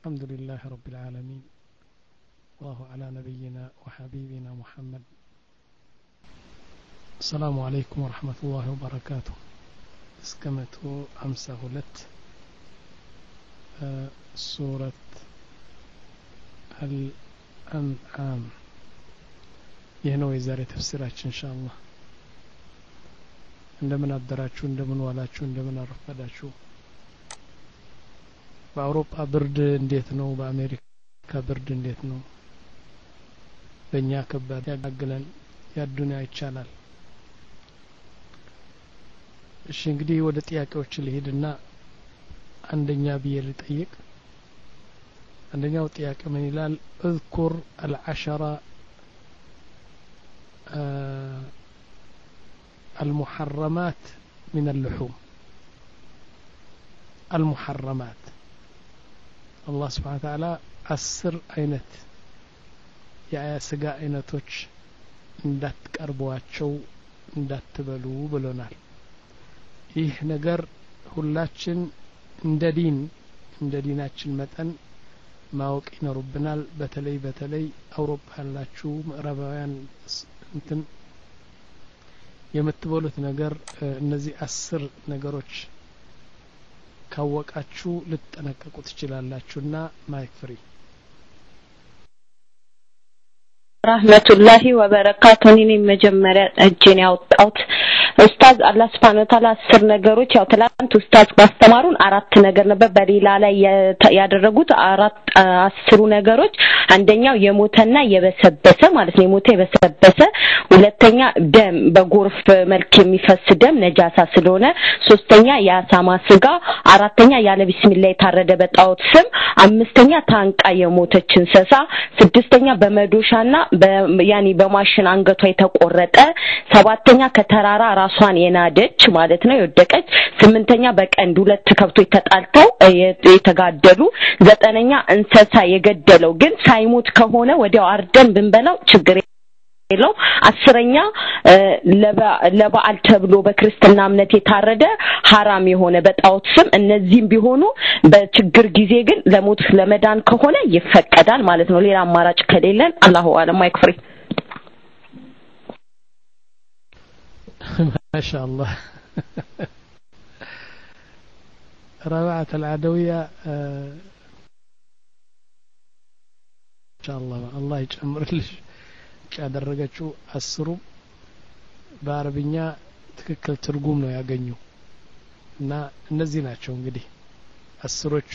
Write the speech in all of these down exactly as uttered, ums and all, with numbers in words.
الحمد لله رب العالمين الله على نبينا وحبيبنا محمد. السلام عليكم ورحمة الله وبركاته. اسكمتو أمسى هلت آه سورة الأنعام يهنو يزاري تفسيرات إن شاء الله. عندما أدراتشو عندما ولاتشو عندما رفضاتشو በአውሮፓ ብርድ እንዴት ነው? በአሜሪካ ብርድ እንዴት ነው? በእኛ ከባድ ያጋግለን ያዱንያ ይቻላል። እሺ እንግዲህ ወደ ጥያቄዎች ልሄድና አንደኛ ብዬ ልጠይቅ። አንደኛው ጥያቄ ምን ይላል? اذكر العشرة المحرمات من اللحوم. المحرمات الله سبحانه وتعالى አስር አይነት የስጋ አይነቶች እንዳትቀርቧቸው እንዳትበሉ ብሎናል። ይህ ነገር ሁላችን እንደ ዲን እንደ ዲናችን መጠን ማወቅ ይኖርብናል። በተለይ በተለይ አውሮፓ ያላችሁ ምዕራባውያን እንትን የምትበሉት ነገር እነዚህ አስር ነገሮች ካወቃችሁ ልትጠነቀቁ ትችላላችሁና ማይክ ፍሪ። ረህመቱላሂ ወበረካቱሁ። እኔ መጀመሪያ እጄን ያወጣሁት ኡስታዝ አላህ Subhanahu Wa Ta'ala አስር ነገሮች ያው ትላንት ኡስታዝ ባስተማሩን አራት ነገር ነበር በሌላ ላይ ያደረጉት አራት አስሩ ነገሮች አንደኛው የሞተና የበሰበሰ ማለት ነው የሞተ የበሰበሰ ሁለተኛ ደም በጎርፍ መልክ የሚፈስ ደም ነጃሳ ስለሆነ ሶስተኛ የአሳማ ስጋ አራተኛ ያለ ቢስሚላህ የታረደ በጣዖት ስም አምስተኛ ታንቃ የሞተች እንስሳ ስድስተኛ በመዶሻና ያኒ በማሽን አንገቷ የተቆረጠ ሰባተኛ ከተራራ ራሷን የናደች ማለት ነው የወደቀች ስምንተኛ በቀንድ ሁለት ከብቶች ተጣልተው የተጋደሉ ዘጠነኛ እንስሳ የገደለው ግን ሳይሞት ከሆነ ወዲያው አርደን ብንበላው ችግር የለው አስረኛ ለበዓል ተብሎ በክርስትና እምነት የታረደ حرام የሆነ በጣዖት ስም እነዚህም ቢሆኑ በችግር ጊዜ ግን ለሞት ለመዳን ከሆነ ይፈቀዳል ማለት ነው። ሌላ አማራጭ ከሌለን አላሁ አለም አይክፍሪ። ማሻአላህ رابعة العدوية إن شاء الله الله يجمر لش ያደረገችው አስሩ በአረብኛ ትክክል ትርጉም ነው ያገኙ እና እነዚህ ናቸው እንግዲህ አስሮቹ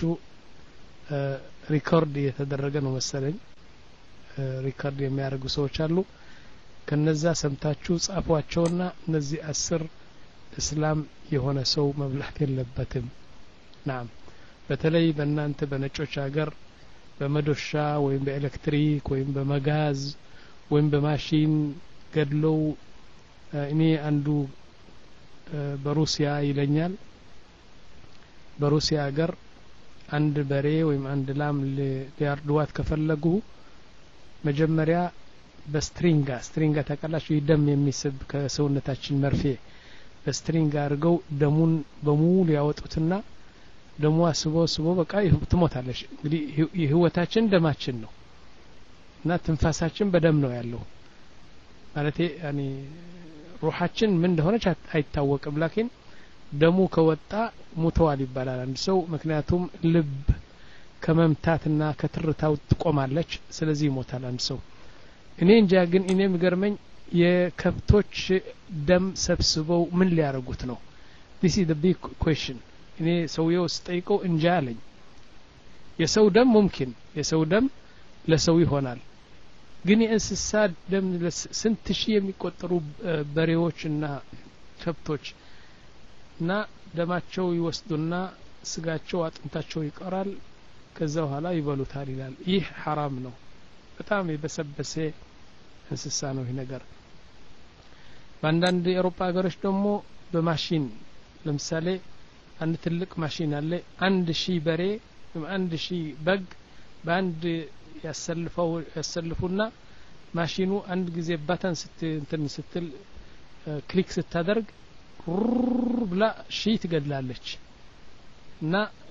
ሪኮርድ የተደረገ ነው መሰለኝ ሪኮርድ የሚያደርጉ ሰዎች አሉ ከነዛ ሰምታችሁ ጻፏቸውና እነዚህ አስር እስላም የሆነ ሰው መብላት የለበትም ናም በተለይ በእናንተ በነጮች ሀገር በመዶሻ ወይም በኤሌክትሪክ ወይም በመጋዝ ወይም በማሽን ገድለው እኔ አንዱ በሩሲያ ይለኛል በሩሲያ ሀገር አንድ በሬ ወይም አንድ ላም ሊያርዱዋት ከፈለጉ መጀመሪያ በስትሪንጋ ስትሪንጋ ታቀላችሁ ይደም የሚስብ ከሰውነታችን መርፌ በስትሪንጋ አድርገው ደሙን በሙሉ ያወጡትና ደሙ አስቦ ስቦ በቃ ትሞታለች። እንግዲህ ህይወታችን ደማችን ነው እና ትንፋሳችን በደም ነው ያለው ማለት ያኒ ሩሃችን ምን እንደሆነች አይታወቅም ላኪን ደሙ ከወጣ ሙተዋል ይባላል አንድ ሰው ምክንያቱም ልብ ከመምታትና ከትርታው ትቆማለች ስለዚህ ይሞታል አንድ ሰው። እኔ እንጃ ግን እኔ ምገርመኝ የከብቶች ደም ሰብስበው ምን ሊያረጉት ነው? this is the big question። እኔ ሰውየው ስጠይቀው እንጃ አለኝ። የሰው ደም ሙምኪን የሰው ደም ለሰው ይሆናል ግን የእንስሳ ደም ስንት ሺህ የሚቆጠሩ በሬዎችና ከብቶች እና ደማቸው ይወስዱና ስጋቸው አጥንታቸው ይቀራል ከዛ በኋላ ይበሉታል ይላል። ይህ حرام ነው በጣም የበሰበሰ እንስሳ ነው ይሄ ነገር። በአንዳንድ የአውሮፓ ሀገሮች ደግሞ በማሽን ለምሳሌ አንድ ትልቅ ማሽን አለ አንድ ሺህ በሬ ወይም አንድ ሺህ በግ በአንድ ያሰልፈው ያሰልፉና ማሽኑ አንድ ጊዜ ባተን እንትን ስትል ክሊክ ስታደርግ ብላ ሺህ ትገድላለች እና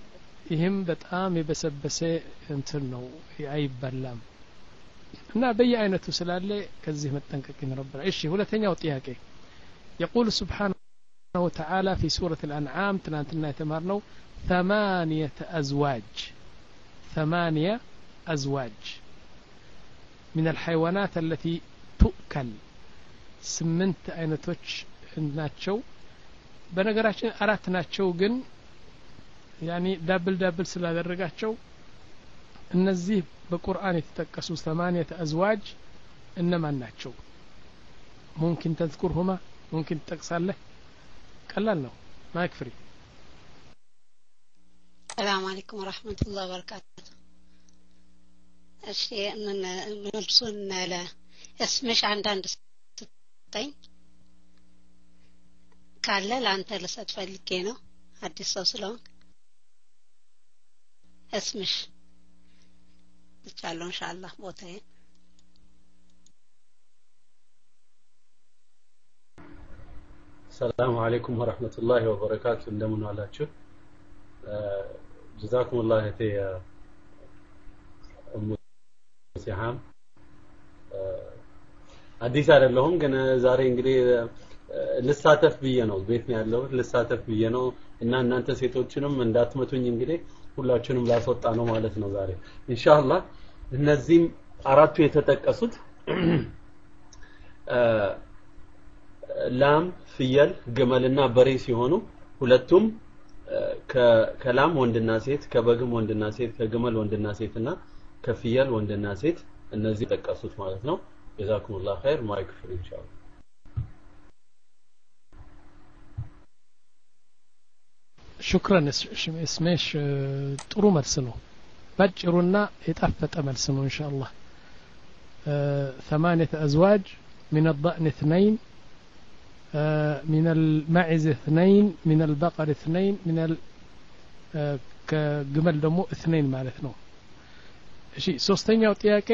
ይህም በጣም የበሰበሰ እንትን ነው አይበላም እና በየአይነቱ ስላለ ከዚህ መጠንቀቅ ይኖርብናል እሺ ሁለተኛው ጥያቄ يقول سبحانه وتعالى في سورة الأنعام تنانتنا يتمارنو ثمانية أزواج ثمانية أزواج من الحيوانات التي تؤكل سمنت አይነቶች ናቸው በነገራችን አራት ናቸው ግን ያኒ ዳብል ዳብል ስላደረጋቸው እነዚህ በቁርአን የተጠቀሱ ثمانية أزواج እነማን ናቸው ممكن تذكرهما ممكن تጠቅሳለህ ቀላል ነው ማይክፍሪ السلام عليكم ورحمة الله وبركاته እሺ እነ መልሱን ለ እስምሽ አንዳንድ ስትጠኝ ካለ ላንተ ልሰጥ ፈልጌ ነው አዲስ ሰው ስለሆንክ اسمش تشالو ان شاء الله ቦታዬ السلام عليكم ورحمة الله وبركاته እንደምን ዋላችሁ جزاكم الله خير ام ሲሃም አዲስ አይደለሁም ግን ዛሬ እንግዲህ ልሳተፍ ብዬ ነው ቤት ነው ያለው ልሳተፍ ብዬ ነው እና እናንተ ሴቶችንም እንዳትመቱኝ እንግዲህ ሁላችንም ላስወጣ ነው ማለት ነው ዛሬ ኢንሻአላህ እነዚህም አራቱ የተጠቀሱት ላም ፍየል ግመልና በሬ ሲሆኑ ሁለቱም ከላም ወንድና ሴት ከበግም ወንድና ሴት ከግመል ወንድና ሴትና ከፍየል ወንድና ሴት እነዚህ ተጠቀሱት ማለት ነው ጀዛኩሙላህ ኸይር ማይክ ፍሪ ኢንሻአላህ شكرا اسمش ጥሩ መልስ ነው ባጭሩና የጣፈጠ መልስ ነው ان شاء الله ثمانية أزواج من الضأن اثنين من المعز اثنين من البقر اثنين من كجمل دمو اثنين ማለት ነው እሺ ሶስተኛው ጥያቄ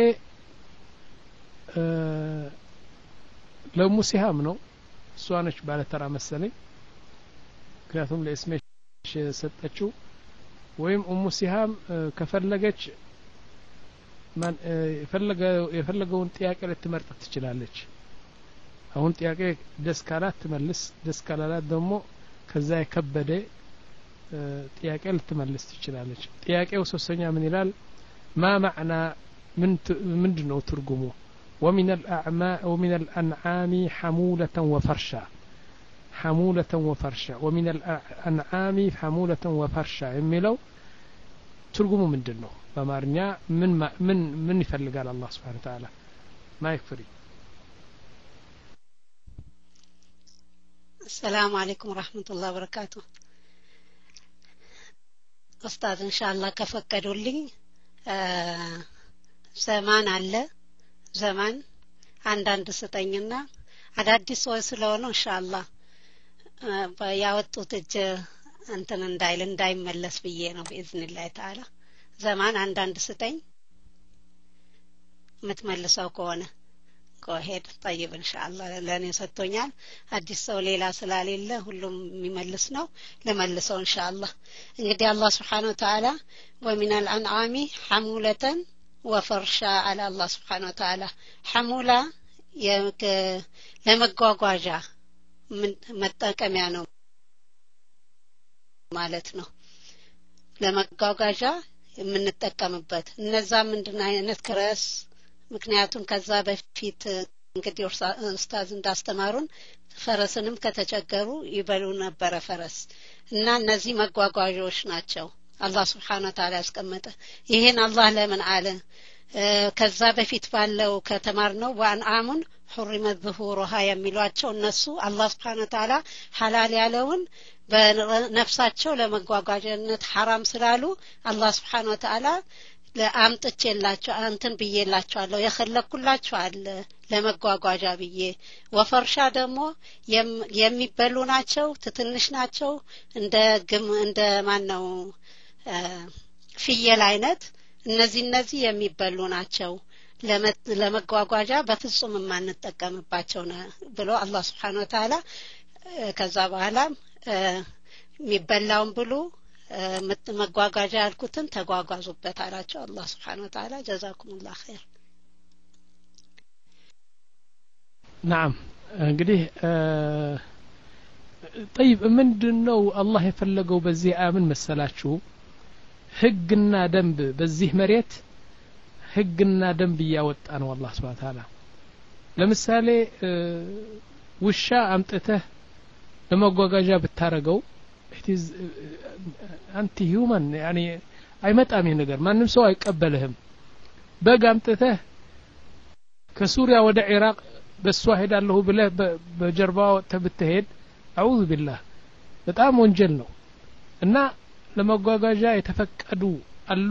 ለሙሲሃም ነው እሷ ነች ባለ ተራ መሰለኝ ምክንያቱም ለእስሜ ሰጠችው ወይም ኡሙ ሲሃም ከፈለገች ማን የፈለገው የፈለገውን ጥያቄ ልትመርጥ ትችላለች አሁን ጥያቄ ደስ ካላት ትመልስ ደስ ካላላት ደግሞ ከዛ የከበደ ጥያቄ ልትመልስ ትችላለች ጥያቄው ሶስተኛ ምን ይላል ما معنى من ምንድነው ትርጉሙ ومن الأعماء ومن الأنعام حمولة وفرشا حمولة وفرشا ومن الأنعام حمولة وفرشا የሚለው ትርጉሙ ምንድነው በአማርኛ ምን ምን ምን ይፈልጋል አላህ Subhanahu Wa Ta'ala ማይክፍሪ السلام عليكم ورحمة الله وبركاته ኡስታዝ ኢንሻአላህ ከፈቀዱልኝ ዘማን አለ ዘማን አንዳንድ ስጠኝና አዳዲስ ሰው ስለሆነ ኢንሻአላህ ያወጡት እጅ እንትን እንዳይል እንዳይመለስ ብዬ ነው በእዝንላህ ተዓላ ዘማን አንዳንድ ስጠኝ ምትመልሰው ከሆነ ጎሄድ طيب ኢንሻአላህ ለኔ ሰጥቶኛል አዲስ ሰው ሌላ ስላሌለ ሁሉም የሚመልስ ነው ለመልሰው ኢንሻአላህ እንግዲህ አላህ Subhanahu Wa Ta'ala ومن الأنعام حمولة وفرشا على الله سبحانه وتعالى حمولة يك ለመጓጓዣ መጠቀሚያ ነው ማለት ነው ለመጓጓዣ የምንጠቀምበት እነዛ ምንድነው አይነት ክረስ ምክንያቱም ከዛ በፊት እንግዲህ ኡስታዝ እንዳስተማሩን ፈረስንም ከተቸገሩ ይበሉ ነበር ፈረስ እና እነዚህ መጓጓዣዎች ናቸው አላህ Subhanahu Wa Ta'ala ያስቀመጠ ይሄን አላህ ለምን አለ ከዛ በፊት ባለው ከተማርነው ወአንአሙን حرمت ظهورها የሚሏቸው እነሱ አላህ Subhanahu Wa Ta'ala ሐላል ያለውን በነፍሳቸው ለመጓጓዣነት حرام ስላሉ አላህ Subhanahu Wa Ta'ala ለአምጥቼላቸው አንተን ብዬላቸዋለሁ የخلኩላቸው አለ ለመጓጓዣ ብዬ ወፈርሻ ደግሞ የሚበሉ ናቸው ትንሽ ናቸው እንደ ግም እንደ ማን ነው ፍየል አይነት እነዚህ እነዚህ የሚበሉ ናቸው ለመጓጓዣ በፍጹም ማንጠቀምባቸው ነው ብሎ አላህ Subhanahu Wa Ta'ala ከዛ በኋላ የሚበላውን ብሉ መጓጓዣ ያልኩትን ተጓጓዙበት አላቸው አላህ Subhanahu Wa Ta'ala ጀዛኩሙላህ ኸይር نعم እንግዲህ طيب ምንድነው አላህ የፈለገው በዚህ አምን መሰላችሁ ህግና ደንብ በዚህ መሬት ህግና ደንብ ያወጣ ነው አላህ Subhanahu Wa Ta'ala ለምሳሌ ውሻ አምጥተህ ለመጓጓዣ ብታረገው it is anti human يعني አይመጣም ይሄ ነገር ማንም ሰው አይቀበልህም በግ አምጥተህ ከሱሪያ ወደ ኢራቅ በሷ ሄዳለሁ ብለህ በጀርባው ተብትሄድ አዑዙ ቢላህ በጣም ወንጀል ነው እና ለመጓጓዣ የተፈቀዱ አሉ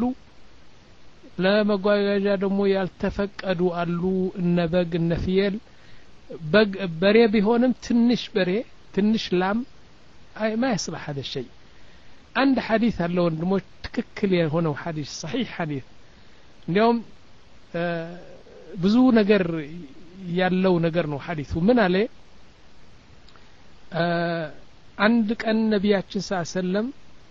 ለመጓጓዣ ደግሞ ያልተፈቀዱ አሉ እነ በግ እነ ፍየል በግ በሬ ቢሆንም ትንሽ በሬ ትንሽ ላም አይ ما يصلح هذا الشيء عند حديث አለ ወንድሞች ትክክል የሆነው ሐዲስ صحيح حديث እንዲያውም ብዙ ነገር ያለው ነገር ነው ሐዲሱ ምን አለ አንድ ቀን ነብያችን ሰለላሁ ዐለይሂ ወሰለም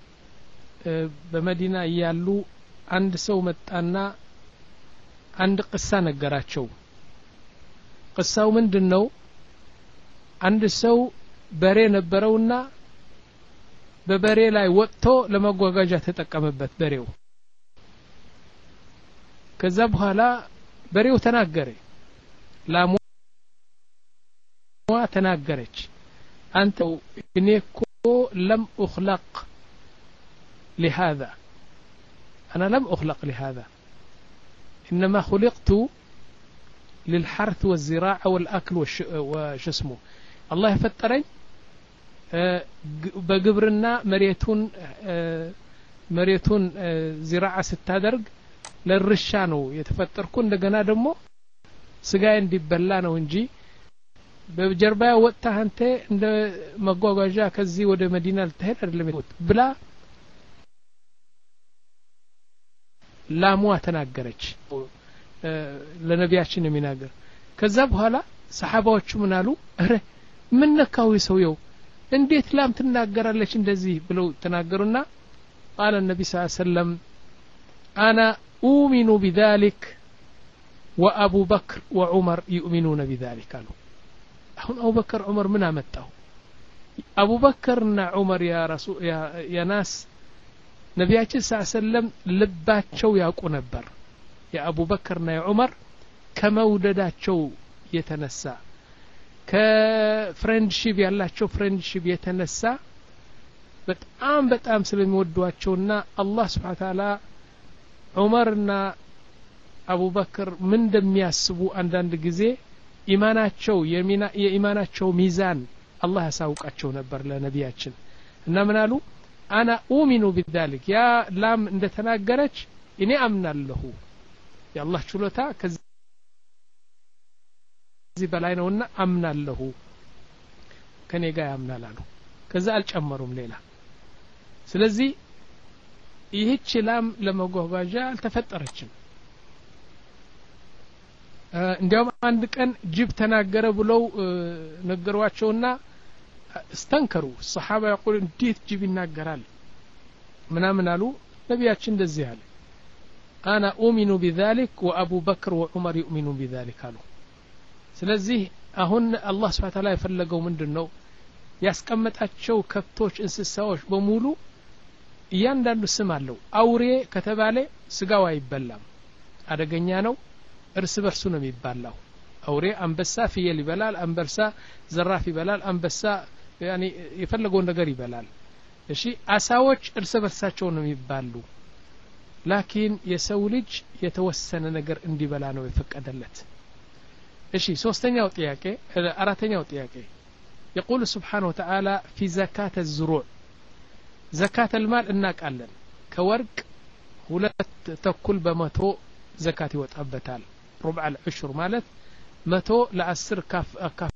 በመዲና ያሉ አንድ ሰው መጣና አንድ ቅሳ ነገራቸው ቅሳው ምንድነው አንድ ሰው በሬ ነበረውና በበሬ ላይ ወጥቶ ለመጓጓዣ ተጠቀመበት በሬው ከዛ በኋላ በሬው ተናገረ ላሟ ተናገረች አንተ እኔኮ ለም اخلق لهذا انا لم اخلق لهذا انما خلقت للحرث والزراعه والاكل وش اسمه الله يفطرني በግብርና መሬቱን መሬቱን ዝራዓ ስታደርግ ለርሻ ነው የተፈጠርኩ እንደገና ደግሞ ስጋዬ እንዲበላ ነው እንጂ በጀርባ ወጣ አንተ እንደ መጓጓዣ ከዚህ ወደ መዲና ልትሄድ አይደለም ብላ ላሟ ተናገረች ለነቢያችን የሚናገር ከዛ በኋላ ሰሃባዎቹ ምን አሉ አረ ምን ነካው ሰውየው እንዴት ላም ትናገራለች እንደዚህ ብለው ተናገሩና قال النبي صلى الله عليه وسلم انا اؤمن بذلك وابو بكر وعمر يؤمنون بذلك قالوا አሁን አቡ በከር ዑመር ምን አመጣው አቡ በከርና ዑመር ያ ረሱል ያ ያ ናስ ነብያችን ሰለላሁ ዐለይሂ ወሰለም ልባቸው ያውቁ ነበር የአቡ በከርና የዑመር ከመውደዳቸው የተነሳ ከፍሬንድሺፕ ያላቸው ፍሬንድሺፕ የተነሳ በጣም በጣም ስለሚወዷቸውና አላህ Subhanahu Wa Ta'ala ዑመርና አቡበከር ምን እንደሚያስቡ አንዳንድ ጊዜ ኢማናቸው የሚና የኢማናቸው ሚዛን አላህ ያሳውቃቸው ነበር ለነቢያችን እና ምን አሉ አና ኡሚኑ ቢዛሊክ ያ ላም እንደተናገረች እኔ አምናለሁ የአላህ ችሎታ ከዚህ በላይ ነውና አምናለሁ ከኔ ጋር ያምናላሉ ከዛ አልጨመሩም ሌላ ስለዚህ ይህች ላም ለመጓጓዣ አልተፈጠረችም እንዲያውም አንድ ቀን ጅብ ተናገረ ብለው ነገሯቸውና استنكሩ الصحابه يقول እንዴት ጅብ ይናገራል ምናምን አሉ ነብያችን እንደዚህ አለ انا اؤمن بذلك وابو بكر وعمر يؤمنون بذلك አሉ ስለዚህ አሁን አላህ Subhanahu Wa Ta'ala የፈለገው ምንድነው ያስቀመጣቸው ከብቶች እንስሳዎች በሙሉ እያንዳንዱ ስም አለው አውሬ ከተባለ ስጋው አይበላም አደገኛ ነው እርስ በርሱ ነው የሚባላው አውሬ አንበሳ ፍየል ይበላል አንበሳ ዘራፍ ይበላል አንበሳ ያኒ የፈለገው ነገር ይበላል እሺ አሳዎች እርስ በርሳቸው ነው የሚባሉ ላኪን የሰው ልጅ የተወሰነ ነገር እንዲበላ ነው የፈቀደለት እሺ ሶስተኛው ጥያቄ አራተኛው ጥያቄ يقول سبحانه وتعالى في زكاة الزروع زكاة المال እናቃለን ከወርቅ ሁለት ተኩል በመቶ زكاة ይወጣበታል ربع العشر ማለት መቶ ለአስር ካፍ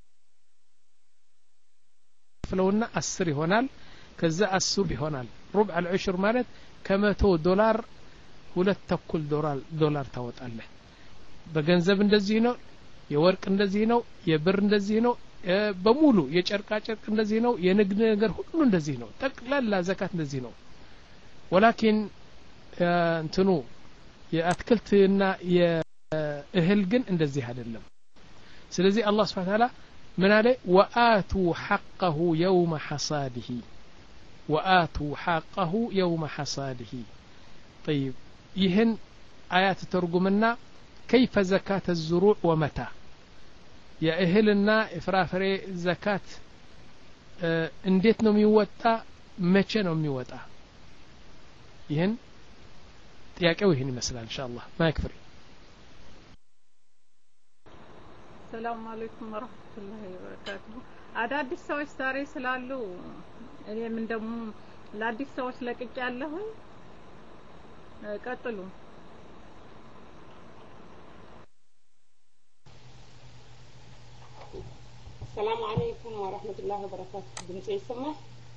ካፍለውና አስር ይሆናል ከዛ አስር ይሆናል ربع العشر ማለት ከመቶ ዶላር ሁለት ተኩል ዶላር ዶላር ታወጣለህ በገንዘብ እንደዚህ ነው የወርቅ እንደዚህ ነው የብር እንደዚህ ነው በሙሉ የጨርቃ ጨርቅ እንደዚህ ነው የንግድ ነገር ሁሉ እንደዚህ ነው ጠቅላላ ዘካት እንደዚህ ነው ወላኪን እንትኑ የአትክልትና የእህል ግን እንደዚህ አይደለም ስለዚህ አላህ Subhanahu Ta'ala ምን አለ ወአቱ ሐቀሁ يوم حصاده ወአቱ ሐቀሁ يوم حصاده طيب ይህን አያት ተርጉምና كيف زكاة الزروع ومتى የእህልና የፍራፍሬ ዘካት እንዴት ነው የሚወጣ መቼ ነው የሚወጣ ይህን ጥያቄው ይህን ይመስላል ኢንሻአላህ ማይክፍሪ ሰላም አለይኩም ወራህመቱላሂ ወበረካቱሁ አዳዲስ ሰዎች ዛሬ ስላሉ እኔም እንደም ለአዲስ ሰዎች ለቅቄ ያለሁ ቀጥሉ السلام عليكم ورحمة الله وبركاته بنتي يسمع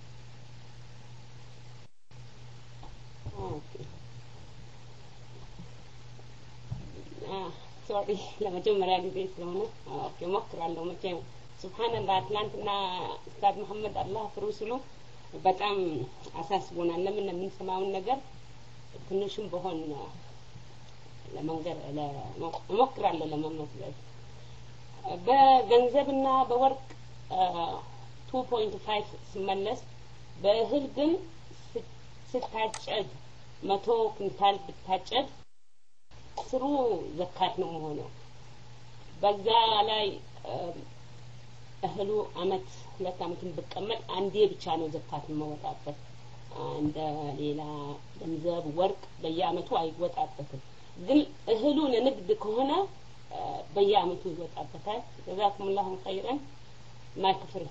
اوكي اه سوري لما جمرة قدي سلونا اوكي مكر الله مكيم سبحان الله تلانتنا استاذ محمد الله فرسله በጣም አሳስቦናል ለምን ምን ሰማውን ነገር ትንሽም በሆን ለመንገር ለሞክራለሁ ለመመስለት በገንዘብና በወርቅ two point five ሲመለስ በእህል ግን ስታጨድ መቶ ኩንታል ብታጨድ ስሩ ዘካት ነው ሆኖ በዛ ላይ እህሉ አመት ሁለት አመትን በቀመጥ አንዴ ብቻ ነው ዘካት መወጣበት እንደ ሌላ ገንዘብ ወርቅ በየአመቱ አይወጣበትም ግን እህሉ ለንግድ ከሆነ በየአመቱ ይወጣበታል جزاكم الله خيرا ما كفر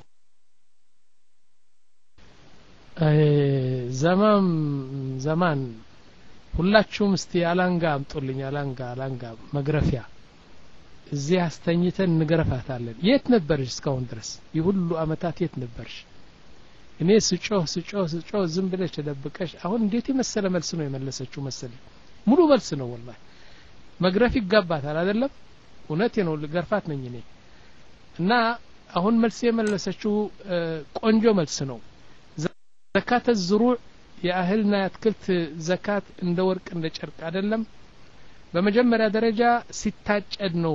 ዘማን ዘማን ሁላችሁም እስቲ አላንጋ አምጡልኝ አላንጋ አላንጋ መግረፊያ እዚህ አስተኝተን እንገረፋታለን የት ነበርሽ እስካሁን ድረስ ይሁሉ አመታት የት ነበርሽ እኔ ስጮህ ስጮህ ስጮህ ዝም ብለሽ ተደብቀሽ አሁን እንዴት ይመሰለ መልስ ነው የመለሰችው መሰለኝ ሙሉ መልስ ነው والله መግረፍ ይጋባታል አይደለም እውነቴ ነው ልገርፋት ነኝ እኔ እና አሁን መልስ የመለሰችው ቆንጆ መልስ ነው ዘካተ الزروع የእህልና የአትክልት ዘካት እንደ ወርቅ እንደ ጨርቅ አይደለም በመጀመሪያ ደረጃ ሲታጨድ ነው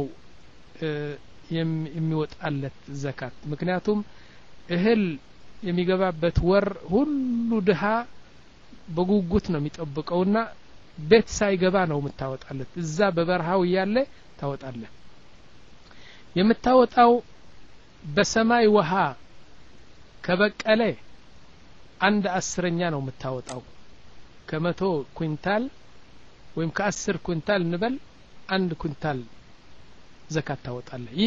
የሚወጣለት ዘካት ምክንያቱም እህል የሚገባበት ወር ሁሉ ድሃ በጉጉት ነው የሚጠብቀውና ቤት ሳይገባ ነው የምታወጣለት እዛ በበረሃው ያለ ታወጣለህ የምታወጣው በሰማይ ውሃ ከበቀለ አንድ አስረኛ ነው የምታወጣው ከመቶ ኩንታል ወይም ከአስር ኩንታል ንበል አንድ ኩንታል ዘካት ታወጣለህ ይህ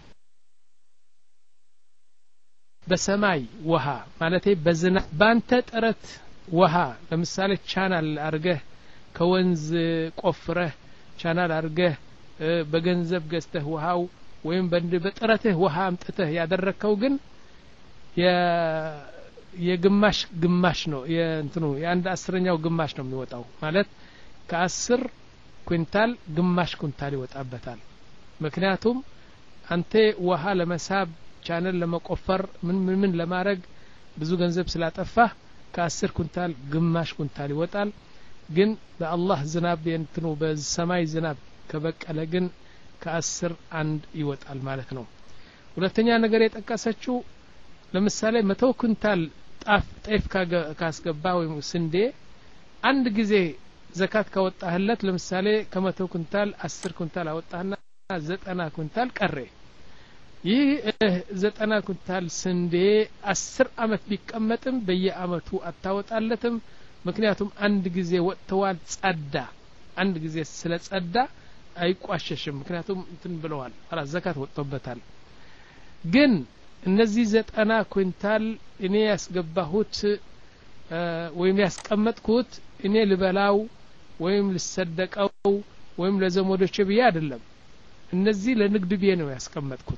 በሰማይ ውሃ ማለቴ በዝና ባንተ ጥረት ውሃ ለምሳሌ ቻናል አርገህ ከወንዝ ቆፍረህ ቻናል አርገህ በገንዘብ ገዝተህ ውሃው ወይም በእንደ በጥረትህ ውሃ አምጥተህ ያደረከው ግን የ የግማሽ ግማሽ ነው የእንትኑ የአንድ አስረኛው ግማሽ ነው የሚወጣው ማለት ከአስር ኩንታል ግማሽ ኩንታል ይወጣበታል ምክንያቱም አንተ ውሃ ለመሳብ ቻናል ለመቆፈር ምን ምን ለማድረግ ብዙ ገንዘብ ስላጠፋህ ከአስር ኩንታል ግማሽ ኩንታል ይወጣል ግን በአላህ ዝናብ የእንትኑ በሰማይ ዝናብ ከበቀለ ግን ከአስር አንድ ይወጣል ማለት ነው ሁለተኛ ነገር የጠቀሰችው ለምሳሌ መቶ ኩንታል ጣፍ ጤፍ ካስገባ ወይም ስንዴ አንድ ጊዜ ዘካት ካወጣህለት ለምሳሌ ከመቶ ኩንታል አስር ኩንታል አወጣህና ዘጠና ኩንታል ቀረ ይህ ዘጠና ኩንታል ስንዴ አስር አመት ቢቀመጥም በየአመቱ አታወጣለትም ምክንያቱም አንድ ጊዜ ወጥተዋል ጸዳ አንድ ጊዜ ስለ ጸዳ አይቋሸሽም ምክንያቱም እንትን ብለዋል አላ ዘካት ወጥቶበታል ግን እነዚህ ዘጠና ኩንታል እኔ ያስገባሁት ወይም ያስቀመጥኩት እኔ ልበላው ወይም ልሰደቀው ወይም ለዘመዶቼ ብዬ አይደለም እነዚህ ለንግድ ብዬ ነው ያስቀመጥኩት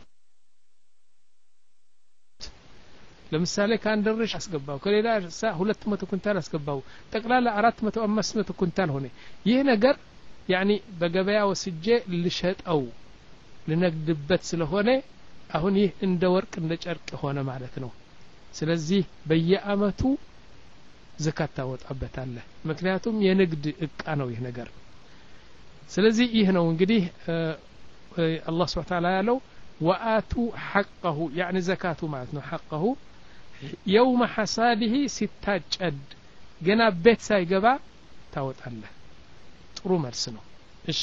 ለምሳሌ ከአንድ ርሽ አስገባው ከሌላ ሁለት መቶ ኩንታል አስገባው ጠቅላላ አራት መቶ አምስት መቶ ኩንታል ሆነ ይህ ነገር ያኒ በገበያ ወስጄ ልሸጠው ልነግድበት ስለሆነ አሁን ይህ እንደ ወርቅ እንደ ጨርቅ ሆነ ማለት ነው ስለዚህ በየአመቱ ዘካት ታወጣበታለህ ምክንያቱም የንግድ እቃ ነው ይህ ነገር ስለዚህ ይህ ነው እንግዲህ አላህ Subhanahu Ta'ala ያለው ወአቱ ሐቀሁ يعني ዘካቱ ማለት ነው ሐቀሁ يوم حصاده ሲታጨድ ገና ቤት ሳይገባ ታወጣለህ ጥሩ መልስ ነው እሺ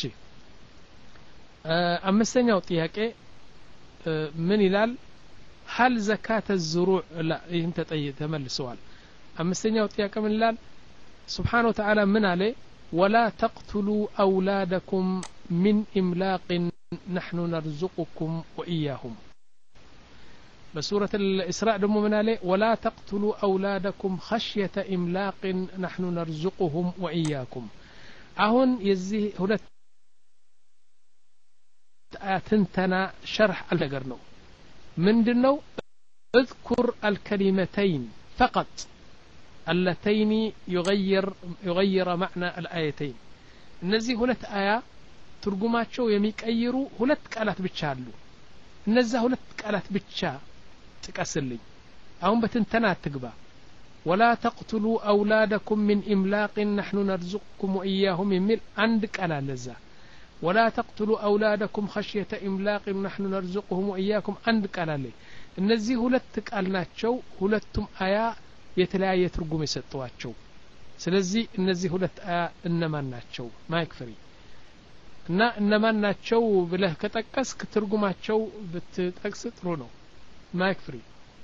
አምስተኛው ጥያቄ ምን ይላል هل زكاة الزروع لا ይህን ተጠይቅ ተመልሰዋል አምስተኛው ጥያቄ ምን ይላል سبحانه وتعالى من عليه ولا تقتلوا أولادكم من إملاق نحن نرزقكم وإياهم بسورة الإسراء دم من عليه ولا تقتلوا أولادكم خشية إملاق نحن نرزقهم وإياكم أهون يزيه هنا تنتنا شرح الجرنو من دنو اذكر الكلمتين فقط اللتين يغير يغير معنى الآيتين እነዚህ ሁለት አያ ትርጉማቸው የሚቀይሩ ሁለት ቃላት ብቻ አሉ እነዛ ሁለት ቃላት ብቻ ጥቀስልኝ አሁን በትንተና አትግባ ولا تقتلوا أولادكم من إملاق نحن نرزقكم وإياهم የሚል አንድ ቃል አለ እዛ ولا تقتلوا أولادكم خشية إملاق نحن نرزقهم وإياكم አንድ ቃል አለ እነዚህ ሁለት ቃል ናቸው ሁለቱም አያ የተለያየ ትርጉም የሰጠዋቸው ስለዚህ እነዚህ ሁለት አያ እነማን ናቸው ማይክ ፍሪ እና እነማን ናቸው ብለህ ከጠቀስክ ትርጉማቸው ብትጠቅስ ጥሩ ነው ማይክ ፍሪ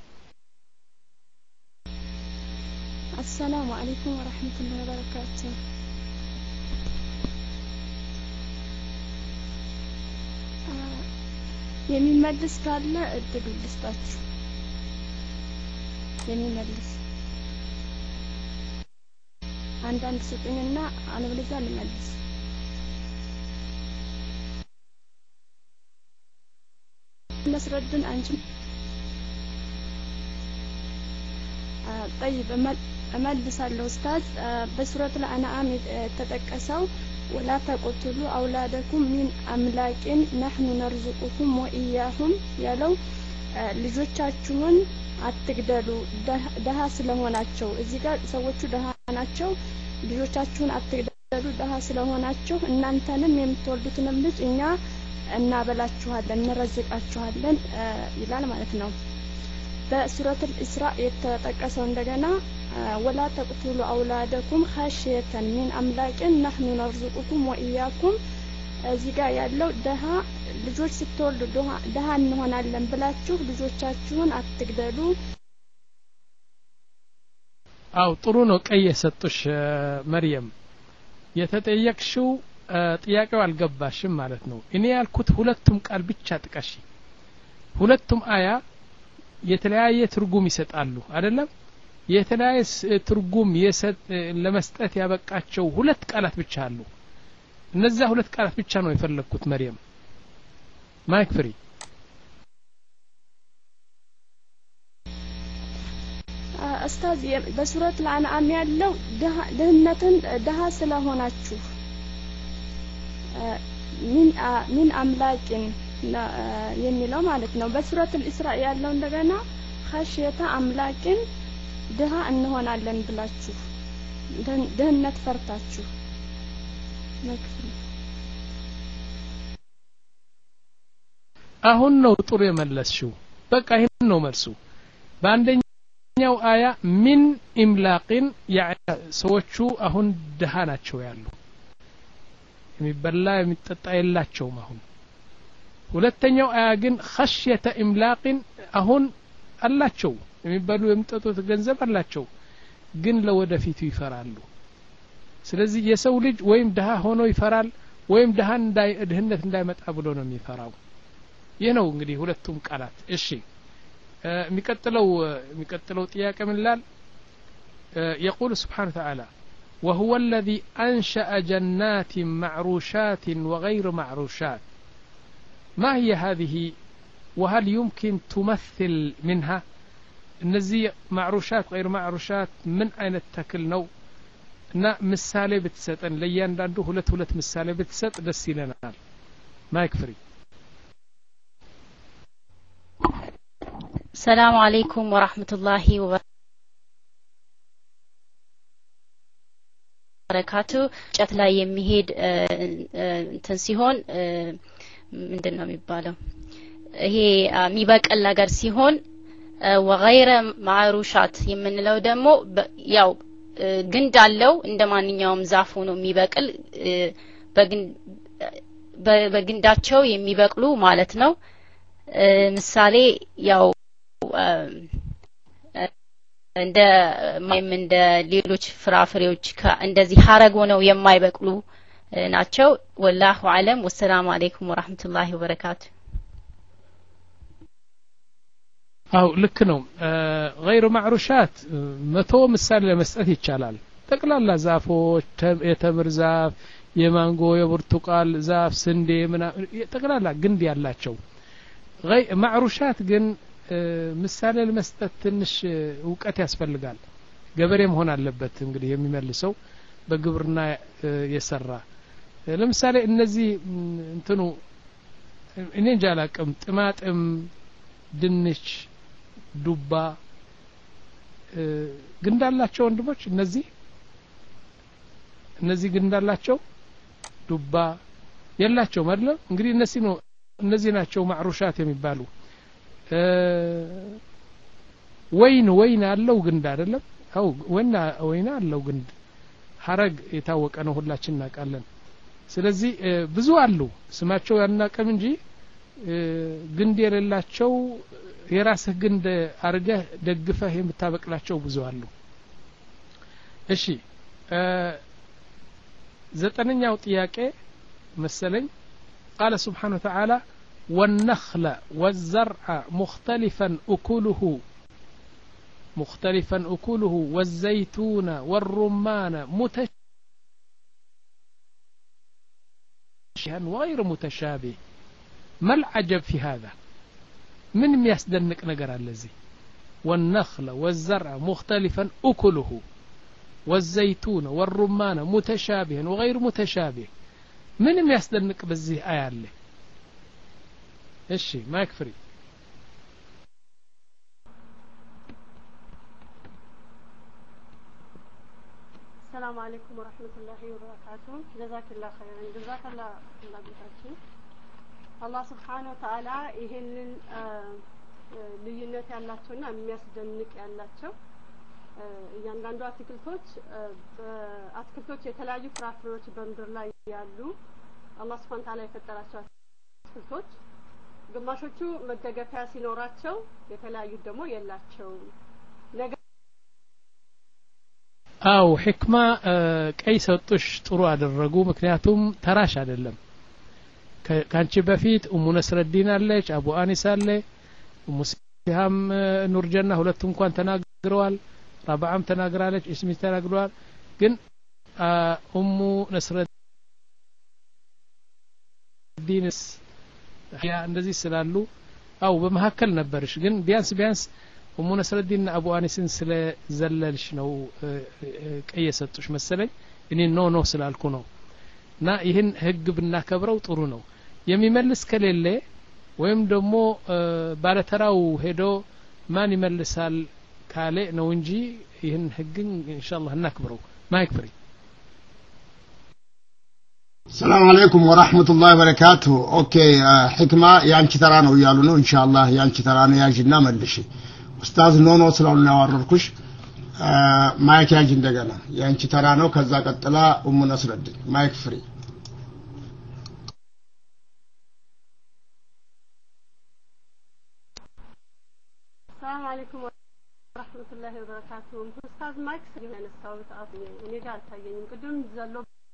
السلام عليكم ورحمة الله وبركاته የሚመልስ ካለ እድሉ ልስጣችሁ የሚመልስ አንዳንድ ስጡኝና አለበለዚያ ልመልስ መስረድን አንቺ طيب እመልሳለሁ ኡስታዝ በሱረቱ አልአንዓም የተጠቀሰው ولا تقتلوا أولادكم من أملاك نحن نرزقكم وإياهم ያለው ልጆቻችሁን አትግደሉ ደሃ ስለሆናቸው እዚህ ጋር ሰዎቹ ደሃ ናቸው ልጆቻችሁን አትግደሉ ደሃ ስለሆናቸው እናንተንም የምትወልዱትንም ልጅ እኛ እናበላችኋለን እንረዝቃችኋለን ይላል ማለት ነው በሱረቱ الإسراء የተጠቀሰው እንደገና ولا تقتلوا أولادكم خشية من أملاك نحن نرزقكم وإياكم እዚህ ጋር ያለው ደሃ ልጆች ስትወልዱ ደሃ እንሆናለን ብላችሁ ልጆቻችሁን አትግደሉ አው ጥሩ ነው ቀይ የሰጡሽ መርየም የተጠየቅሽው ጥያቄው አልገባሽም ማለት ነው እኔ ያልኩት ሁለቱም ቃል ብቻ ጥቀሽ ሁለቱም አያ የተለያየ ትርጉም ይሰጣሉ አይደለም የተለያየ ትርጉም ለመስጠት ያበቃቸው ሁለት ቃላት ብቻ አሉ እነዛ ሁለት ቃላት ብቻ ነው የፈለኩት መርየም ማይክ ፍሪ ኡስታዝ በሱረቱ አልአንዓም ያለው ደህነትን ደሃ ስለሆናችሁ ምን ምን አምላክን የሚለው ማለት ነው በሱረቱ الإسراء ያለው እንደገና خشية አምላክን ደሃ እንሆናለን ብላችሁ ደህነት ፈርታችሁ አሁን ነው ጥሩ የመለስሽው በቃ ይሄን ነው መልሱ በአንደኛው አያ ምን ኢምላቅን ሰዎቹ አሁን ደሃ ናቸው ያሉ የሚበላ የሚጠጣ የላቸውም አሁን ሁለተኛው አያ ግን خشية ኢምላቅን አሁን አላቸው የሚበሉ የሚጠጡት ገንዘብ አላቸው ግን ለወደፊቱ ይፈራሉ ስለዚህ የሰው ልጅ ወይም ደሃ ሆኖ ይፈራል ወይም ደሃ እንዳይ ድህነት እንዳይመጣ ብሎ ነው የሚፈራው ይህ ነው እንግዲህ ሁለቱም ቃላት እሺ የሚቀጥለው የሚቀጥለው ጥያቄ ምን ይላል يقول سبحانه وتعالى وهو الذي أنشأ جنات معروشات وغير معروشات ما هي هذه وهل يمكن تمثل منها እነዚህ معروشات غير معروشات ምን አይነት ተክል ነው እና ምሳሌ ብትሰጠን ለእያንዳንዱ ሁለት ሁለት ምሳሌ ብትሰጥ ደስ ይለናል ማይክ ፍሪ السلام عليكم ورحمة الله وبركاته ወበረካቱ ጨት ላይ የሚሄድ እንትን ሲሆን ምንድነው የሚባለው ይሄ የሚበቀል ነገር ሲሆን ወغير معروشات የምንለው ደግሞ ያው ግንድ አለው እንደማንኛውም ዛፍ ሆኖ የሚበቅል በግንዳቸው የሚበቅሉ ማለት ነው ምሳሌ ያው እንደ ማይም እንደ ሌሎች ፍራፍሬዎች እንደዚህ ሐረግ ሆነው የማይበቅሉ ናቸው ወላሁ አለም ወሰላሙ አለይኩም ወራህመቱላሂ ወበረካቱ አው ልክ ነው غير معروشات መቶ ምሳሌ ለመስጠት ይቻላል ጠቅላላ ዛፎች የተምር ዛፍ የማንጎ የብርቱቃል ዛፍ ስንዴ ምና ጠቅላላ ግንድ ያላቸው غير معروشات ግን ምሳሌ ለመስጠት ትንሽ ዕውቀት ያስፈልጋል ገበሬ መሆን አለበት እንግዲህ የሚመልሰው በግብርና የሰራ ለምሳሌ እነዚህ እንትኑ እኔ ጃላቀም ጥማጥም ድንች ዱባ ግንዳላቸው ወንድሞች እነዚህ እነዚህ ግንዳላቸው ዱባ የላቸው ማለት እንግዲህ እነዚህ ነው እነዚህ ናቸው ማዕሩሻት የሚባሉ ወይን ወይን አለው ግንድ አይደለም አው ወይና ወይና አለው ግንድ ሐረግ የታወቀ ነው ሁላችን እናውቃለን ስለዚህ ብዙ አሉ ስማቸው ያናቀም እንጂ ግንድ የሌላቸው የራስህ ግንድ አርገህ ደግፈህ የምታበቅላቸው ብዙ አሉ እሺ ዘጠነኛው ጥያቄ መሰለኝ قال سبحانه وتعالى والنخل والزرع مختلفا أكله مختلفا أكله والزيتون والرمان متشابها وغير متشابه ما العجب في هذا من يصدنك نجر الذي والنخل والزرع مختلفا أكله والزيتون والرمان متشابها وغير متشابه من يصدنك بزيه آية له እሺ ማይክ ፍሪ السلام عليكم ورحمة الله وبركاته جزاك الله خيرا جزاك الله الله بيتاችን الله سبحانه وتعالى ይሄንን ልዩነት ያላቸውና የሚያስደንቅ ያላቸው እያንዳንዱ አትክልቶች አትክልቶች የተለያዩ ፍራፍሬዎች በምድር ላይ ያሉ አላህ Subhanahu Wa Ta'ala የፈጠራቸው አትክልቶች ግማሾቹ መደገፊያ ሲኖራቸው የተለያዩ ደግሞ የላቸው ነገር አው ህክማ ቀይ ሰጡሽ ጥሩ አደረጉ ምክንያቱም ተራሽ አይደለም ካንቺ በፊት ኡሙ ነስረዲን አለች አቡ አኒስ አለ ኡሙ ሲሃም ኑርጀና ሁለቱ እንኳን ተናግረዋል ረባዓም ተናግራለች እስሚ ተናግረዋል ግን ኡሙ ነስረዲንስ ያ እንደዚህ ስላሉ አው በመሐከል ነበርሽ ግን ቢያንስ ቢያንስ ኡሙ ነስረዲን አቡ አኒስን ስለ ዘለልሽ ነው ቀይ ሰጡሽ መሰለኝ እኔ ኖ ኖ ስላልኩ ነው እና ይሄን ህግ ብናከብረው ጥሩ ነው የሚመልስ ከሌለ ወይም ደግሞ ባለተራው ሄዶ ማን ይመልሳል ካለ ነው እንጂ ይሄን ህግን ኢንሻአላህ እናክብረው ማይክ ፍሪ السلام عليكم ورحمة الله وبركاته اوكي حكمة ያንቺ ተራ ነው ይያሉ ነው ኢንሻአላህ ያንቺ ተራ ነው ያጅና መልሽ ኡስታዝ ኖ ኖ ስላሉ ነው ያወረርኩሽ ማይክ ያጅ እንደገና ያንቺ ተራ ነው ከዛ ቀጥላ ኡሙ ነስረዲን ማይክ ፍሪ السلام عليكم ورحمة الله وبركاته ኡስታዝ ማይክ ስለነሳው ተአፍ እኔ ጋር አልታየኝም ቅድም ዘሎ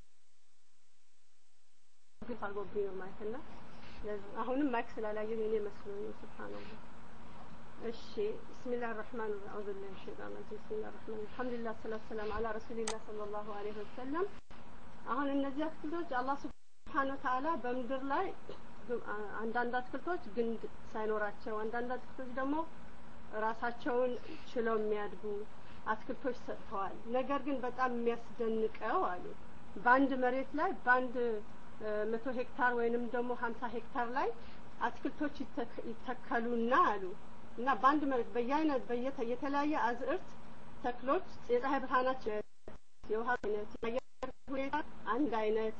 ታልጎብኝ ነው ማይክና አሁንም ማይክ ስላላየኝ እኔ መስሎኝ ሱብሃንአላህ እሺ ቢስሚላህ الرحمن الرحيم اعوذ بالله من الشيطان الرجيم بسم الله الرحمن الرحيم الحمد لله والصلاه والسلام على رسول الله صلى الله عليه وسلم አሁን እነዚህ አትክልቶች አላህ Subhanahu Wa Ta'ala በምድር ላይ አንዳንድ አትክልቶች ግንድ ሳይኖራቸው አንዳንድ አትክልቶች ደግሞ ራሳቸውን ችለው የሚያድጉ አትክልቶች ሰጥተዋል ነገር ግን በጣም የሚያስደንቀው አሉ በአንድ መሬት ላይ በአንድ መቶ ሄክታር ወይንም ደግሞ ሀምሳ ሄክታር ላይ አትክልቶች ይተከሉና አሉ እና በአንድ መሬት በየአይነት በየተለያየ አዝርት ተክሎች የፀሐይ ብርሃናቸው የውሃ አይነት ሁኔታ አንድ አይነት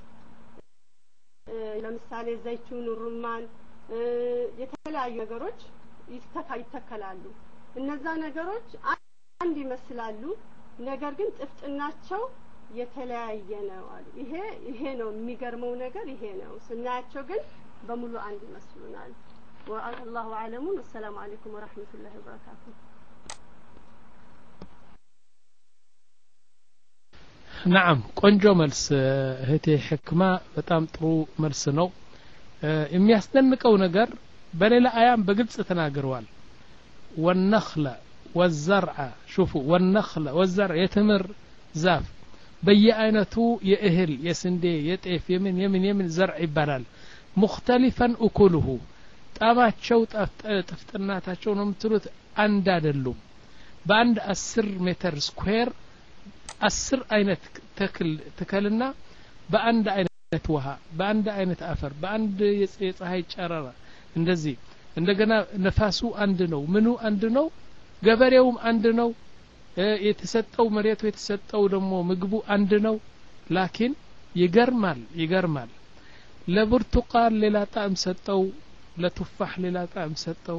ለምሳሌ ዘይቱን ሩማን የተለያዩ ነገሮች ይተከላሉ እነዛ ነገሮች አንድ ይመስላሉ ነገር ግን ጥፍጥናቸው የተለያየ ነው አሉ ይሄ ይሄ ነው የሚገርመው ነገር ይሄ ነው ስናያቸው ግን በሙሉ አንድ ይመስሉናል والله اعلم والسلام عليكم ورحمه الله وبركاته نعم ቆንጆ መልስ እህቴ ህክማ በጣም ጥሩ መልስ ነው የሚያስደንቀው ነገር በሌላ አያም በግልጽ ተናግረዋል والنخل والزرع شوفوا والنخل والزرع يتمر زاف በየአይነቱ የእህል የስንዴ የጤፍ የምን የምን የምን ዘርዕ ይባላል مختلفا اكله ጣባቸው ጥፍጥናታቸው ነው የምትሉት አንድ አይደሉም በአንድ አስር ሜትር ስኩዌር አስር አይነት ተክል ተከልና በአንድ አይነት ውሃ በአንድ አይነት አፈር በአንድ የፀሐይ ጨረራ እንደዚህ እንደገና ነፋሱ አንድ ነው ምኑ አንድ ነው ገበሬውም አንድ ነው የተሰጠው መሬቱ የተሰጠው ደግሞ ምግቡ አንድ ነው ላኪን ይገርማል ይገርማል ለብርቱቃን ሌላ ጣዕም ሰጠው ለቱፋህ ሌላ ጣዕም ሰጠው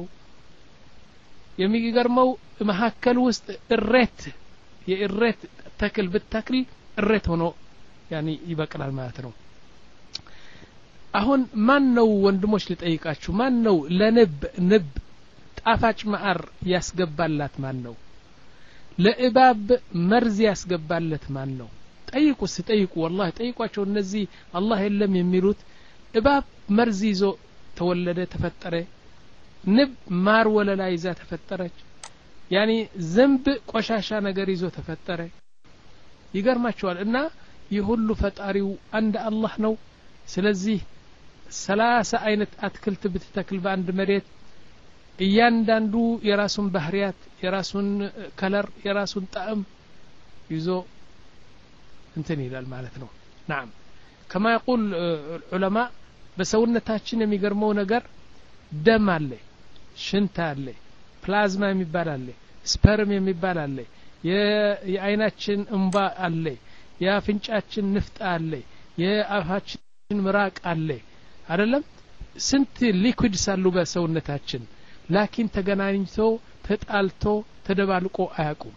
የሚገርመው መሐከል ውስጥ እሬት የእሬት ተክል ብትተክል እሬት ሆኖ ያኒ ይበቅላል ማለት ነው አሁን ማን ነው ወንድሞች ልጠይቃችሁ ማን ነው ለንብ ንብ ጣፋጭ ማር ያስገባላት ማን ነው ለእባብ መርዝ ያስገባለት ማን ነው ጠይቁ ሲጠይቁ والله ጠይቋቸው እነዚህ አላህ የለም የሚሉት እባብ መርዝ ይዞ ተወለደ ተፈጠረ ንብ ማር ወለላ ይዛ ተፈጠረች ያኒ ዝንብ ቆሻሻ ነገር ይዞ ተፈጠረ ይገርማቸዋል እና ይሁሉ ፈጣሪው አንድ አላህ ነው ስለዚህ ሰላሳ አይነት አትክልት ብትተክል በአንድ መሬት እያንዳንዱ የራሱን ባህሪያት የራሱን ከለር የራሱን ጣዕም ይዞ እንትን ይላል ማለት ነው نعم كما يقول العلماء በሰውነታችን የሚገርመው ነገር ደም አለ ሽንት አለ ፕላዝማ የሚባል አለ ስፐርም የሚባል አለ የአይናችን እንባ አለ የአፍንጫችን ንፍጥ አለ የአፋችን ምራቅ አለ አይደለም ስንት ሊኩዊድስ አሉ በሰውነታችን ላኪን ተገናኝቶ ተጣልቶ ተደባልቆ አያቁም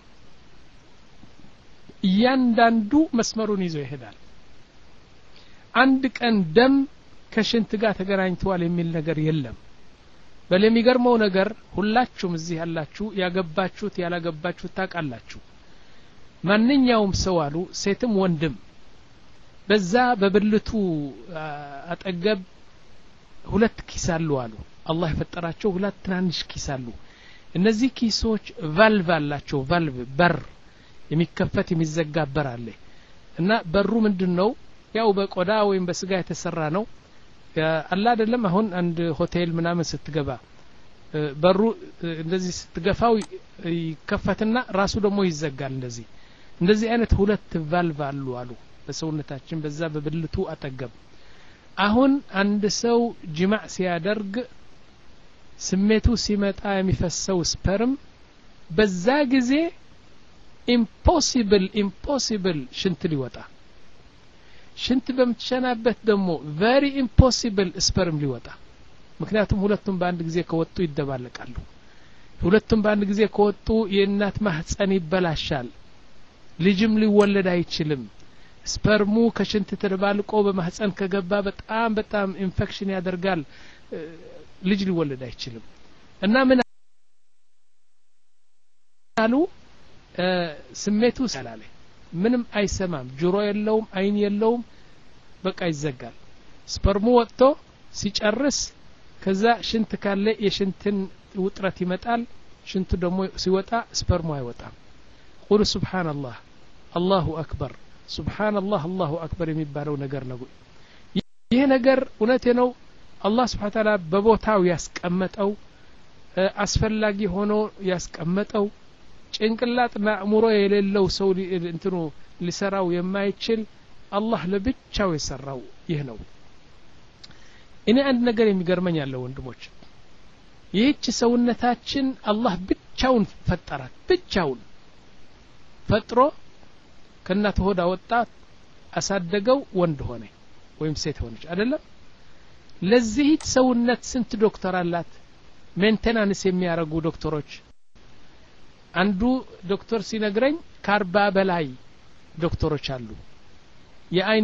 እያንዳንዱ መስመሩን ይዞ ይሄዳል አንድ ቀን ደም ከሽንት ጋር ተገናኝቷል የሚል ነገር የለም በለሚገርመው ነገር ሁላችሁም እዚህ ያላችሁ ያገባችሁት ያላገባችሁት ታውቃላችሁ ማንኛውም ሰው አሉ ሴትም ወንድም በዛ በብልቱ አጠገብ ሁለት ኪስ አሉ አሉ አላህ የፈጠራቸው ሁለት ትናንሽ ኪስ አሉ እነዚህ ኪሶች ቫልቭ አላቸው ቫልቭ በር የሚከፈት የሚዘጋ በር አለ እና በሩ ምንድነው ያው በቆዳ ወይም በስጋ የተሰራ ነው አላ አይደለም አሁን አንድ ሆቴል ምናምን ስትገባ በሩ እንደዚህ ስትገፋው ይከፈትና ራሱ ደግሞ ይዘጋል እንደዚህ እንደዚህ አይነት ሁለት ቫልቭ አሉ አሉ በሰውነታችን በዛ በብልቱ አጠገብ አሁን አንድ ሰው ጅማዕ ሲያደርግ ስሜቱ ሲመጣ የሚፈሰው ስፐርም በዛ ጊዜ ኢምፖሲብል ኢምፖሲብል ሽንት ሊወጣ ሽንት በምትሸናበት ደግሞ ቨሪ ኢምፖሲብል ስፐርም ሊወጣ ምክንያቱም ሁለቱም በአንድ ጊዜ ከወጡ ይደባለቃሉ ሁለቱም በአንድ ጊዜ ከወጡ የእናት ማህፀን ይበላሻል ልጅም ሊወለድ አይችልም ስፐርሙ ከሽንት ተደባልቆ በማህፀን ከገባ በጣም በጣም ኢንፌክሽን ያደርጋል ልጅ ሊወለድ አይችልም እና ምን አሉ ስሜቱ ሰላለ ምንም አይሰማም ጆሮ የለውም አይን የለውም በቃ ይዘጋል ስፐርሙ ወጥቶ ሲጨርስ ከዛ ሽንት ካለ የሽንትን ውጥረት ይመጣል ሽንቱ ደግሞ ሲወጣ ስፐርሙ አይወጣም ቁል ሱብሃንአላህ አላሁ አክበር ሱብሃንአላህ አላሁ አክበር የሚባለው ነገር ነው ይሄ ነገር እውነቴ ነው አላህ Subhanahu Ta'ala በቦታው ያስቀመጠው አስፈላጊ ሆኖ ያስቀመጠው ጭንቅላትና አእምሮ የሌለው ሰው እንትኑ ሊሰራው የማይችል አላህ ለብቻው የሰራው ይህ ነው እኔ አንድ ነገር የሚገርመኝ ያለው ወንድሞች ይህች ሰውነታችን አላህ ብቻውን ፈጠራት ብቻውን ፈጥሮ ከእናት ሆድ አወጣት አሳደገው ወንድ ሆነ ወይም ሴት ሆነች አይደለም ለዚህ ሰውነት ስንት ዶክተር አላት ሜንቴናንስ የሚያረጉ ዶክተሮች አንዱ ዶክተር ሲነግረኝ ከአርባ በላይ ዶክተሮች አሉ የአይን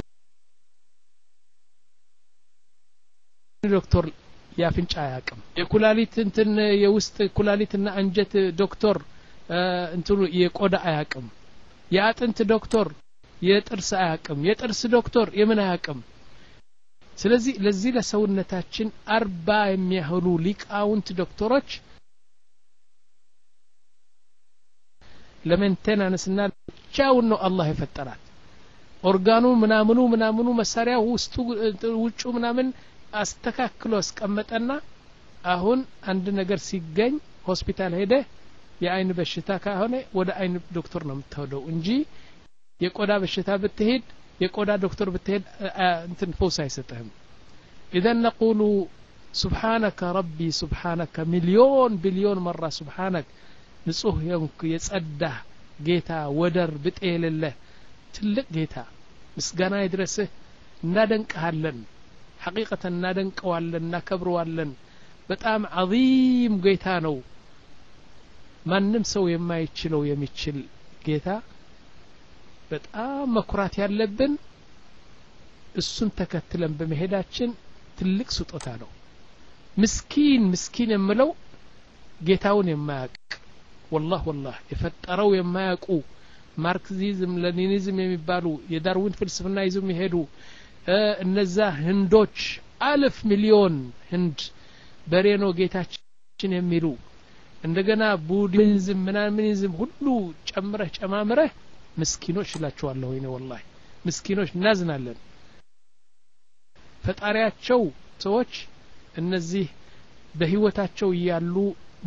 ዶክተር ያፍንጫ ያቅም የኩላሊት እንትን የውስጥ ኩላሊትና አንጀት ዶክተር እንትኑ የቆዳ አያቅም የአጥንት ዶክተር የጥርስ አያቅም የጥርስ ዶክተር የምን አያቅም ስለዚህ ለዚህ ለሰውነታችን አርባ የሚያህሉ ሊቃውንት ዶክተሮች ለሜንቴናንስና ቻውን ነው አላህ የፈጠራት ኦርጋኑ ምናምኑ ምናምኑ መሳሪያው ውስጡ ውጩ ምናምን አስተካክሎ አስቀመጠና አሁን አንድ ነገር ሲገኝ ሆስፒታል ሄደ የአይን በሽታ ከሆነ ወደ አይን ዶክተር ነው የምትሄደው እንጂ የቆዳ በሽታ ብትሄድ የቆዳ ዶክተር ብትሄድ እንትን ፈውስ አይሰጥህም اذا نقول سبحانك ربي سبحانك مليون بليون مره سبحانك ንጹህ የንኩ የጸዳ ጌታ ወደር ብጤልልህ ትልቅ ጌታ ምስጋና ይድረስህ እናደንቀሃለን ሐቂቀተ እናደንቀዋለን እናከብረዋለን በጣም عظيم ጌታ ነው ማንም ሰው የማይችለው የሚችል ጌታ በጣም መኩራት ያለብን እሱን ተከትለን በመሄዳችን ትልቅ ስጦታ ነው ምስኪን ምስኪን የምለው ጌታውን የማያውቅ والله والله የፈጠረው የማያውቁ ማርክሲዝም ሌኒኒዝም የሚባሉ የዳርዊን ፍልስፍና ይዘው የሚሄዱ እነዛ ህንዶች አልፍ ሚሊዮን ህንድ በሬኖ ጌታችን የሚሉ እንደገና ቡዲዝም ምናምንዝም ሁሉ ጨምረህ ጨማምረህ ምስኪኖች ይላቸዋለሁ እኔ والله ምስኪኖች እናዝናለን ፈጣሪያቸው ሰዎች እነዚህ በህይወታቸው ያሉ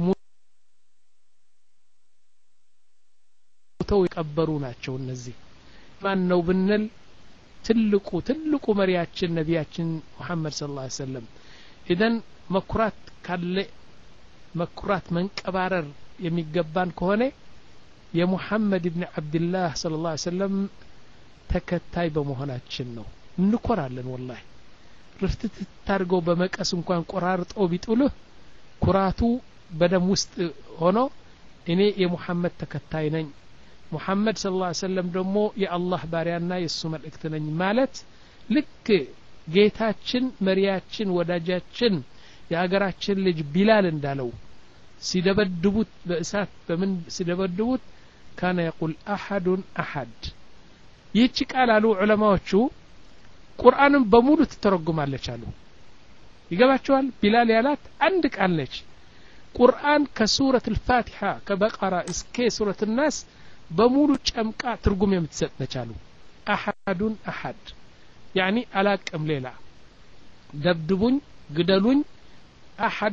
ሞተው የቀበሩ ናቸው እነዚህ ማን ነው ብንል ትልቁ ትልቁ መሪያችን ነቢያችን መሐመድ ሰለላሁ ዐለይሂ ወሰለም ኢደን መኩራት ካለ መኩራት መንቀባረር የሚገባን ከሆነ የሙሐመድ ኢብኑ አብዱላህ ሰለላሁ ዐለይሂ ወሰለም ተከታይ በመሆናችን ነው እንኮራለን والله ርፍትት ታርገው በመቀስ እንኳን ቆራርጠው ቢጥሉህ ኩራቱ በደም ውስጥ ሆኖ እኔ የሙሐመድ ተከታይ ነኝ ሙሐመድ ሰለላሁ ዐለይሂ ወሰለም ደግሞ የአላህ ባሪያና የሱ መልእክት ነኝ ማለት ልክ ጌታችን መሪያችን ወዳጃችን የሀገራችን ልጅ ቢላል እንዳለው ሲደበድቡት በእሳት በምን ሲደበድቡት كان يقول احد احد ይህች ቃል አሉ ዑለማዎቹ ቁርአንን በሙሉ ተተረጉማለች አሉ ይገባቸዋል ቢላል ያላት አንድ ቃል ነች ቁርአን ከሱረት الفاتحه ከበቀራ እስከ ሱረት الناس በሙሉ ጨምቃ ትርጉም የምትሰጥ ነች አሉ احد احد يعني አላቅም ሌላ ደብድቡኝ ግደሉኝ احد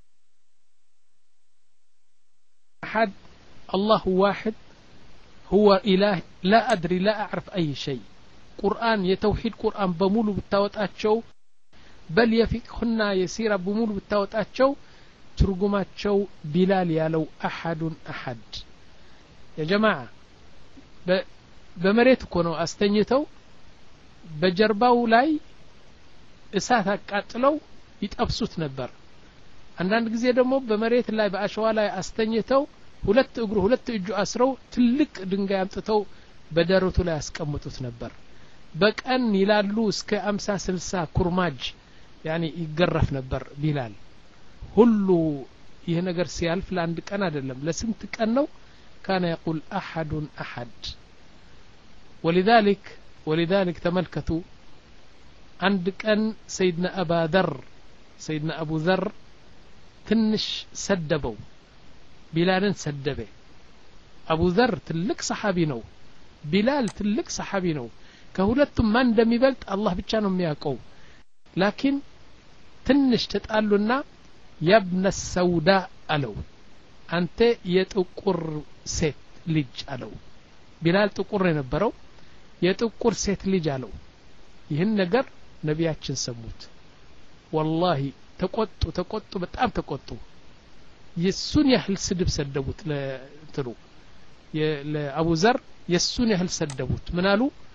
احد الله واحد هو اله لا ادري لا اعرف اي شيء قرآن يتوحيد قرآن بمولو بتاوتاتشو بل يفقهنا يسير بمولو بتاوتاتشو ترجماتشو بلال يالو احد احد يا جماعه بمريت كونو استنيتو بجرباو لاي እሳት አቃጥለው ይጠብሱት ነበር አንዳንድ ጊዜ ደግሞ በመሬት ላይ በአሸዋ ላይ አስተኝተው ሁለት እግሩ ሁለት እጁ አስረው ትልቅ ድንጋይ አምጥተው በደረቱ ላይ ያስቀምጡት ነበር በቀን ይላሉ እስከ አምሳ ስልሳ ኩርማጅ يعني ይገረፍ ነበር ቢላል ሁሉ ይሄ ነገር ሲያልፍ ለአንድ ቀን አይደለም ለስንት ቀን ነው كان يقول احد احد ولذلك ولذلك تملكتوا عند كان سيدنا أبا ذر سيدنا أبو ذر تنش سدبوا بلال سدبه أبو ذر تلك صحابي نو بلال تلك صحابي نو كهولتم من دم يبلت الله بتشانهم ياقو لكن تنش تتقالونا يا ابن السوداء ألو أنت يتقر ست لج ألو بلال تقر ينبرو يتقر ست لج ألو ይህን ነገር ነቢያችን ሰሙት والله ተቆጡ ተቆጡ በጣም ተቆጡ የሱን ያህል ስድብ ሰደቡት ለትሩ ለአቡ ዘር የሱን ያህል ሰደቡት ምናሉ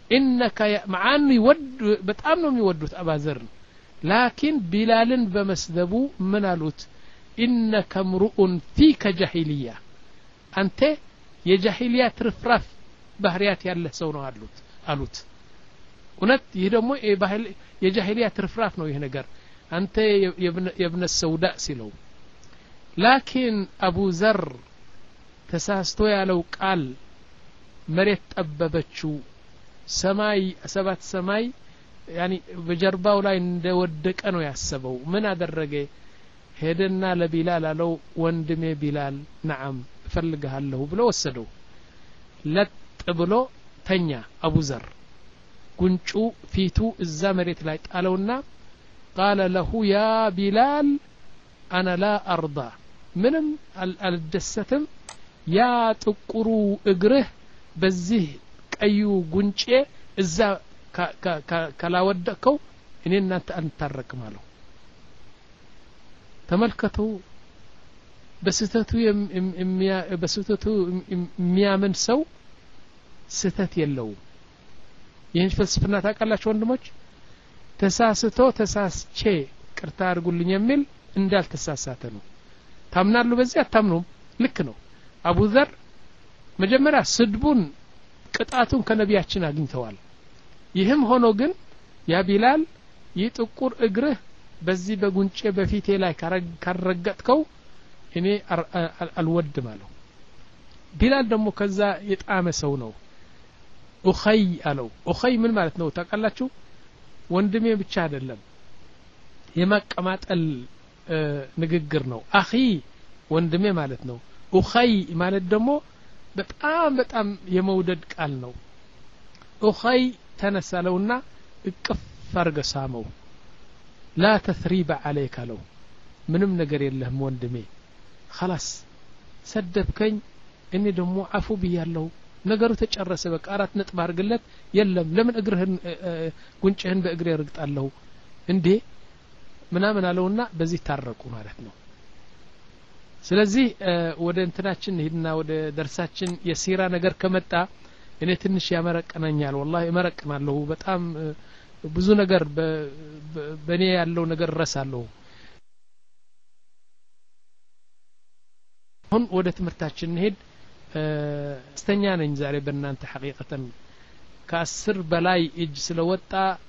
إنك مع أنه يود بتأمنوا يودوت أبا ذر لكن بلال بمسدبو من قالوت إنك امرؤ فيك جاهلية أنت يا جاهلية ترفرف بحريات ያለ ሰው ነው አሉት አሉት እውነት ይሄ ደግሞ የጃሂሊያ ትርፍራፍ ነው ይሄ ነገር አንተ የብነ ሰውዳ ሲለው ላኪን አቡ ዘር ተሳስቶ ያለው ቃል መሬት ጠበበችው ሰማይ ሰባት ሰማይ ያኒ በጀርባው ላይ እንደወደቀ ነው ያሰበው ምን አደረገ ሄደና ለቢላል አለው ወንድሜ ቢላል ነዓም እፈልግሃለሁ ብሎ ወሰደው ለጥ ብሎ ተኛ አቡ ዘር ጉንጩ ፊቱ እዛ መሬት ላይ ጣለውና قال له يا بلال انا لا ارضى ምንም አልደሰትም ያ ጥቁሩ እግርህ በዚህ ቀዩ ጉንጬ እዛ ካላወደቀው እኔ እናንተ አንታረቅም አለው ተመልከቱ በስተቱ በስተቱ የሚያምን ሰው ስተት የለውም ይህን ፍልስፍና ታውቃላችሁ ወንድሞች ተሳስቶ ተሳስቼ ቅርታ አድርጉልኝ የሚል እንዳልተሳሳተ ነው ታምናሉ በዚህ አታምኑም ልክ ነው አቡ ዘር መጀመሪያ ስድቡን ቅጣቱን ከነቢያችን አግኝተዋል ይህም ሆኖ ግን ያ ቢላል ይጥቁር እግርህ በዚህ በጉንጬ በፊቴ ላይ ካረገጥከው እኔ አልወድም አለው ቢላል ደግሞ ከዛ የጣመ ሰው ነው ኡኸይ አለው ኡኸይ ምን ማለት ነው ታውቃላችሁ ወንድሜ ብቻ አይደለም የማቀማጠል ንግግር ነው አኺ ወንድሜ ማለት ነው ኡኸይ ማለት ደግሞ በጣም በጣም የመውደድ ቃል ነው ኡኸይ ተነሳለውና እቅፍ አርገሳመው لا تثريب عليك ለው ምንም ነገር የለህም ወንድሜ خلاص ሰደብከኝ እኔ ደግሞ አፉ ብያለሁ ነገሩ ተጨረሰ በቃ አራት ነጥብ አርግለት የለም ለምን እግርህን ጉንጭህን በእግሬ እርግጣለሁ እንዴ ምናምን አለውና በዚህ ታረቁ ማለት ነው ስለዚህ ወደ እንትናችን ሄድና ወደ ደርሳችን የሲራ ነገር ከመጣ እኔ ትንሽ ያመረቀናኛል والله እመረቀናለሁ በጣም ብዙ ነገር በኔ ያለው ነገር ረሳለሁ አሁን ወደ ትምርታችን ሄድ استنيا ነኝ ዛሬ በእናንተ ሐቂቀተን ከአስር በላይ እጅ ስለወጣ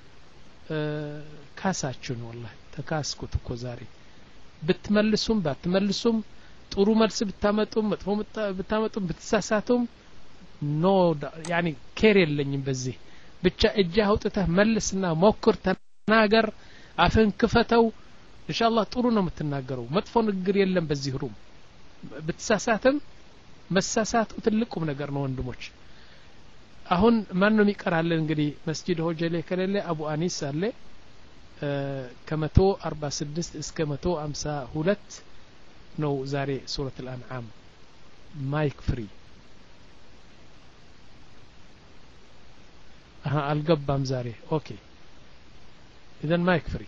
ካሳችሁ والله ተካስኩት እኮ ዛሬ ብትመልሱም ባትመልሱም ጥሩ መልስ ብታመጡም መጥፎ ብታመጡም ብትሳሳቱም ኖ ያኒ ኬር የለኝም በዚህ ብቻ እጅ አውጥተህ መልስና ሞክር ተናገር አፈን ክፈተው ኢንሻአላህ ጥሩ ነው የምትናገረው መጥፎ ንግግር የለም በዚህ ሩም ብትሳሳትም መሳሳቱ ትልቁም ነገር ነው ወንድሞች አሁን ማን ነው የሚቀራለን እንግዲህ መስጂድ ሆጀሌ ከሌለ አቡ አኒስ አለ ከመቶ አርባ ስድስት እስከ መቶ ሃምሳ ሁለት ነው ዛሬ ሱረት الانعام ማይክ ፍሪ አሃ አልገባም ዛሬ ኦኬ اذا ማይክ ፍሪ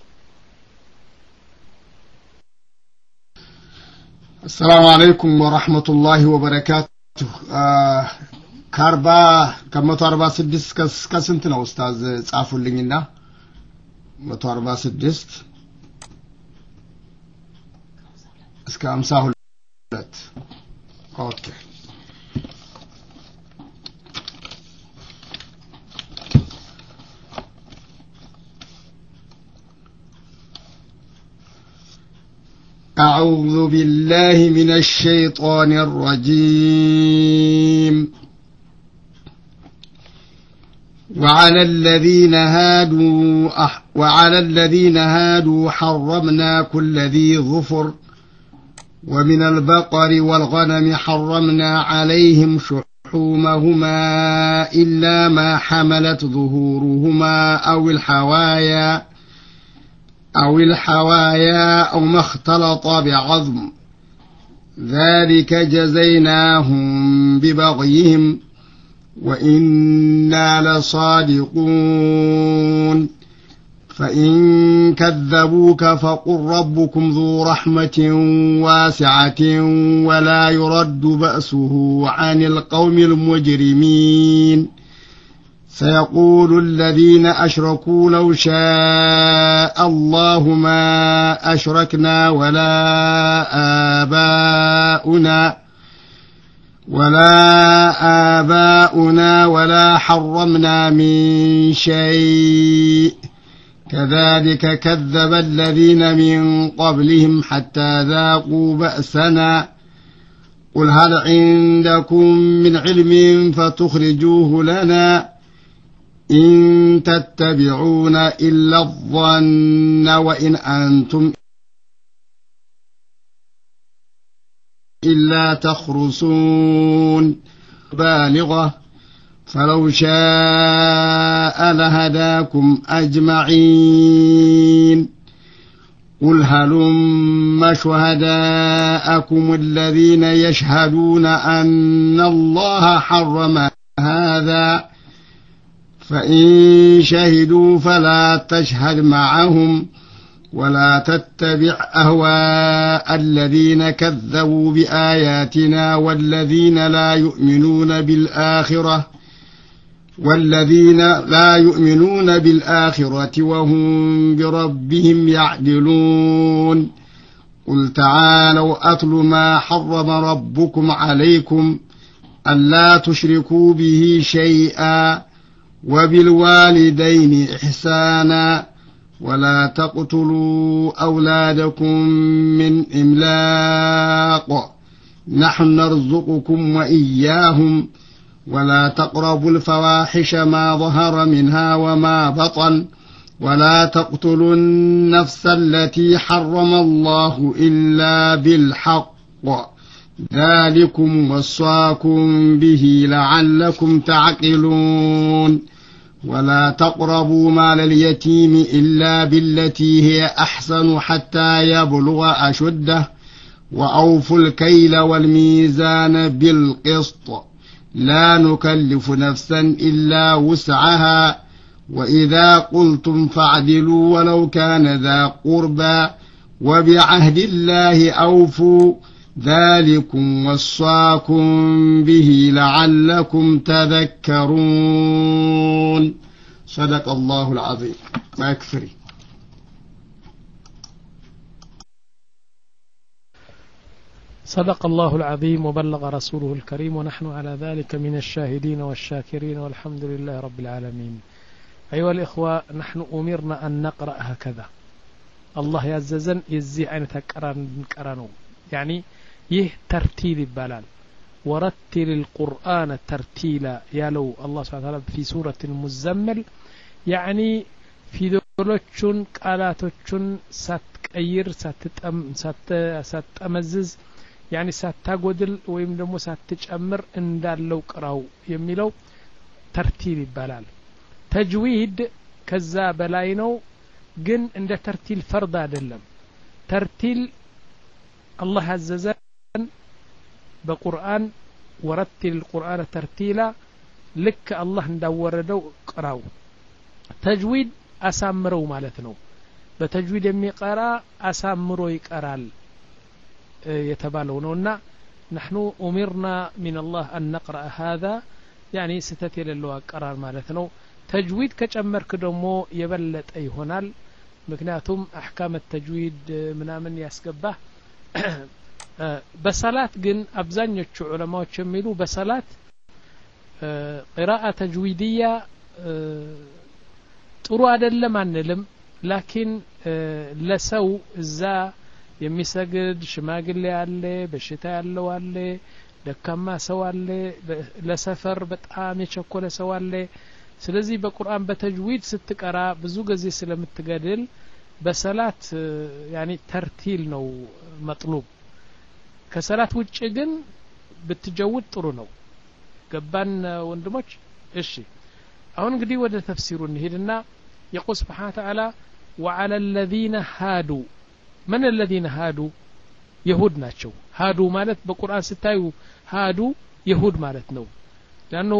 السلام عليكم ورحمة الله وبركاته كاربا كمتو أربعة سدس كسنتنا أستاذ صافوا لنا متو أربعة سدس اسك أمساه لت أوكي أعوذ بالله من الشيطان الرجيم وعلى الذين هادوا أح وعلى الذين هادوا حرمنا كل ذي ظفر ومن البقر والغنم حرمنا عليهم شحومهما إلا ما حملت ظهورهما أو الحوايا أو الحوايا أو ما اختلط بعظم ذلك جزيناهم ببغيهم وإنا لصادقون فإن كذبوك فقل ربكم ذو رحمة واسعة ولا يرد بأسه عن القوم المجرمين سيقول الذين أشركوا لو شاء الله ما أشركنا ولا آباؤنا ولا آباؤنا ولا حرمنا من شيء كذلك كذب الذين من قبلهم حتى ذاقوا بأسنا قل هل عندكم من علم فتخرجوه لنا إن تتبعون إلا الظن وإن أنتم إلا تخرصون بالغة فلو شاء لهداكم أجمعين قل هلم شهداءكم الذين يشهدون أن الله حرم هذا فإن شهدوا فلا تشهد معهم ولا تتبع أهواء الذين كذبوا بآياتنا والذين لا يؤمنون بالآخرة والذين لا يؤمنون بالآخرة وهم بربهم يعدلون قل تعالوا أتل ما حرم ربكم عليكم ألا تشركوا به شيئا وبالوالدين إحسانا ولا تقتلوا أولادكم من إملاق نحن نرزقكم وإياهم ولا تقربوا الفواحش ما ظهر منها وما بطن ولا تقتلوا النفس التي حرم الله إلا بالحق ذلكم وصاكم به لعلكم تعقلون ولا تقربوا مال اليتيم إلا بالتي هي أحسن حتى يبلغ أشده وأوفوا الكيل والميزان بالقسط لا نكلف نفسا إلا وسعها وإذا قلتم فاعدلوا ولو كان ذا قربى وبعهد الله أوفوا ذلكم وصاكم به لعلكم تذكرون صدق الله العظيم ما يكفري صدق الله العظيم وبلغ رسوله الكريم ونحن على ذلك من الشاهدين والشاكرين والحمد لله رب العالمين. أيها الإخوة نحن أمرنا أن نقرأ هكذا الله يعززن يزي عين تقران نقرانو يعني يه ترتيل يبالال ورتل القرآن ترتيلا يالو الله سبحانه وتعالى في سورة المزمل يعني في دولتشون قالاتوچون ساتقير ساتطم سات ساتمزز يعني ساتاغودل ወይም ደግሞ ሳትጨምር እንዳለው ቅራው የሚለው ተርቲል ይባላል። ተጅዊድ ከዛ በላይ ነው ግን እንደ ተርቲል ፈርድ አይደለም። ተርቲል አላህ አዘዘን በቁርአን ወረቲል القرآن ተርቲላ ልክ አላህ እንዳወረደው ቅራው። ተጅዊድ አሳምረው ማለት ነው። በተጅዊድ የሚቀራ አሳምሮ ይቀራል يتبالون ونا نحن أمرنا من الله أن نقرأ هذا يعني ستتيل اللواء قرار مالتنا تجويد كجمر كدمو يبلت أي هنال مكناتهم أحكام التجويد منامن يسقبه بصلاة جن أبزان يتشو علماء تشملوا بصلاة قراءة تجويدية تروا أدلم عن نلم لكن لسو الزا የሚሰግድ ሽማግሌ አለ በሽታ ያለው አለ ደካማ ሰው አለ ለሰፈር በጣም የቸኮለ ሰው አለ ስለዚህ በቁርአን በተጅዊድ ስትቀራ ብዙ ጊዜ ስለምትገድል በሰላት ያኒ ተርቲል ነው መጥሉብ ከሰላት ውጪ ግን ብትጀውድ ጥሩ ነው ገባን ወንድሞች እሺ አሁን እንግዲህ ወደ ተፍሲሩ እንሄድና يقول سبحانه وتعالى وعلى الذين هادوا من الذين هادوا يهود ናቸው ሃዱ ማለት በቁርአን ስታዩ ሃዱ ይሁድ ማለት ነው لانه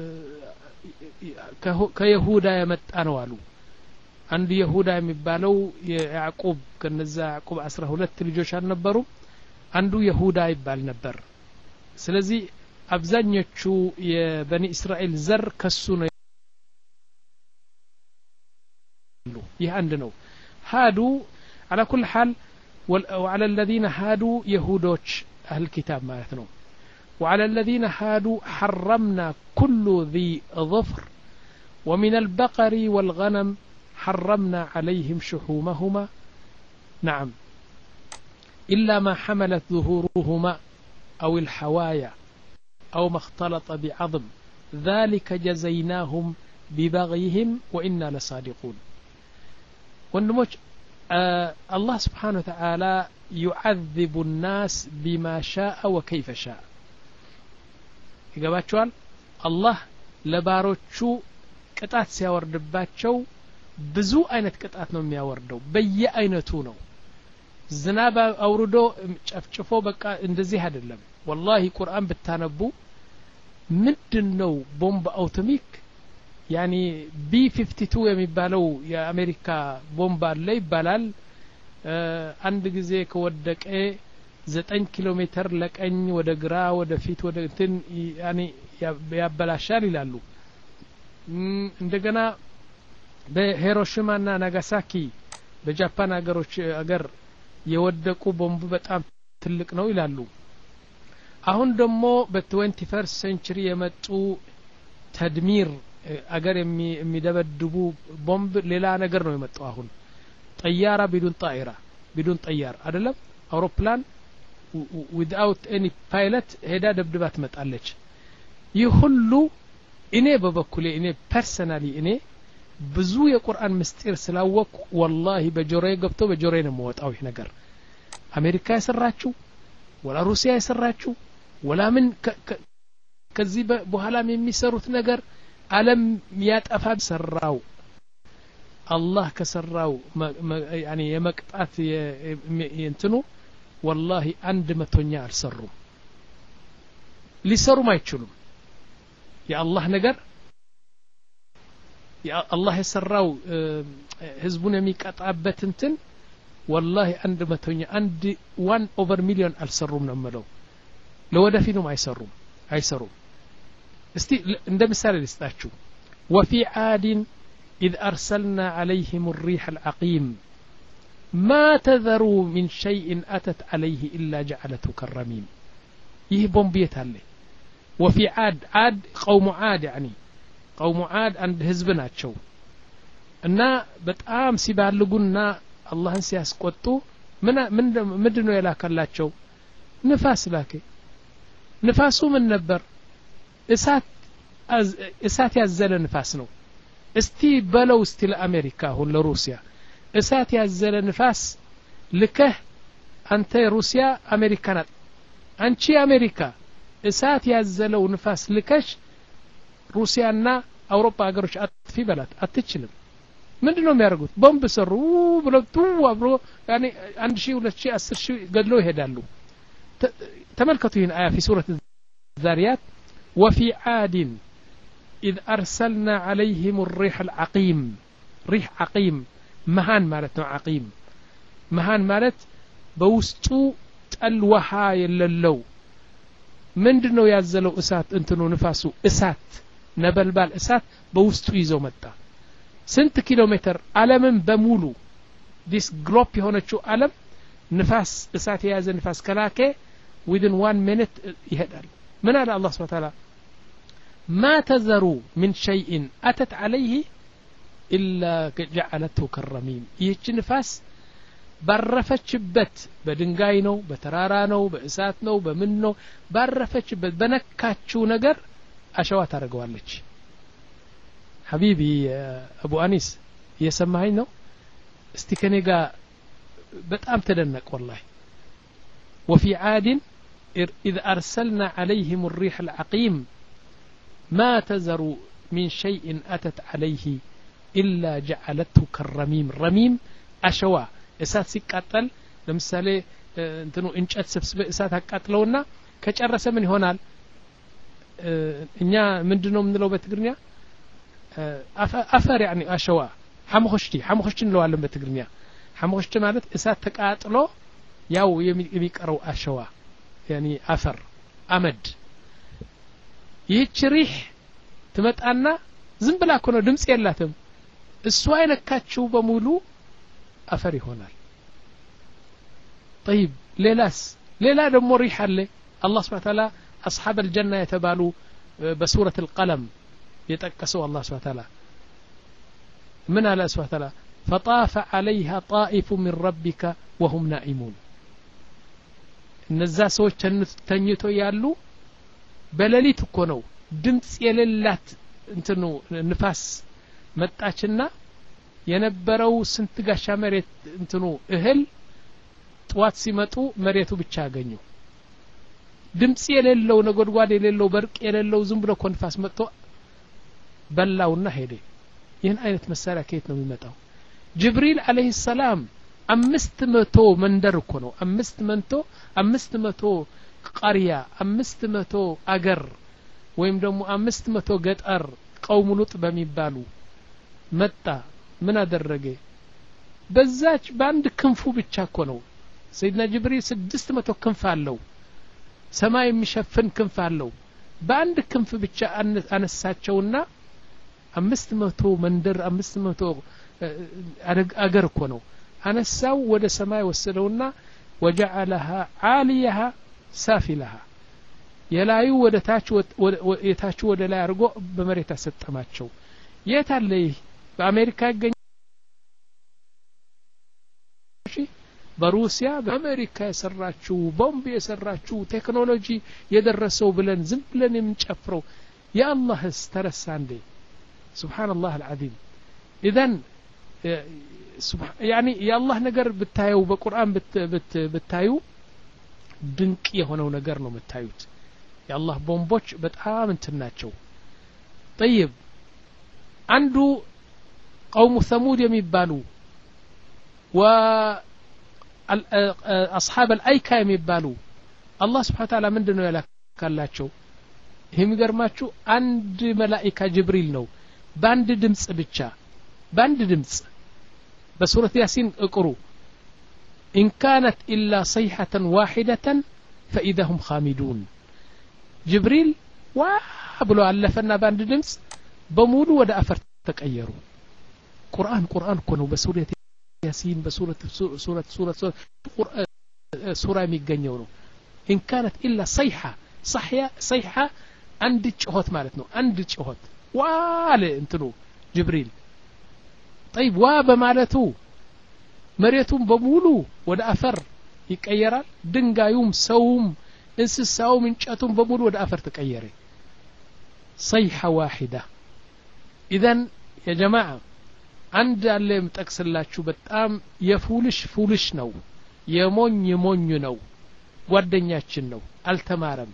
ከይሁዳ የመጣ ነው አሉ አንዱ ይሁዳ የሚባለው ያዕቆብ ከነዛ ያዕቆብ አስራ ሁለት ልጆች አልነበሩ አንዱ ይሁዳ ይባል ነበር ስለዚህ አብዛኞቹ የበኒ እስራኤል ዘር ከሱ ነው ይህ አንድ ነው ሃዱ على كل حال وعلى الذين هادوا يهودوች أهل الكتاب ማለት ነው وعلى الذين هادوا حرمنا كل ذي ظفر ومن البقر والغنم حرمنا عليهم شحومهما نعم إلا ما حملت ظهورهما أو الحوايا أو ما اختلط بعظم ذلك جزيناهم ببغيهم وإنا لصادقون وندموش آه الله سبحانه وتعالى يعذب الناس بما شاء وكيف شاء يقباتشوال الله لباروتشو ቅጣት ሲያወርድባቸው ብዙ አይነት ቅጣት ነው የሚያወርደው በየአይነቱ ነው ዝናብ አውርዶ ጨፍጭፎ በቃ እንደዚህ አይደለም والله ቁርአን ብታነቡ ምንድነው ቦምብ አውቶሚክ يعني بي خمسة وخمسين የሚባለው የአሜሪካ ቦምብ አለ ይባላል አንድ ጊዜ ከወደቀ ዘጠኝ ኪሎ ሜትር ለቀኝ ወደ ግራ ወደ ፊት ወደ እንትን يعني ያበላሻል ይላሉ እንደገና በሂሮሺማና ናጋሳኪ በጃፓን ሀገሮች ሀገር የወደቁ ቦምብ በጣም ትልቅ ነው ይላሉ አሁን ደግሞ በ21st century የመጡ ተድሚር አገር የሚደበድቡ ቦምብ ሌላ ነገር ነው የመጣው አሁን ጠያራ ቢዱን ጣይራ ቢዱን ጠያር አይደለም አውሮፕላን without any pilot ሄዳ ደብድባ ትመጣለች ይህ ሁሉ እኔ በበኩሌ እኔ ፐርሰናሊ እኔ ብዙ የቁርአን ምስጢር ስላወቅ والله በጆሮዬ ገብቶ በጆሮዬ ነው የምወጣው ይሄ ነገር አሜሪካ ያሰራችሁ ወላ ሩሲያ ያሰራችሁ ወላ ምን ከዚህ በኋላም የሚሰሩት ነገር ዓለም ያጠፋ ሰራው አላህ ከሰራው يعني የመቅጣት እንትኑ والله አንድ መቶኛ አልሰሩም ሊሰሩም አይችሉም የአላህ ነገር የአላህ የሰራው ህዝቡን የሚቀጣበት እንትን والله አንድ መቶኛ አንድ one over million አልሰሩም ነው ማለት ለወደፊቱም አይሰሩም አይሰሩም እስቲ እንደ ምሳሌ ልስጣችሁ وفي عاد إذ أرسلنا عليهم الريح العقيم ما تذروا من شيء أتت عليه إلا جعلته كالرميم ይህ ቦምብ አለ وفي عاد عاد قوم عاد يعني قوم عاد عند ህዝብ ናቸው እና በጣም ሲባልጉና አላህን ሲያስቆጡ ምን ምንድነው የላከላቸው ንፋስ ላከ ንፋሱ ምን ነበር እሳት እሳት ያዘለ ንፋስ ነው እስቲ በለው እስቲ ለአሜሪካ ሁሉ ለሩሲያ እሳት ያዘለ ንፋስ ልከህ አንተ ሩሲያ አሜሪካ ናት አንቺ አሜሪካ እሳት ያዘለው ንፋስ ልከሽ ሩሲያና አውሮፓ ሀገሮች አጥፊ በላት አትችልም ምንድነው የሚያደርጉት ቦምብ ሰሩ ብለው አብሮ ያኔ አንድ ሺህ ሁለት ሺህ አስር ሺህ ገድለው ይሄዳሉ ተመልከቱ ይህን አያ في سورة الذاريات وفي عاد إذ أرسلنا عليهم الريح العقيم ريح عقيم مهان مالتنا عقيم مهان مالت بوسطو الوحا يللو ምንድነው ያዘለው እሳት እንትኑ ንፋሱ እሳት ነበልባል እሳት በውስጡ ይዘው መጣ ስንት ኪሎ ሜትር ዓለምን በሙሉ this globe የሆነችው ዓለም ንፋስ እሳት የያዘ ንፋስ ከላከ within one minute ይሄዳል ምን አለ አላህ Subhanahu Wa Ta'ala ما تذروا من شيء أتت عليه إلا جعلته كالرميم ይህች ንፋስ ባረፈችበት በድንጋይ ነው በተራራ ነው በእሳት ነው በምን ነው ባረፈችበት በነካችው ነገር አሸዋ ታደርገዋለች ሐቢቢ አቡ አኒስ የሰማኸኝ ነው እስቲ ከኔ ጋር በጣም ተደነቅ والله وفي عاد إذ أرسلنا عليهم الريح العقيم ما تذروا من شيء أتت عليه إلا جعلته كالرميم رميم أشوا እሳት ሲቃጠል ለምሳሌ እንትኑ እንጨት ሰብስበ እሳት አቃጥለውና ከጨረሰ ምን ይሆናል እኛ ምንድነው ምንለው በትግርኛ አፈር يعني አሸዋ ሐመخشቲ ሐመخشቲ እንለዋለን በትግርኛ ሐመخشቲ ማለት እሳት ተቃጥሎ ያው የሚቀረው አሸዋ يعني አፈር አመድ ይህች ሪህ ትመጣና ዝም ብላ እኮ ነው ድምጽ የላትም እሱ አይነካችሁ በሙሉ አፈር ይሆናል طيب ሌላስ ሌላ ደግሞ ሪህ አለ አላህ Subhanahu Wa Ta'ala أصحاب الجنة የተባሉ በሱረት القلم يتقسوا الله سبحانه وتعالى من على سبحانه وتعالى فطاف عليها طائف من ربك وهم نائمون እነዛ ሰዎች ተኝተው ያሉ በሌሊት እኮ ነው ድምጽ የሌላት እንትኑ ንፋስ መጣችና የነበረው ስንት ጋሻ መሬት እንትኑ እህል ጧት ሲመጡ መሬቱ ብቻ አገኙ ድምጽ የሌለው ነጎድጓድ የሌለው በርቅ የሌለው ዝም ብሎ ኮንፋስ መጥቶ በላውና ሄደ ይህን አይነት መሳሪያ ከየት ነው የሚመጣው ጅብሪል አለይሂ ሰላም አምስት መቶ መንደር እኮ ነው አምስት መቶ አምስት መቶ ቀሪያ አምስት መቶ አገር ወይም ደግሞ አምስት መቶ ገጠር ቀውም ሉጥ በሚባሉ መጣ ምን አደረገ በዛች ባንድ ክንፉ ብቻ እኮ ነው ሰይድና ጅብሪል ስድስት መቶ ክንፍ አለው ሰማይ የሚሸፍን ክንፍ አለው በአንድ ክንፍ ብቻ አነሳቸውና አምስት መቶ መንደር አምስት መቶ አገር እኮ ነው አነሳው ወደ ሰማይ ወሰደውና وجعلها عاليها سافلها የላዩ ወደ ታች የታች ወደ ላይ አርጎ በመሬት አሰጠማቸው የታለ በአሜሪካ ይገኛል በሩሲያ በአሜሪካ የሰራችው ቦምብ የሰራችው ቴክኖሎጂ የደረሰው ብለን ዝም ብለን የምንጨፍረው ያአላህስ ተረሳ እንዴ ሱብሃንአላህ አልዓዚም ኢዘን يعني يا الله ነገር ብታዩ በቁርአን ብታዩ ድንቅ የሆነው ነገር ነው የምታዩት የአላህ ቦምቦች በጣም እንትናቸው طيب አንዱ قوم ثمود የሚባሉ و اصحاب الايكه የሚባሉ አላህ Subhanahu Wa Ta'ala ምንድነው ያላካላቸው የሚገርማችሁ አንድ መላእክት ጅብሪል ነው በአንድ ድምጽ ብቻ በአንድ ድምጽ بسورة ياسين اقروا إن كانت إلا صيحة واحدة فإذا هم خامدون جبريل وابلو علفنا باند دمس بمولو ودا أفر تكأيروا قرآن قرآن كنوا بسورة ياسين بسورة سورة سورة سورة, سورة, سورة ميقنيونو إن كانت إلا صيحة صحية صيحة عندي جهوت مالتنو عندي جهوت والي انتنو جبريل طيب واب مالتو مريتهم بمولو ودا أفر يكأيرال دنقايوم سوم انسساوم انشاتهم بمولو ودا أفر تكأيري صيحة واحدة إذن يا جماعة عند اللي متأكسر الله شو بتقام يفولش فولش نو يمون يمون نو ودنياتش نو التمارم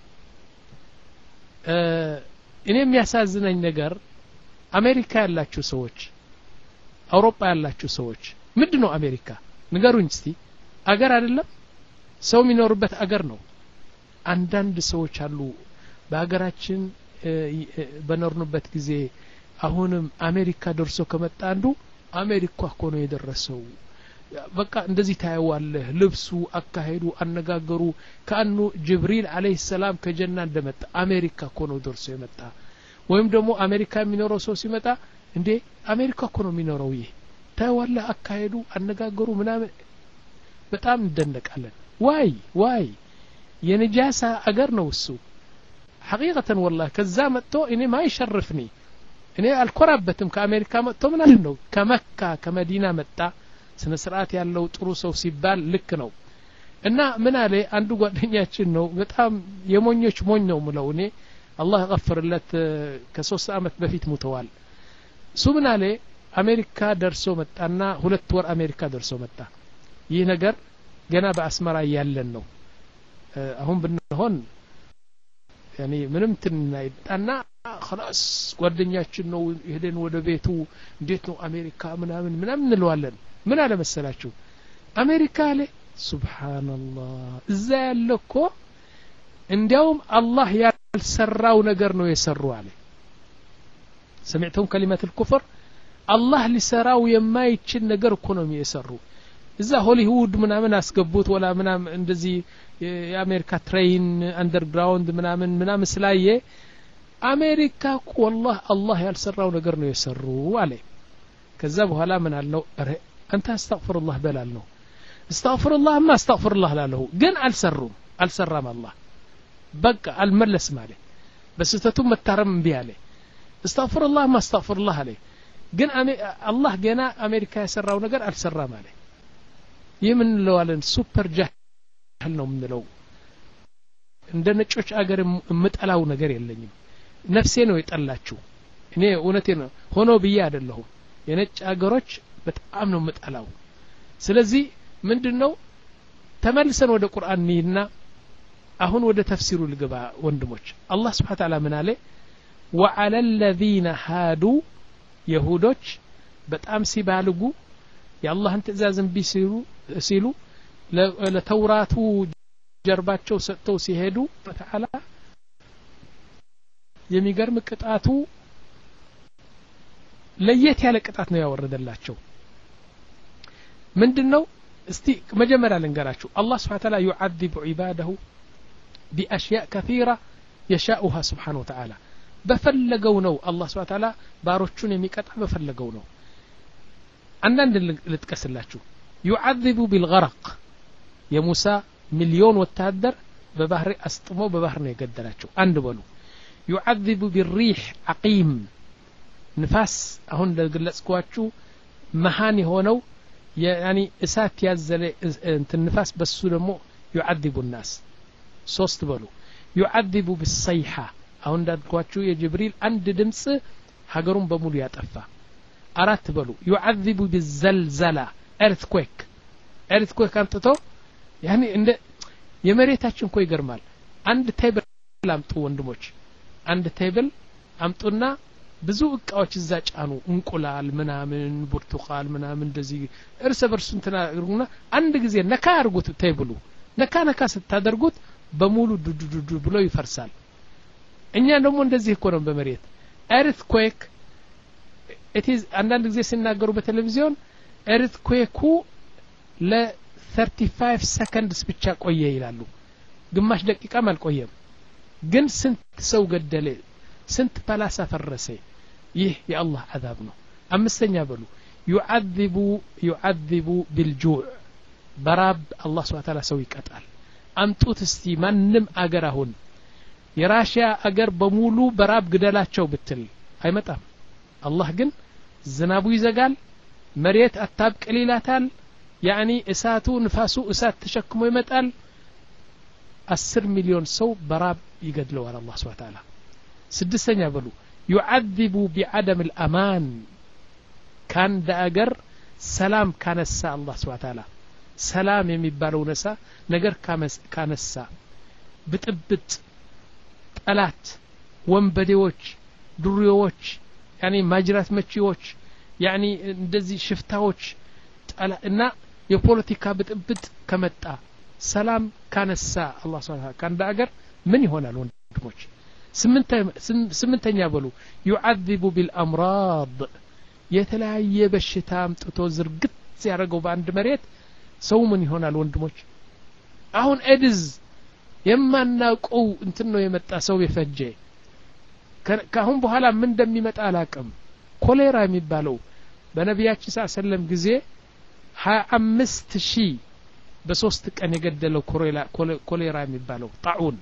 اه إنهم يسازنا النجر أمريكا لا شو سوتش አውሮፓ ያላችሁ ሰዎች ምንድነው አሜሪካ ንገሩኝ እስቲ አገር አይደለም ሰው የሚኖርበት አገር ነው አንዳንድ ሰዎች አሉ በአገራችን በኖርንበት ጊዜ አሁንም አሜሪካ ደርሶ ከመጣ አንዱ አሜሪካ እኮ ነው የደረሰው በቃ እንደዚህ ታየዋለህ ልብሱ አካሄዱ አነጋገሩ ካኑ ጅብሪል አለይሂ ሰላም ከጀና እንደመጣ አሜሪካ እኮ ነው ደርሶ የመጣ ወይም ደግሞ አሜሪካ የሚኖረው ሰው ሲመጣ እንዴ አሜሪካ እኮ ነው የሚኖረው ይሄ ታየዋለህ አካሄዱ አነጋገሩ ምናምን በጣም እንደነቃለን ዋይ ዋይ የነጃሳ አገር ነው እሱ حقيقة والله ከዛ መጥቶ እኔ ማይሸርፍኒ እኔ አልኮራበትም ከአሜሪካ መጥቶ ምን አልነው ከመካ ከመዲና መጣ ስነ ስርዓት ያለው ጥሩ ሰው ሲባል ልክ ነው እና ምን አለ አንዱ ጓደኛችን ነው በጣም የሞኞች ሞኝ ነው ምለው እኔ አላህ ይغفرለት ከሶስት አመት በፊት ሙተዋል እሱ ምን አለ አሜሪካ ደርሶ መጣና ሁለት ወር አሜሪካ ደርሶ መጣ ይህ ነገር ገና በአስመራ ያለን ነው አሁን ብንሆን يعني ምንም ትናይጣና خلاص ጓደኛችን ነው ሄደን ወደ ቤቱ እንዴት ነው አሜሪካ ምናምን ምናምን እንለዋለን ምን አለ መሰላችሁ አሜሪካ አለ ሱብሃንአላህ እዛ ያለኮ እንዲያውም አላህ ያልሰራው ነገር ነው የሰሩ አለ سمعتم كلمة الكفر الله لسراو يما يتشن ነገር እኮ ነው የሚሰሩ እዛ ሆሊውድ ምናምን አስገቡት ወላ ምናምን እንደዚህ የአሜሪካ ትሬን አንደርግራውንድ ምናምን ምናምን ስላየ አሜሪካ والله الله ያልሰራው ነገር ነው የሰሩ አለ ከዛ በኋላ ምን አለው አንተ አስተግፍሩላህ በላልነው አስተግፍሩላህ ማ አስተግፍሩላህ ላለው ግን አልሰሩም አልሰራም አላህ በቃ አልመለስም አለ በስተቱ መታረም እምቢ አለ አስተግፍሩላህ ማ አስተግፍሩላህ አለ ግን አላህ ገና አሜሪካ የሰራው ነገር አልሰራም አለ ይምን ለዋለን ሱፐር ጃህል ነው ምንለው እንደ ነጮች አገር ምጠላው ነገር የለኝም ነፍሴ ነው የጠላችሁ እኔ እውነቴ ነው ሆኖ ብዬ አይደለሁም የነጭ አገሮች በጣም ነው ምጠላው ስለዚህ ምንድነው ተመልሰን ወደ ቁርአን ንይና አሁን ወደ ተፍሲሩ ልገባ ወንድሞች አላህ Subhanahu Ta'ala ምን አለ وعلى الذين هادوا يهودوች በጣም ሲባልጉ የአላህን ትእዛዝን ቢሲሉ ሲሉ ለተውራቱ ጀርባቸው ሰጥተው ሲሄዱ ተዓላ የሚገርም ቅጣቱ ለየት ያለ ቅጣት ነው ያወረደላቸው ምንድነው እስቲ መጀመሪያ ልንገራችሁ አላህ Subhanahu Ta'ala يعذب عباده بأشياء كثيرة يشاؤها سبحانه وتعالى በፈለገው ነው አላህ Subhanahu Ta'ala ባሮቹን የሚቀጣ በፈለገው ነው አንዳንድ ልጥቀስላችሁ يعذب بالغرق የሙሳ ሚሊዮን ወታደር በባህር አስጥሞ በባህር ነው የገደላቸው አንድ በሉ يعذب بالريح عقيم ንፋስ አሁን ለግለጽኳችሁ መሃን የሆነው ያኒ እሳት ያዘለ እንትን ንፋስ በሱ ደግሞ يعذب الناس ሶስት በሉ يعذب بالصيحة አሁን እንዳልኳችሁ የጅብሪል አንድ ድምጽ ሀገሩን በሙሉ ያጠፋ አራት በሉ يعذب بالزلزلة earthquake earthquake አንጥቶ ያኒ እንደ የመሬታችን ኮ ይገርማል አንድ ቴብል አምጡ ወንድሞች አንድ ቴብል አምጡና ብዙ እቃዎች እዛ ጫኑ እንቁላል ምናምን ብርቱካን ምናምን እንደዚህ እርስ በርሱ እንትና አድርጉና አንድ ጊዜ ነካ አድርጉት ቴብሉ ነካ ነካ ስታደርጉት በሙሉ ዱዱዱ ብሎ ይፈርሳል እኛ ደግሞ እንደዚህ እኮ ነው በመሬት earthquake it is አንዳንድ ጊዜ ሲናገሩ በቴሌቪዥን earthquake ለ thirty-five seconds ብቻ ቆየ ይላሉ ግማሽ ደቂቃም አልቆየም ግን ስንት ሰው ገደለ ስንት ፓላስ አፈረሰ ይህ የአላህ عذاب ነው አምስተኛ በሉ يعذب يعذب بالجوع በራብ አላህ Subhanahu Ta'ala ሰው ይቀጣል አምጡት እስቲ ማንም አገር አሁን የራሺያ አገር በሙሉ በራብ ግደላቸው ብትል አይመጣም አላህ ግን ዝናቡ ይዘጋል መሬት አታብቅል ይላታል ያኒ እሳቱ ንፋሱ እሳት ተሸክሞ ይመጣል አስር ሚሊዮን ሰው በራብ ይገድለዋል አላህ Subhanahu Ta'ala ስድስተኛ በሉ يعذب بعدم الأمان كان داغر سلام كانسا الله سبحانه وتعالى سلام የሚባለው ነሳ ነገር ካነሳ ብጥብጥ ጠላት ወንበዴዎች ዱሪዎች ያኒ ማጅራት መቺዎች ያኒ እንደዚህ ሽፍታዎች እና የፖለቲካ ብጥብጥ ከመጣ ሰላም ካነሳ አላህ Subhanahu Ta'ala ካን ዳገር ምን ይሆናል ወንድሞች ስምንተኛ በሉ يعذب بالامراض የተለያየ በሽታ አምጥቶ ዝርግት ያረገው በአንድ መሬት ሰው ምን ይሆናል ወንድሞች አሁን ኤድዝ የማናውቀው እንትን ነው የመጣ ሰው የፈጀ ካሁን በኋላ ምን እንደሚመጣ አላቀም ኮሌራ የሚባለው በነቢያችን ሰለላሁ ዐለይሂ ወሰለም ጊዜ ሀያ አምስት ሺህ በሶስት ቀን የገደለው ኮሌራ ኮሌራ የሚባለው ጣዑን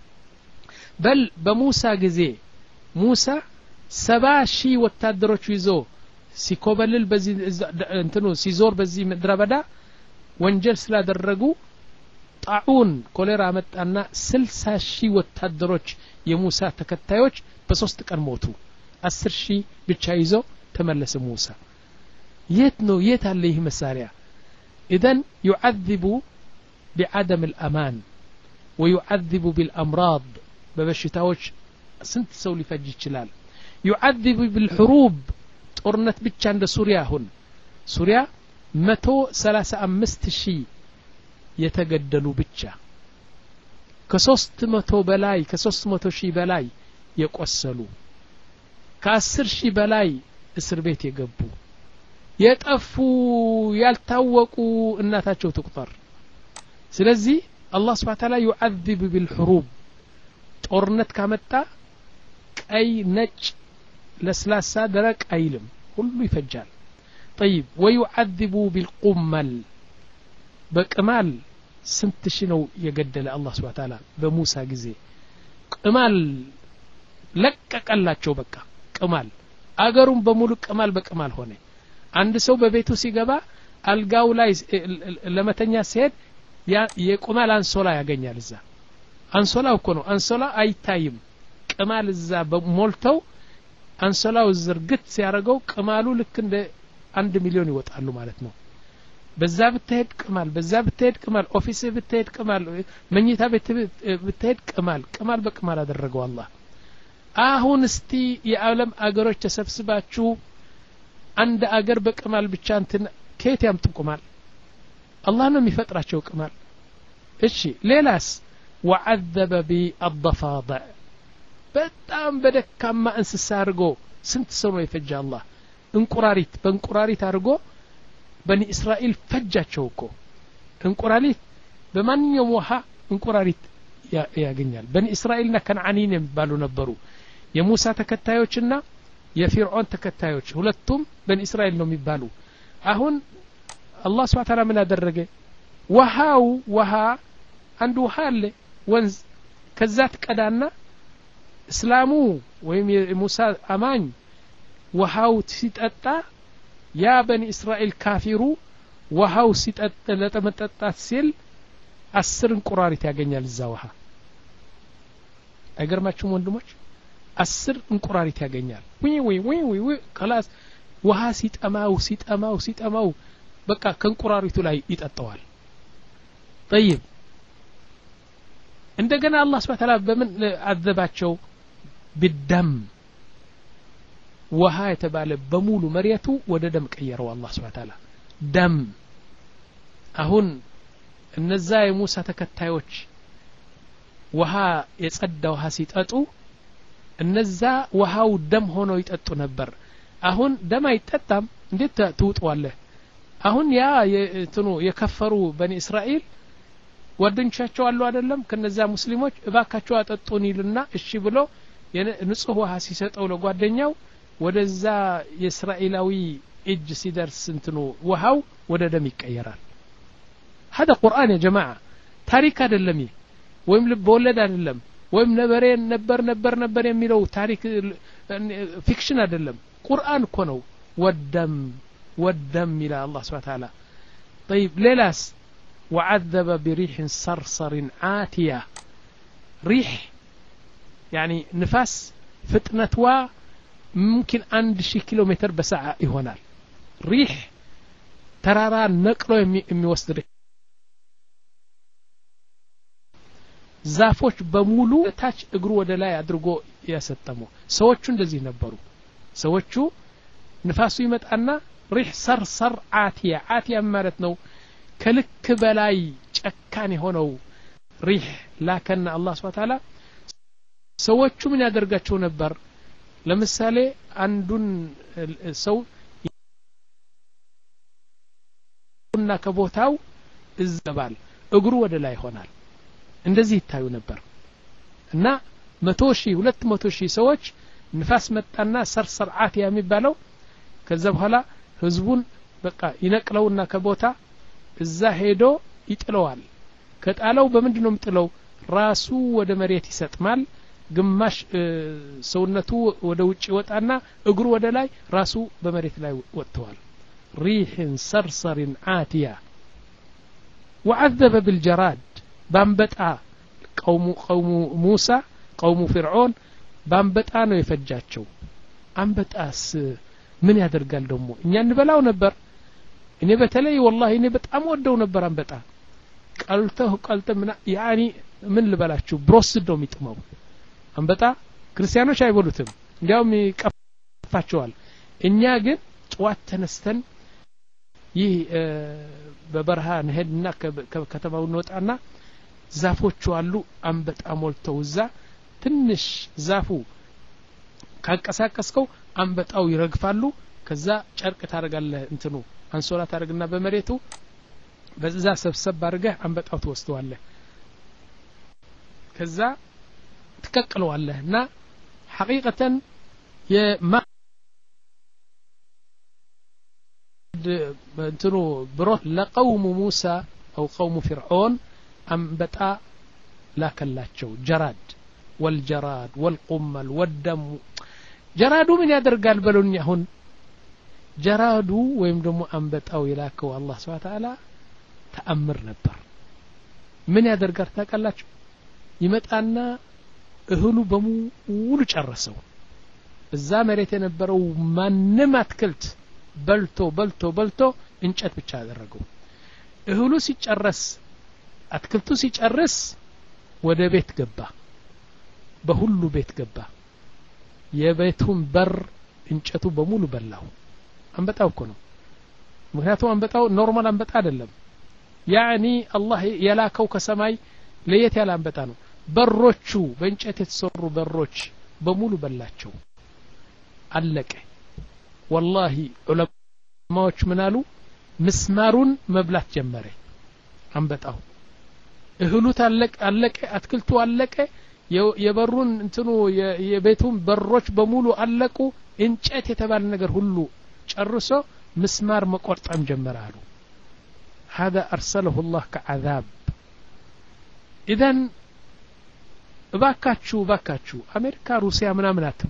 በል በሙሳ ጊዜ ሙሳ ሰባ ሺህ ወታደሮች ይዞ ሲኮበልል በዚህ እንትኑ ሲዞር በዚህ ምድረ በዳ ወንጀል ስላደረጉ ጣዑን ኮሌራ መጣና ስልሳ ሺህ ወታደሮች የሙሳ ተከታዮች በሶስት ቀን ሞቱ አስር ሺህ ብቻ ይዞ ተመለሰ ሙሳ የት ነው የት አለ ይህ መሳሪያ اذا يعذب بعدم الامان ويعذب بالامراض በበሽታዎች ስንት ሰው ሊፈጅ ይችላል يعذب بالحروب ጦርነት ብቻ እንደ ሱሪያ አሁን ሱሪያ መቶ ሰላሳ አምስት ሺህ የተገደሉ ብቻ ከሶስት መቶ በላይ ከሶስት መቶ ሺህ በላይ የቆሰሉ ከአስር ሺህ በላይ እስር ቤት የገቡ የጠፉ ያልታወቁ እናታቸው ተቆጠር ስለዚህ አላህ Subhanahu Ta'ala يعذب بالحروب ጦርነት ካመጣ ቀይ ነጭ ለስላሳ ደረቅ አይልም ሁሉ ይፈጃል طيب ويعذب بالقمل بقمال ስንት ሺህ ነው የገደለ አላህ Subhanahu Wa Ta'ala በሙሳ ጊዜ ቅማል ለቀቀላቸው በቃ ቅማል አገሩን በሙሉ ቅማል በቅማል ሆነ አንድ ሰው በቤቱ ሲገባ አልጋው ላይ ለመተኛ ሲሄድ የቅማል አንሶላ ያገኛል እዛ አንሶላው እኮ ነው አንሶላ አይታይም ቅማል እዛ በሞልተው አንሶላው ዝርግት ሲያረጋው ቅማሉ ልክ እንደ አንድ ሚሊዮን ይወጣሉ ማለት ነው በዛ ብትሄድ ቅማል በዛ ብትሄድ ቅማል ኦፊስ ብትሄድ ቅማል መኝታ ቤት ብትሄድ ቅማል ቅማል በቅማል አደረገው አላህ አሁን እስቲ የዓለም አገሮች ተሰብስባችሁ አንድ አገር በቅማል ብቻ እንትን ከየት ያምጡ ቅማል አላህ ነው የሚፈጥራቸው ቅማል እሺ ሌላስ وعذب بالضفادع በጣም በደካማ እንስሳ አርጎ ስንት ሰው ነው የፈጀ አላህ እንቁራሪት በእንቁራሪት አርጎ በኒ እስራኤል ፈጃቸው እኮ እንቁራሪት በማንኛውም ውሃ እንቁራሪት ያገኛል በኒ እስራኤልና ከነዓኒን የሚባሉ ነበሩ የሙሳ ተከታዮችና የፊርዖን ተከታዮች ሁለቱም በኒ እስራኤል ነው የሚባሉ አሁን አላህ Subhanahu Wa Ta'ala ምን አደረገ ውሃው ውሃ አንዱ ውሃ አለ ወንዝ ከዛት ቀዳና እስላሙ ወይም የሙሳ አማኝ ውሃው ሲጠጣ ያ በኒ እስራኤል ካፊሩ ውሃው ሲጠጣ ለተመጠጣት ሲል አስር እንቁራሪት ያገኛል እዛ ውሃ አይገርማችሁም ወንድሞች አስር እንቁራሪት ያገኛል ወይ ወይ ወይ ወይ خلاص ውሃ ሲጠማው ሲጠማው ሲጠማው በቃ ከእንቁራሪቱ ላይ ይጠጣዋል طيب እንደገና አላህ Subhanahu Wa Ta'ala በምን አዘባቸው بالدم ውሃ የተባለ በሙሉ መሪያቱ ወደ ደም ቀየረው አላህ Subhanahu Wa Ta'ala ደም አሁን እነዛ የሙሳ ተከታዮች ውሃ የጸዳ ውሃ ሲጠጡ እነዛ ውሃው ደም ሆኖ ይጠጡ ነበር አሁን ደም አይጠጣም እንዴት ትውጣዋለህ አሁን ያ እንትኑ የከፈሩ በኒ እስራኤል ወደንቻቸው አሉ አይደለም ከነዛ ሙስሊሞች እባካቸው አጠጡን ይልና እሺ ብሎ ንጹህ ውሃ ሲሰጠው ለጓደኛው ወደዛ የእስራኤላዊ እጅ ሲደርስ እንትኑ ውሃው ወደ ደም ይቀየራል هذا قرآن يا جماعة ታሪክ አይደለም ወይም ልብ ወለድ አይደለም ወይም ነበረ ነበር ነበር ነበር የሚለው ታሪክ ፊክሽን አይደለም ቁርአን እኮ ነው ወደም ወደም إلى الله سبحانه وتعالى طيب ليلاس وعذب بريح صرصر عاتية ريح يعني نفاس فتنتوا ممكن عند شي كيلومتر بساعة يهونال ريح ترارا نقلو የሚወስድ ዛፎች በሙሉ ታች እግሩ ወደ ላይ አድርጎ ያሰጠሙ ሰዎቹ እንደዚህ ነበሩ ሰዎቹ ንፋሱ ይመጣና ሪህ ሰርሰር አቲያ አቲያ ማለት ነው ከልክ በላይ ጨካን የሆነው ሪህ ላከና አላህ Subhanahu Wa Ta'ala ሰዎቹ ምን ያደርጋቸው ነበር ለምሳሌ አንዱን ሰው እና ከቦታው እዘባል እግሩ ወደ ላይ ሆናል እንደዚህ ይታዩ ነበር እና መቶ ሺህ ሁለት መቶ ሺህ ሰዎች ንፋስ መጣና ሰርሰር አቲያ የሚባለው ከዛ በኋላ ህዝቡን በቃ ይነቅለውና ከቦታ እዛ ሄዶ ይጥለዋል ከጣለው በመንድነው ምጥለው ራሱ ወደ መሬት ይሰጥማል ግማሽ ሰውነቱ ወደ ውጭ ወጣና እግሩ ወደ ላይ ራሱ በመሬት ላይ ወጥቷል ريح صرصر عاتية وعذب بالجراد بامبطا قوم قوم موسى قوم فرعون بامبطا ነው የፈጃቸው አንበጣስ ምን ያደርጋል ደሞ እኛ እንበላው ነበር እኔ በተለይ والله እኔ በጣም ወደው ነበር አንበጣ ቀልተው ቀልተ ምን ያኒ ምን ልበላችሁ ብሮስ ነው የሚጥመው አንበጣ ክርስቲያኖች አይበሉትም እንዲያውም ይቀፋቸዋል እኛ ግን ጧት ተነስተን ይህ በበረሃ ነህድና ከተማው እንወጣና ዛፎቹ አሉ አንበጣ ሞልተው እዛ ትንሽ ዛፉ ካንቀሳቀስከው አንበጣው ይረግፋሉ ከዛ ጨርቅ ታረጋለህ እንትኑ አንሶላ ታረግና በመሬቱ በዛ ሰብሰብ አድርገህ አንበጣው ትወስደዋለህ ከዛ ትከክለዋለህና ሐቂቀተን የማ እንትኑ ብሮት ለቀውሙ ሙሳ አው ቀውሙ ፍርዖን አንበጣ ላከላቸው ጀራድ والجراد والقمل والدم ጀራዱ ምን ያደርጋል በሉኝ አሁን ጀራዱ ወይም ደግሞ አንበጣው ይላከው አላህ Subhanahu Wa Ta'ala ተአምር ነበር ምን ያደርጋል ታውቃላችሁ ይመጣና እህሉ በሙሉ ጨረሰው እዛ መሬት የነበረው ማንም አትክልት በልቶ በልቶ በልቶ እንጨት ብቻ አደረገው እህሉ ሲጨረስ አትክልቱ ሲጨርስ ወደ ቤት ገባ በሁሉ ቤት ገባ የቤቱን በር እንጨቱ በሙሉ በላው አንበጣው እኮ ነው ምክንያቱም አንበጣው ኖርማል አንበጣ አይደለም ያኒ አላህ የላከው ከሰማይ ለየት ያለ አንበጣ ነው በሮቹ በእንጨት የተሰሩ በሮች በሙሉ በላቸው አለቀ والله ዑለማዎች ምናሉ ምስማሩን መብላት ጀመረ አንበጣው እህሉ ታለቀ አለቀ አትክልቱ አለቀ የበሩን እንትኑ የቤቱን በሮች በሙሉ አለቁ እንጨት የተባለ ነገር ሁሉ ጨርሶ ምስማር መቆርጠም ጀመረ አሉ هذا ارسله الله كعذاب اذن ባካችሁ ባካችሁ አሜሪካ ሩሲያ ምናምን አትበሉ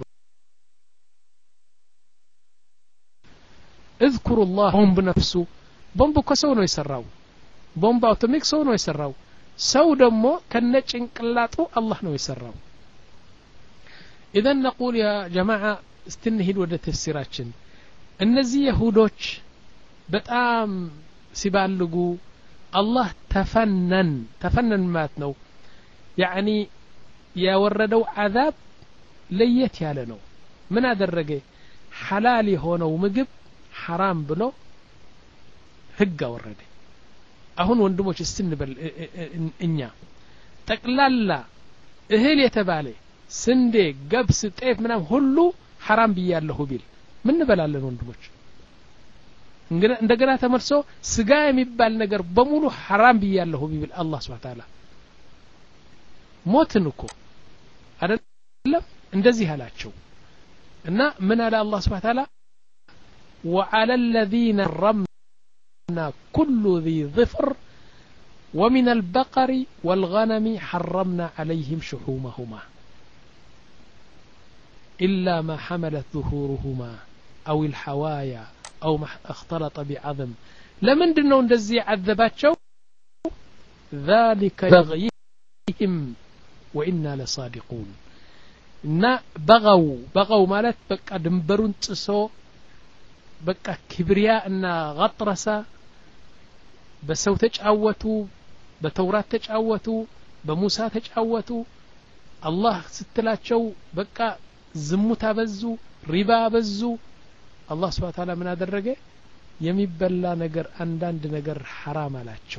اذكروا الله ቦምብ ነፍሱ ቦምብ ከሰው ነው የሰራው ቦምብ አውቶሚክ ሰው ነው የሰራው ሰው ደግሞ ከነጭንቅላቱ አላህ ነው የሰራው اذا نقول يا جماعه استنهد ወደ ተፍሲራችን እነዚህ ይሁዶች በጣም ሲባልጉ አላህ ተፈነን ተፈነን ማለት ነው يعني ያወረደው عذاب ለየት ያለ ነው ምን አደረገ ሐላል የሆነው ምግብ حرام ብሎ ህግ አወረደ አሁን ወንድሞች እስንበል እኛ ጠቅላላ እህል የተባለ ስንዴ ገብስ ጤፍ ምናም ሁሉ حرام ብያለሁ ቢል ምን እንበላለን ወንድሞች እንደገና ተመልሶ ስጋ የሚባል ነገር በሙሉ حرام ብያለሁ ቢል አላህ Subhanahu Wa Ta'ala ሞትን እኮ አይደለም እንደዚህ አላቸው እና ምን አለ አላህ Subhanahu Wa Ta'ala وعلى الذين رمنا كل ذي ظفر ومن البقر والغنم حرمنا عليهم شحومهما إلا ما حملت ظهورهما أو الحوايا أو ما اختلط بعظم لمن دنو እንደዚህ عذباتቸው ذلك بغيهم وإنا لصادقون እና بغوا بغوا ማለት በቃ ድንበሩን ጥሶ በቃ ክብሪያ እና غطرسا በሰው ተጫወቱ በተውራት ተጫወቱ በሙሳ ተጫወቱ አላህ ስትላቸው በቃ ዝሙት አበዙ ሪባ አበዙ አላህ Subhanahu Wa Ta'ala ምን አደረገ የሚበላ ነገር አንዳንድ ነገር حرام አላቸው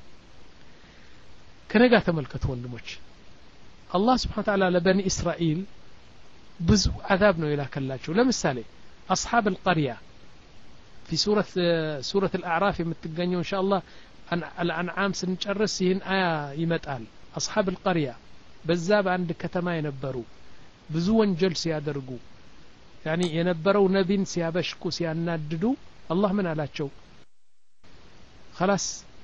ከነጋ ተመልከቱ ወንድሞች አላህ Subhanahu Wa Ta'ala ለበኒ እስራኤል ብዙ عذاب ነው ይላከላቸው ለምሳሌ اصحاب القريه في سورة سورة الأعراف يمتقنوا إن شاء الله الأنعام سنجرس يهن آية يمتقال أصحاب القرية بزاب عند كتما ينبروا بزوان جلس يادرقوا يعني ينبروا نبين سيابشكوا سياناددوا الله من على شو خلاص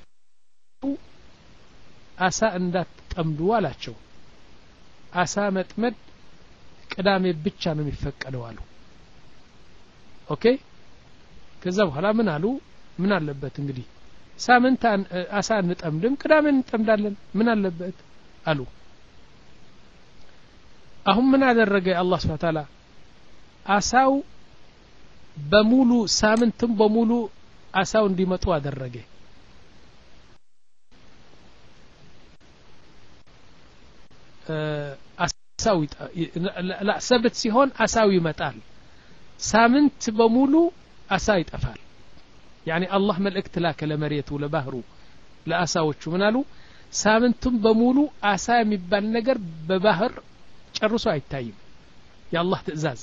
أساء اندات تمدوا على شو أساء متمد قدامي بيتشانو ميفك أدوالو أوكي ከዛ በኋላ ምን አሉ ምን አለበት እንግዲህ ሳምንት አሳ እንጠምድም ቅዳሜ እንጠምዳለን ምን አለበት አሉ አሁን ምን አደረገ አላህ Subhanahu Wa Ta'ala አሳው በሙሉ ሳምንትም በሙሉ አሳው እንዲመጡ አደረገ አሳው ላ ሰበት ሲሆን አሳው ይመጣል ሳምንት በሙሉ አሳ ይጠፋል يعني الله መልእክት ላከ ለመሬቱ ለባህሩ ለአሳዎቹ ምን አሉ ሳምንቱም በሙሉ አሳ የሚባል ነገር በባህር ጨርሶ አይታይም የአላህ ትእዛዝ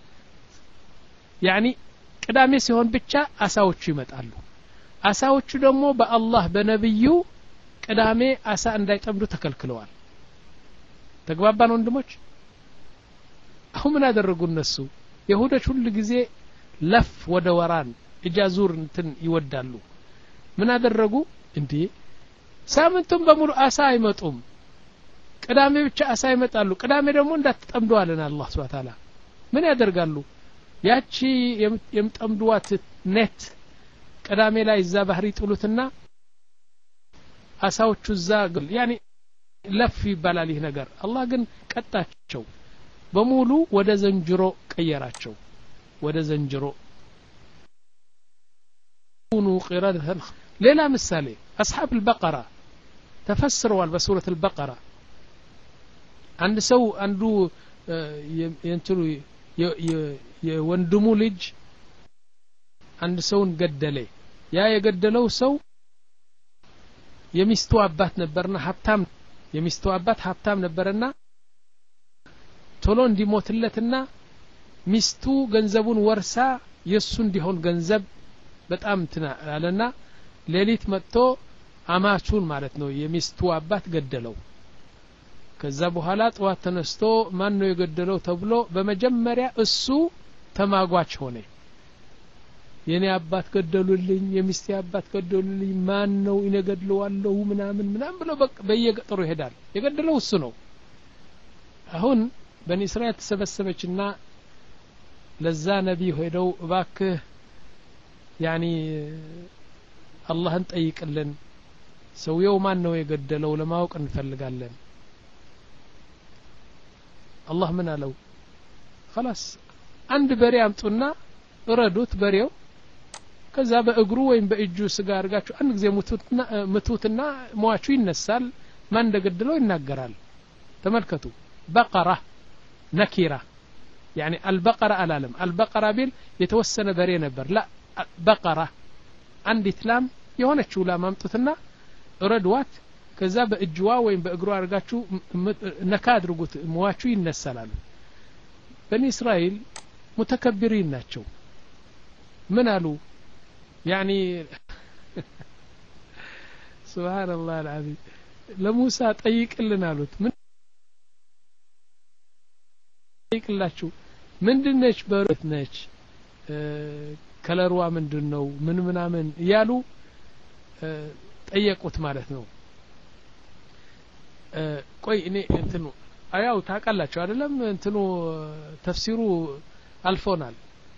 يعني ቅዳሜ ሲሆን ብቻ አሳዎቹ ይመጣሉ አሳዎቹ ደግሞ በአላህ በነብዩ ቅዳሜ አሳ እንዳይጠምዱ ተከልክለዋል ተግባባን ወንድሞች አሁን ምን አደረጉ እነሱ ይሁዶች ሁሉ ጊዜ ለፍ ወደ ወራን እጃዙር እንትን ይወዳሉ ምን አደረጉ እንዴ ሳምንቱን በሙሉ አሳ አይመጡም ቅዳሜ ብቻ አሳ ይመጣሉ ቅዳሜ ደግሞ እንዳትጠምዱ አለና አላህ Subhanahu Wa Ta'ala ምን ያደርጋሉ ያቺ የምጠምዱዋት ኔት ቅዳሜ ላይ እዛ ባህር ይጥሉትና አሳዎቹ እዛ ያኒ ለፍ ይባላል ይህ ነገር አላህ ግን ቀጣቸው በሙሉ ወደ ዘንጅሮ ቀየራቸው ወደ ዘንጅሮ كونوا قردة ሌላ ምሳሌ أصحاب البقرة ተፈስረዋል በሱረة البقرة አንድ ሰው አንዱ የእንትኑ የወንድሙ ልጅ አንድ ሰውን ገደለ ያ የገደለው ሰው የሚስቱ አባት ነበርና ሀብታም የሚስቱ አባት ሀብታም ነበርና ቶሎ እንዲሞትለትና ሚስቱ ገንዘቡን ወርሳ የሱ እንዲሆን ገንዘብ በጣም እንትና አለና ሌሊት መጥቶ አማቹን ማለት ነው የሚስቱ አባት ገደለው ከዛ በኋላ ጧት ተነስቶ ማን ነው የገደለው ተብሎ በመጀመሪያ እሱ ተማጓች ሆነ የኔ አባት ገደሉልኝ የሚስቴ አባት ገደሉልኝ ማን ነው ይነገድለዋለሁ ምናምን ምናምን ብሎ በየገጠሩ ይሄዳል የገደለው እሱ ነው አሁን በኒ እስራኤል ተሰበሰበችና ለዛ ነብይ ሄደው እባክህ ያኒ አላህን ጠይቅልን ሰውየው ማን ነው የገደለው ለማወቅ እንፈልጋለን አላህ ምን አለው خلاص አንድ በሬ አምጡና እረዱት በሬው ከዛ በእግሩ ወይም በእጁ ስጋ አርጋችሁ አንድ ጊዜ ሙቱትና ሙቱትና ሟቹ ይነሳል ማን እንደገደለው ይናገራል ተመልከቱ በቀራ ነኪራ يعني البقرة العالم البقرة بيل يتوسن بري نبر لا بقرة عندي تلام የሆነች ላም አምጡትና ረድዋት ከዛ በእጅዋ ወይም በእግሯ አርጋችሁ ነካ አድርጉት ሟቹ ይነሳላሉ በኒ እስራኤል ሙተከብሪን ናቸው ምን አሉ يعني سبحان الله العظيم ለሙሳ ጠይቅልን አሉት ምን ጠይቅላችሁ ምንድነች በረት ነች ከለሯ ምንድነው ምን ምናምን ያሉ ጠየቁት ማለት ነው ቆይ እኔ እንትኑ አያው ታቃላችሁ አይደለም እንትኑ ተፍሲሩ አልፎናል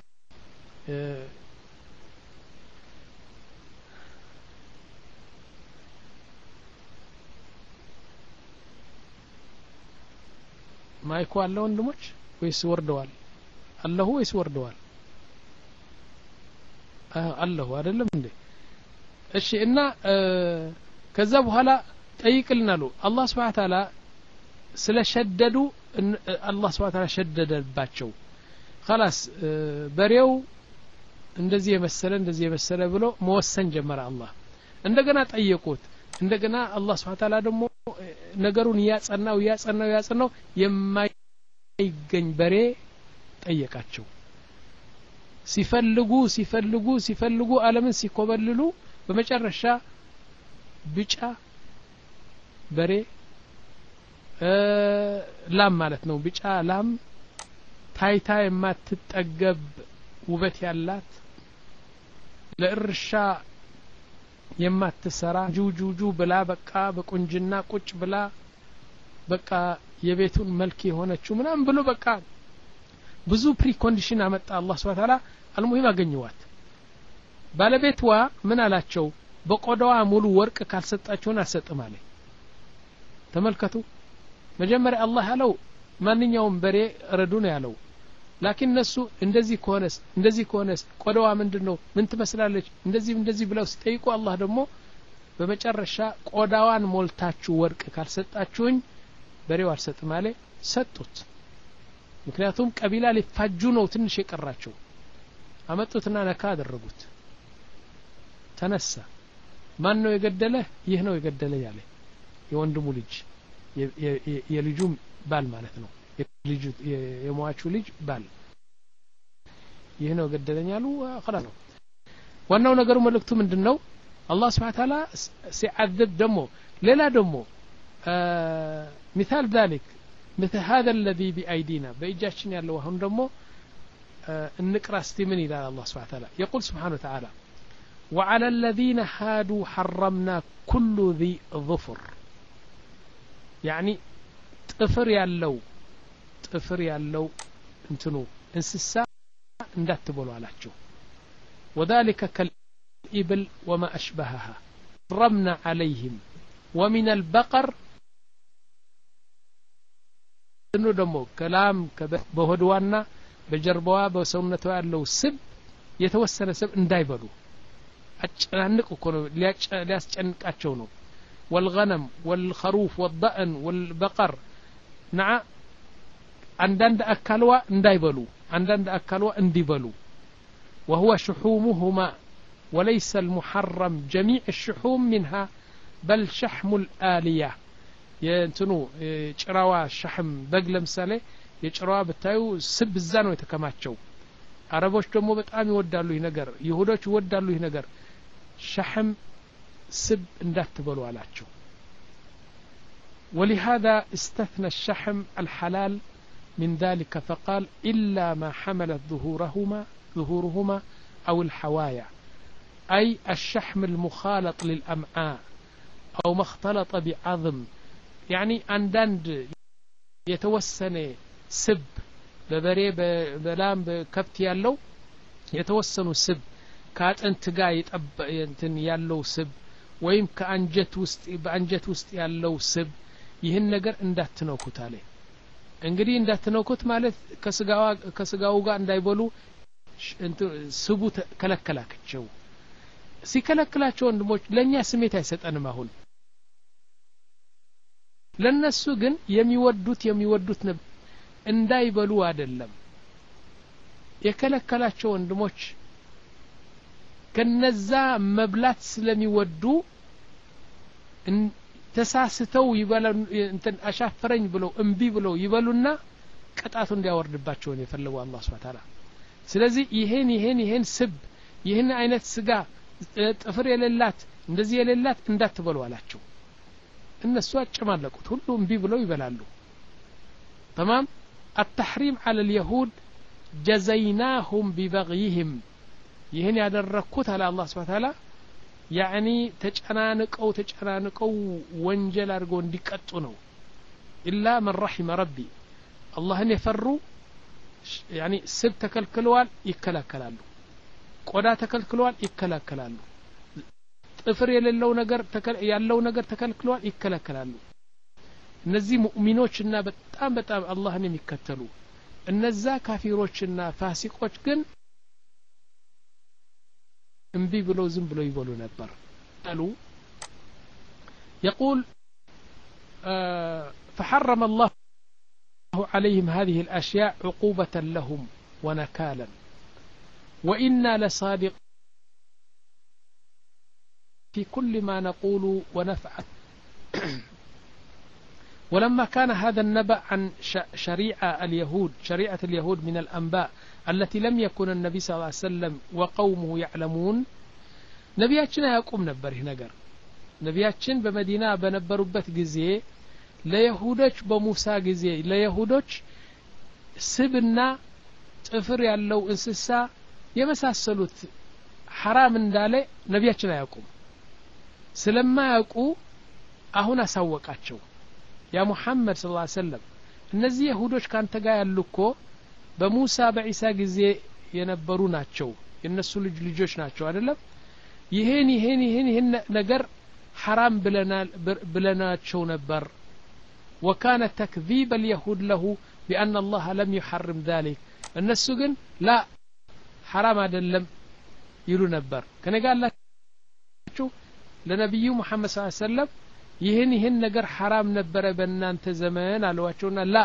ማይኩ አለ ወንድሞች ወይስ ወርደዋል አለሁ ወይስ ወርደዋል አለሁ አይደለም እንዴ እሺ እና ከዛ በኋላ ጠይቅልናሉ አላህ Subhanahu Wa Ta'ala ስለሸደዱ አላህ Subhanahu Wa Ta'ala ሸደደባቸው خلاص በሬው እንደዚህ የመሰለ እንደዚህ የመሰለ ብሎ መወሰን ጀመረ አላህ እንደገና ጠየቁት እንደገና አላህ Subhanahu Wa Ta'ala ደግሞ ነገሩን ያጸናው ያጸናው ያጸናው የማይገኝ በሬ ጠየቃቸው ሲፈልጉ ሲፈልጉ ሲፈልጉ ዓለምን ሲኮበልሉ በመጨረሻ ብጫ በሬ ላም ማለት ነው ብጫ ላም ታይታ የማትጠገብ ውበት ያላት ለእርሻ የማትሰራ ጁጁጁ ብላ በቃ በቁንጅና ቁጭ ብላ በቃ የቤቱን መልክ የሆነችው ምናም ብሎ በቃ ብዙ ፕሪኮንዲሽን አመጣ አላህ Subhanahu Wa Ta'ala አልሙሂም አገኘዋት ባለቤትዋ ምን አላቸው በቆዳዋ ሙሉ ወርቅ ካልሰጣችሁን አሰጥም አለ ተመልከቱ መጀመሪያ አላህ ያለው ማንኛውም በሬ ረዱ ነው ያለው ላኪን ነሱ እንደዚህ ከሆነስ እንደዚህ ከሆነስ ቆዳዋ ምንድነው ምን ትመስላለች እንደዚህ እንደዚህ ብለው ሲጠይቁ አላህ ደግሞ በመጨረሻ ቆዳዋን ሞልታችሁ ወርቅ ካልሰጣችሁኝ በሬው አልሰጥም አለ ሰጡት ምክንያቱም ቀቢላ ሊፋጁ ነው ትንሽ የቀራቸው አመጡትና ነካ አደረጉት ተነሳ ማን ነው የገደለ ይህ ነው የገደለ ያለ የወንድሙ ልጅ የልጁ ባል ማለት ነው የልጁ የሟቹ ልጅ ባል ይህ ነው ገደለኛሉ خلاص ነው ዋናው ነገሩ መልእክቱ ምንድነው አላህ Subhanahu Wa Ta'ala ሲዓذብ ደሞ ሌላ ደሞ مثال ذلك مثل هذا الذي بأيدينا በእጃችን ያለው አሁን ደሞ النقرا استمن إلى الله سبحانه وتعالى يقول سبحانه وتعالى وعلى الذين هادوا حرمنا كل ذي ظفر يعني ጥፍር ያለው ጥፍር ያለው እንትኑ እንስሳ እንዳትበሉ አላቸው وذلك كالإبل وما أشبهها حرمنا عليهم ومن البقر انه دمو كلام بهدوانا بجربوا بسونتوا ያለው ስብ የተወሰነ ስብ እንዳይበሉ አጨናንቁ እኮ ነው ሊያስጨንቃቸው ነው والغنم والخروف والضأن والبقر نع عندند أكلوا እንዳይበሉ عندند أكلوا እንዲበሉ وهو شحومهما وليس المحرم جميع الشحوم منها بل شحم الآلية ينتنو ጭራዋ شحم በግ ለምሳሌ የጭራዋ በታዩ ስብ እዛ ነው የተከማቸው አረቦች ደግሞ በጣም ይወዳሉ ይሄ ነገር ይሁዶች ይወዳሉ ይሄ ነገር شحم سب እንዳትበሉ አላቸው ولهذا استثنى الشحم الحلال من ذلك فقال إلا ما حملت ظهورهما ظهورهما أو الحوايا أي الشحم المخالط للأمعاء أو ما اختلط بعظم يعني عندند يتوسن سب ببري بلام بكبت يالو يتوسن سب كاطنت ጋር ይጠብ እንትን ያለው ስብ ወይም ከአንጀት ውስጥ በአንጀት ውስጥ ያለው ስብ ይህን ነገር እንዳትነኩት አለ እንግዲህ እንዳትነኩት ማለት ከስጋው ከስጋው ጋር እንዳይበሉ ስቡ ከለከላቸው ሲከለክላቸው ወንድሞች ለኛ ስሜት አይሰጠንም አሁን ለነሱ ግን የሚወዱት የሚወዱት እንዳይበሉ አይደለም የከለከላቸው ወንድሞች ከነዛ መብላት ስለሚወዱ ተሳስተው ይበሉ እንትን አሻፈረኝ ብለው እንቢ ብለው ይበሉና ቅጣቱ እንዲያወርድባቸው ነው የፈለገው አላህ Subhanahu Wa Ta'ala ስለዚህ ይሄን ይሄን ይሄን ስብ ይሄን አይነት ስጋ ጥፍር የሌላት እንደዚህ የሌላት እንዳትበሉ አላቸው እነሱ አጨማለቁት ሁሉ እንቢ ብለው ይበላሉ تمام التحريم على اليهود جزيناهم ببغيهم ይሄን ያደረኩት አለ አላህ Subhanahu Wa Ta'ala يعني ተጨናንቀው ተጨናንቀው ወንጀል አድርገው እንዲቀጡ ነው إلا من رحم ربي አላህን የፈሩ يعني ስብ ተከልክለዋል ይከላከላሉ ቆዳ ተከልክለዋል ይከላከላሉ ጥፍር የሌለው ነገር ያለው ነገር ተከልክለዋል ይከላከላሉ እነዚህ ሙእሚኖችና በጣም በጣም አላህን የሚከተሉ እነዛ ካፊሮችና ፋሲቆች ግን እንቢ ብለው ዝም ብለው ይበሉ ነበር قالوا يقول آه فحرم الله عليهم هذه الأشياء عقوبة لهم ونكالا وإنا لصادق في كل ما نقول ونفعل ولما كان هذا النبأ عن شريعة اليهود شريعة اليهود من الأنباء التي لم يكن النبي صلى الله عليه وسلم وقومه يعلمون نبياتنا يقوم نبره نجر نبياتنا بمدينة بنبربت جزية لا يهودش بموسى جزية لا يهودش سبنا تفر يالله انسسا يمساسلوت حرام እንዳለ ነቢያችን አያውቁም ስለማያውቁ አሁን አሳወቃቸው ያ ሙሐመድ ሰለላሁ ዐለይሂ ወሰለም እነዚህ ይሁዶች ካንተ ጋር ያሉኮ በሙሳ በኢሳ ጊዜ የነበሩ ናቸው የነሱ ልጅ ልጆች ናቸው አይደለም ይሄን ይሄን ይሄን ይሄን ነገር حرام ብለናል ብለናቸው ነበር وكان تكذيب اليهود له بأن الله لم يحرم ذلك الناس ግን لا حرام አይደለም ይሉ ነበር ከነጋላችሁ ለነብዩ መሐመድ ሰለላሁ ዐለይሂ ወሰለም ይሄን ይሄን ነገር حرام ነበረ በእናንተ ዘመን አሏቸውና ላ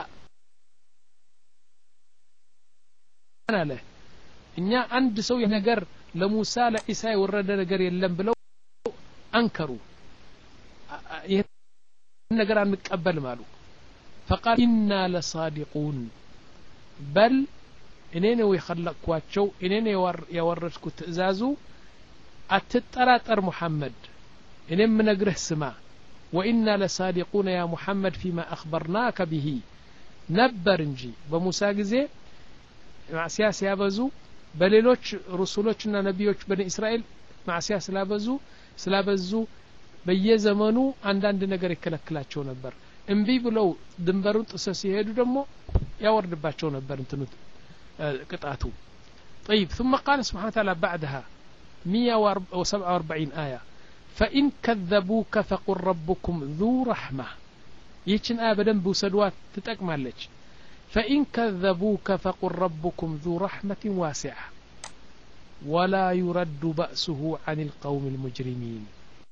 አለ እኛ አንድ ሰው የነገር ለሙሳ ለኢሳ የወረደ ነገር የለም ብለው አንከሩ ይሄን ነገር አንቀበልም አሉ فقال إنا لصادقون بل እኔ ነው የخلقኳቸው እኔ ነው ያወረድኩት ትእዛዙ አትጠራጠር ሙሐመድ እኔም ነግረህ ስማ وإنا لصادقون يا محمد فيما أخبرناك به ነበር እንጂ በሙሳ ጊዜ ማዕሲያ ሲያበዙ በሌሎች ሩሱሎችና ነቢዮች በኒ እስራኤል ማዕሲያ ስላበዙ ስላበዙ በየዘመኑ አንዳንድ ነገር ይከለክላቸው ነበር እንቢ ብለው ድንበሩን ጥሰው ሲሄዱ ደግሞ ያወርድባቸው ነበር እንትኑ ቅጣቱ طيب ثم قال سبحانه وتعالى بعدها مئة وسبعة وأربعين آية فإن كذبوك فقل ربكم ذو رحمة يتشن آية بدن بوسدوات تتأكمالج فإن كذبوك فقل ربكم ذو رحمة واسعة ولا يرد بأسه عن القوم المجرمين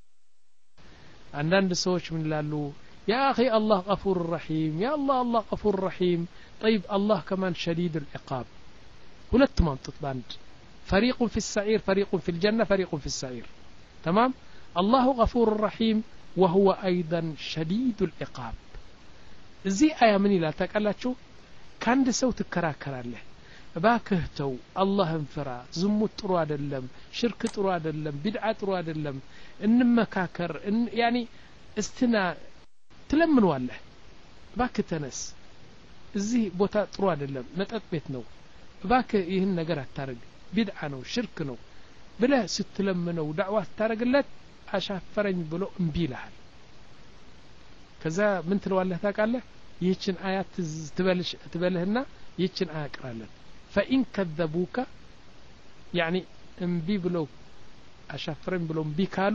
عندنا سوش من لالو يا أخي الله غفور رحيم يا الله الله غفور رحيم طيب الله كمان شديد العقاب ሁለት ማንጥት ባንድ فريق في السعير فريق في الجنة فريق في السعير تمام الله غفور رحيم وهو أيضا شديد العقاب زي آية من لا تقلاتشو كان سو تكراكراله باكه تو الله انفرا زمت ጥሩ አይደለም ሽርክ ጥሩ አይደለም ቢድዓ ጥሩ አይደለም እንመካከር يعني እስትና ትለምነዋለህ ባክህ ተነስ እዚህ ቦታ ጥሩ አይደለም መጠጥ ቤት ነው ባክህ ይህን ነገር አታርግ ቢድዓ ነው ሽርክ ነው ብለህ ስትለምነው ዳዕዋ ታረግለት አሻፈረኝ ብሎ እምቢ ይልሃል ከዛ ምን ትለዋለህ ታውቃለህ ይህችን አያት ትበልሽ ትበልህና ይህችን አያቅራለን فإن كذبوك يعني እምቢ ብለው አሻፈረኝ ብሎ እምቢ ካሉ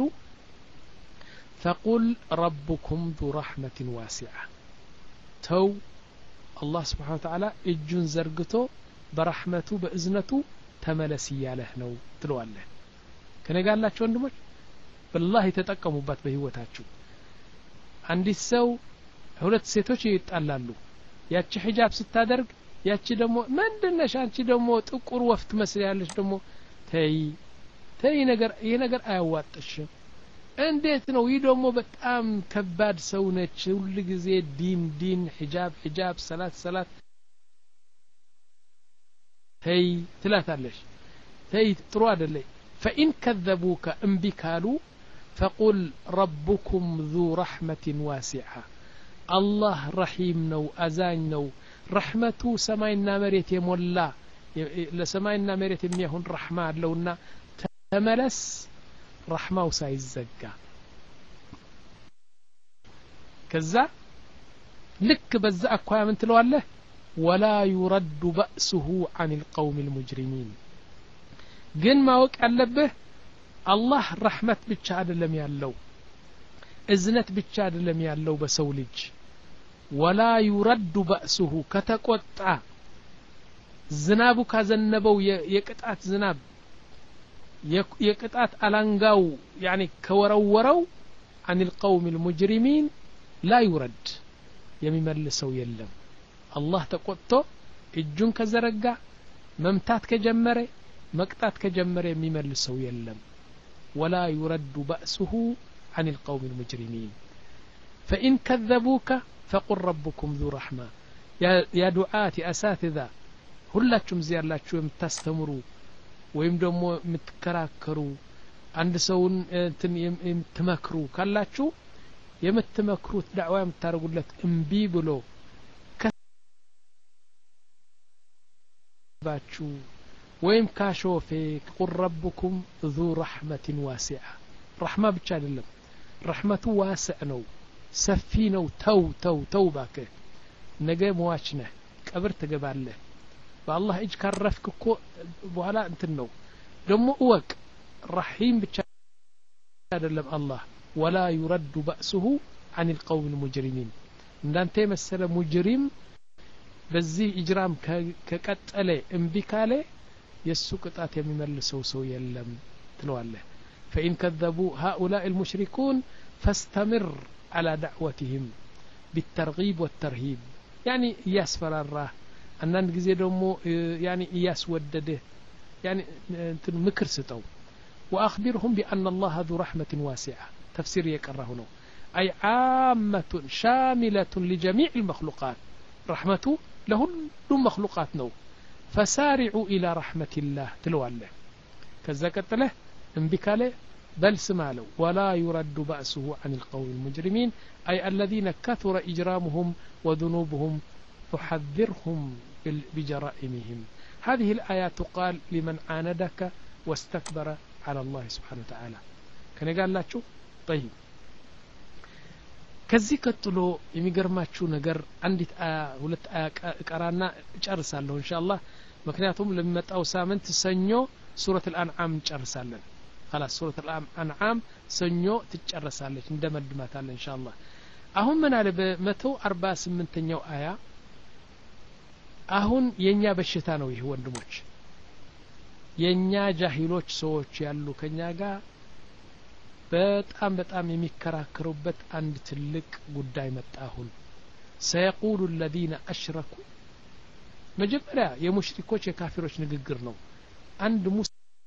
فقل ربكم ذو رحمة واسعة تو الله سبحانه وتعالى እጁን ዘርግቶ በረህመቱ በእዝነቱ ተመለስ ያለህ ነው ትለዋለህ ከነጋላችሁ ወንድሞች والله ተጠቀሙበት በህይወታችሁ አንዲት ሰው ሁለት ሴቶች ይጣላሉ ያቺ ሒጃብ ስታደርግ ያቺ ደግሞ ምንድነሽ አንቺ ደግሞ ጥቁር ወፍት መስያለሽ ደግሞ ተይ ተይ ነገር ይሄ ነገር አያዋጥሽም እንዴት ነው ይህ ደግሞ በጣም ከባድ ሰው ነች ሁሉ ጊዜ ዲን ዲን ሒጃብ ሒጃብ ሰላት ሰላት ተይ ትላታለሽ ተይ ጥሩ አይደለም فإن كذبوك انبكالوا فقل ربكم ذو رحمة واسعة الله رحيم نو أزاين نو رحمته سماينا مريت يمولا لسماينا مريت يميهن رحمة لونا تملس رحمة وسايزقا كذا لك بزا أكوها من تلو الله ولا يرد بأسه عن القوم المجرمين جن ما وك ألبه الله رحمة بتشاد لم يالو إذنت بتشاد لم يالو بسولج ولا يرد بأسه كتقطع زنابو كزنبو يقطعت زناب يقطعت ألانغاو يعني كورورو عن القوم المجرمين لا يرد يمملسو يلم الله تقطو እጁን ከዘረጋ መምታት ከጀመረ መቅጣት ከጀመረ የሚመልሰው የለም ولا يرد بأسه عن القوم المجرمين فإن كذبوك فقل ربكم ذو رحمة يا يا دعاة أساتذة ሁላችሁም እዚህ ያላችሁ የምታስተምሩ ወይም ደግሞ የምትከራከሩ አንድ ሰውን እንትን የምትመክሩ ካላችሁ የምትመክሩት ዳዕዋ የምታረጉለት እምቢ ብሎ ባችሁ ወይም ካሾፌ قل ربكم ذو رحمة واسعة رحمة ብቻ አይደለም رحمته واسع ነው ሰፊ ነው ተው ተው ተው ባከ ነገ ሟች ነህ ቀብር ትገባለህ በአላህ እጅ ካረፍክ እኮ በኋላ እንትን ነው ደግሞ እወቅ رحيم ብቻ አይደለም አላህ ولا يرد بأسه عن القوم المجرمين እንዳንተ መሰለ ሙጅሪም በዚህ ኢጅራም ከቀጠለ እምቢ ካለ የሱ ቅጣት የሚመልሰው ሰው የለም ትለዋለህ فإن كذبوا هؤلاء المشركون فاستمر على دعوتهم بالترغيب والترهيب يعني ياسفراره አንዳንድ ጊዜ ደግሞ يعني ياسودده يعني እንትን ምክር ስጠው واخبرهم بأن الله ذو رحمة واسعة تفسير يقرأه ነው أي عامة شاملة لجميع المخلوقات رحمته لهم مخلوقات نو فسارعوا إلى رحمة الله تلواله كذا قتله انبكاله بل سمالو ولا يرد بأسه عن القوم المجرمين أي الذين كثر إجرامهم وذنوبهم فحذرهم بجرائمهم هذه الآيات تقال لمن عاندك واستكبر على الله سبحانه وتعالى كان قال لا شو طيب ከዚህ ቀጥሎ የሚገርማችሁ ነገር አንዲት አያ ሁለት አያ ቀራና እጨርሳለሁ ኢንሻአላህ ምክንያቱም ለሚመጣው ሳምንት ሰኞ ሱረት አልአንዓም እንጨርሳለን خلاص ሱረት አልአንዓም ሰኞ ትጨርሳለች እንደመድማታለን ኢንሻአላህ አሁን ምን አለ በ148ኛው አያ አሁን የኛ በሽታ ነው ይሄ ወንድሞች የኛ ጃሂሎች ሰዎች ያሉ ከኛ ጋር በጣም በጣም የሚከራከሩበት አንድ ትልቅ ጉዳይ መጣ አሁን سيقول الذين أشركوا መጀመሪያ የሙሽሪኮች የካፊሮች ንግግር ነው አንድ ሙስ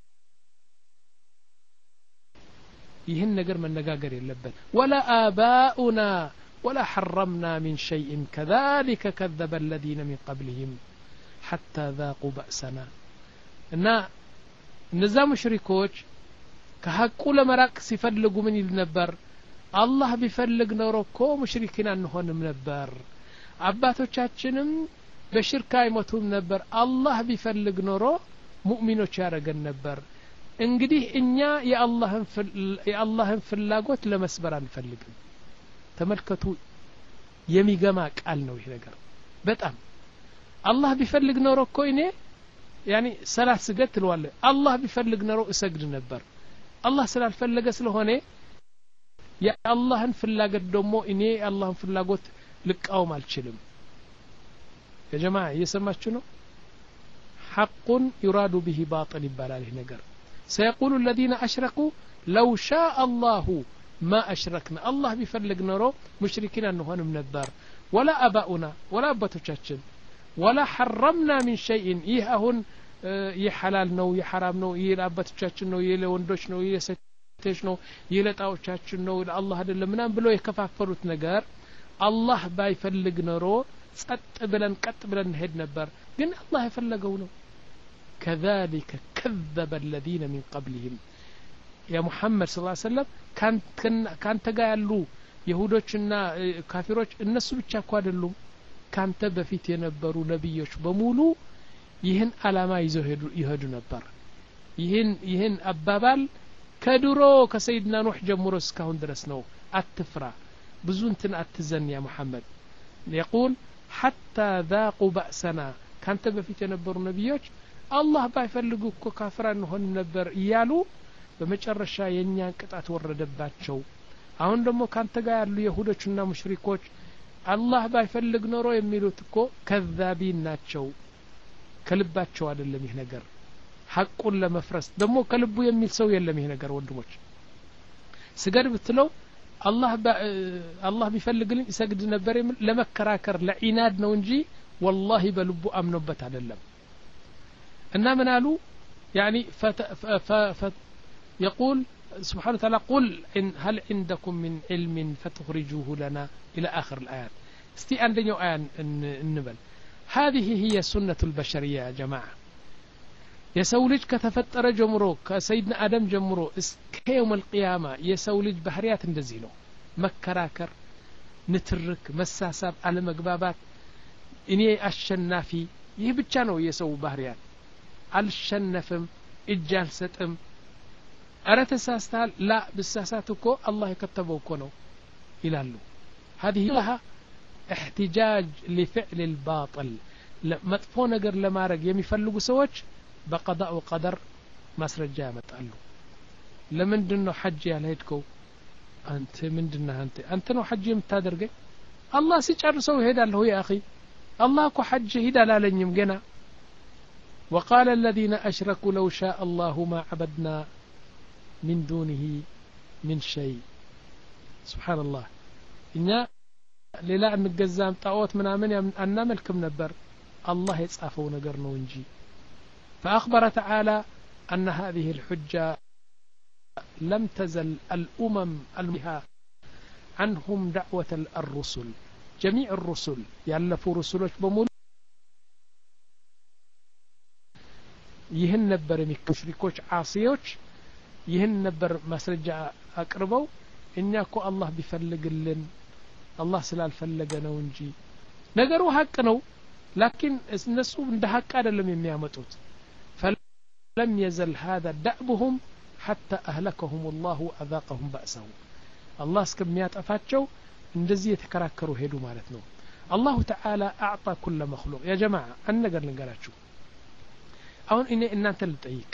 ይህን ነገር መነጋገር የለበት ولا آباؤنا ولا حرمنا من شيء كذلك كذب الذين من قبلهم حتى ذاقوا بأسنا እና እነዛ ሙሽሪኮች ከሐቁ ለመራቅ ሲፈልጉ ምን ይል ነበር አላህ ቢፈልግ ኖሮ እኮ ሙሽሪኪን አንሆንም ነበር አባቶቻችንም በሽርክ አይሞቱም ነበር አላህ ቢፈልግ ኖሮ ሙእሚኖች ያረገን ነበር እንግዲህ እኛ የአላህን የአላህን ፍላጎት ለመስበር አንፈልግም ተመልከቱ የሚገማ ቃል ነው ይሄ ነገር በጣም አላህ ቢፈልግ ኖሮ እኮ እኔ ያኒ ሰላት ስገድ ትለዋለ አላህ ቢፈልግ ኖሮ እሰግድ ነበር አላህ ስላልፈለገ ስለሆነ የአላህን ፍላጎት ደግሞ እኔ የአላህን ፍላጎት ልቃወም አልችልም የጀማዓ እየሰማችሁ ነው حق يراد به باطل ይባላል ይሄ ነገር سيقول الذين أشركوا لو شاء الله ما أشركنا الله بيفلق نرو مشركين أنهم نبار ولا أباؤنا ولا أباتوچاچن ولا حرمنا من شيء إيههن يحلال نو يحرام نو يل أباتوچاچن نو يل ወንዶች ነው የሴቶች ነው የለጣዎቻችን ነው ለአላህ አይደለም ምናም ብሎ የከፋፈሩት ነገር አላህ ባይፈልግ ኖሮ ጸጥ ብለን ቀጥ ብለን ሄድ ነበር ግን አላህ የፈለገው ነው كذلك كذب الذين من قبلهم يا محمد صلى الله عليه وسلم كان كان ተጋያሉ ይሁዶችና ካፊሮች እነሱ ብቻ እኮ አይደሉም ካንተ በፊት የነበሩ ነብዮች በሙሉ ይህን አላማ ይዘው ሄዱ ይሄዱ ነበር ይህን ይህን አባባል ከድሮ ከሰይድና ኑህ ጀምሮ እስካሁን ድረስ ነው አትፍራ ብዙ እንትን አትዘን ያ መሐመድ يقول حتى ذاقوا بأسنا ካንተ በፊት የነበሩ ነብዮች አላህ ባይፈልጉ እኮ ካፍራን ሆን ነበር ይያሉ በመጨረሻ የኛን ቅጣት ወረደባቸው አሁን ደግሞ ካንተ ጋር ያሉ ይሁዶችና ሙሽሪኮች አላህ ባይፈልግ ኖሮ የሚሉት እኮ ከዛቢን ናቸው ከልባቸው አይደለም ይሄ ነገር ሐቁን ለመፍረስ ደግሞ ከልቡ የሚል ሰው የለም ይሄ ነገር ወንድሞች ስገድ ብትለው አላህ አላህ ቢፈልግልኝ ይሰግድ ነበር ለመከራከር ለዒናድ ነው እንጂ والله በልቡ አምኖበት አይደለም እና ምን አሉ يعني فت ف ف يقول سبحانه وتعالى قل إن هل عندكم من علم فتخرجوه لنا إلى آخر الآيات استي عندنا آية النبل هذه هي سنة البشرية يا جماعة يسولج كتفتر جمرو كسيدنا آدم جمرو كيوم القيامة يسولج بحريات اندزينو مكراكر نترك مساساب على مقبابات إني الشنافي يبتشانو يسو بحريات አልሸነፍም እጅ አልሰጥም አረ ተሳስተሃል ላ በሳሳት እኮ አላህ የከተበው እኮ ነው ይላሉ هذه لها احتجاج لفعل الباطل መጥፎ ነገር ለማድረግ የሚፈልጉ ሰዎች በቀዳእ ወቀደር ማስረጃ ያመጣሉ ለምንድነው ሐጅ ያልሄድከው አንተ ምንድነው አንተ አንተ ነው ሐጅ የምታደርገው አላህ ሲጨርሰው ይሄዳል ያ اخي አላህ እኮ ሐጅ ሂድ አላለኝም ገና وقال الذين أشركوا لو شاء الله ما عبدنا من دونه من شيء سبحان الله إنا للا أن الجزام طاوت من آمن أن ملكم نبر الله يتصافون نقرنوا ونجي فأخبر تعالى أن هذه الحجة لم تزل الأمم المها عنهم دعوة الرسل جميع الرسل يألفوا رسولك بمول ይህን ነበር የሚከሽሪኮች ዓሲዮች ይህን ነበር ማስረጃ አቅርበው እኛ እኮ አላህ ቢፈልግልን አላህ ስላልፈለገ ነው እንጂ ነገሩ ሐቅ ነው ላኪን እነሱ እንደ ሐቅ አይደለም የሚያመጡት فلم يزل هذا دأبهم حتى أهلكهم الله وأذاقهم بأسه الله እስከሚያጠፋቸው እንደዚህ የተከራከሩ ሄዱ ማለት ነው الله تعالى أعطى كل مخلوق يا جماعة أنا ነገር ልንገራችሁ አሁን እኔ እናንተ ልጠይቅ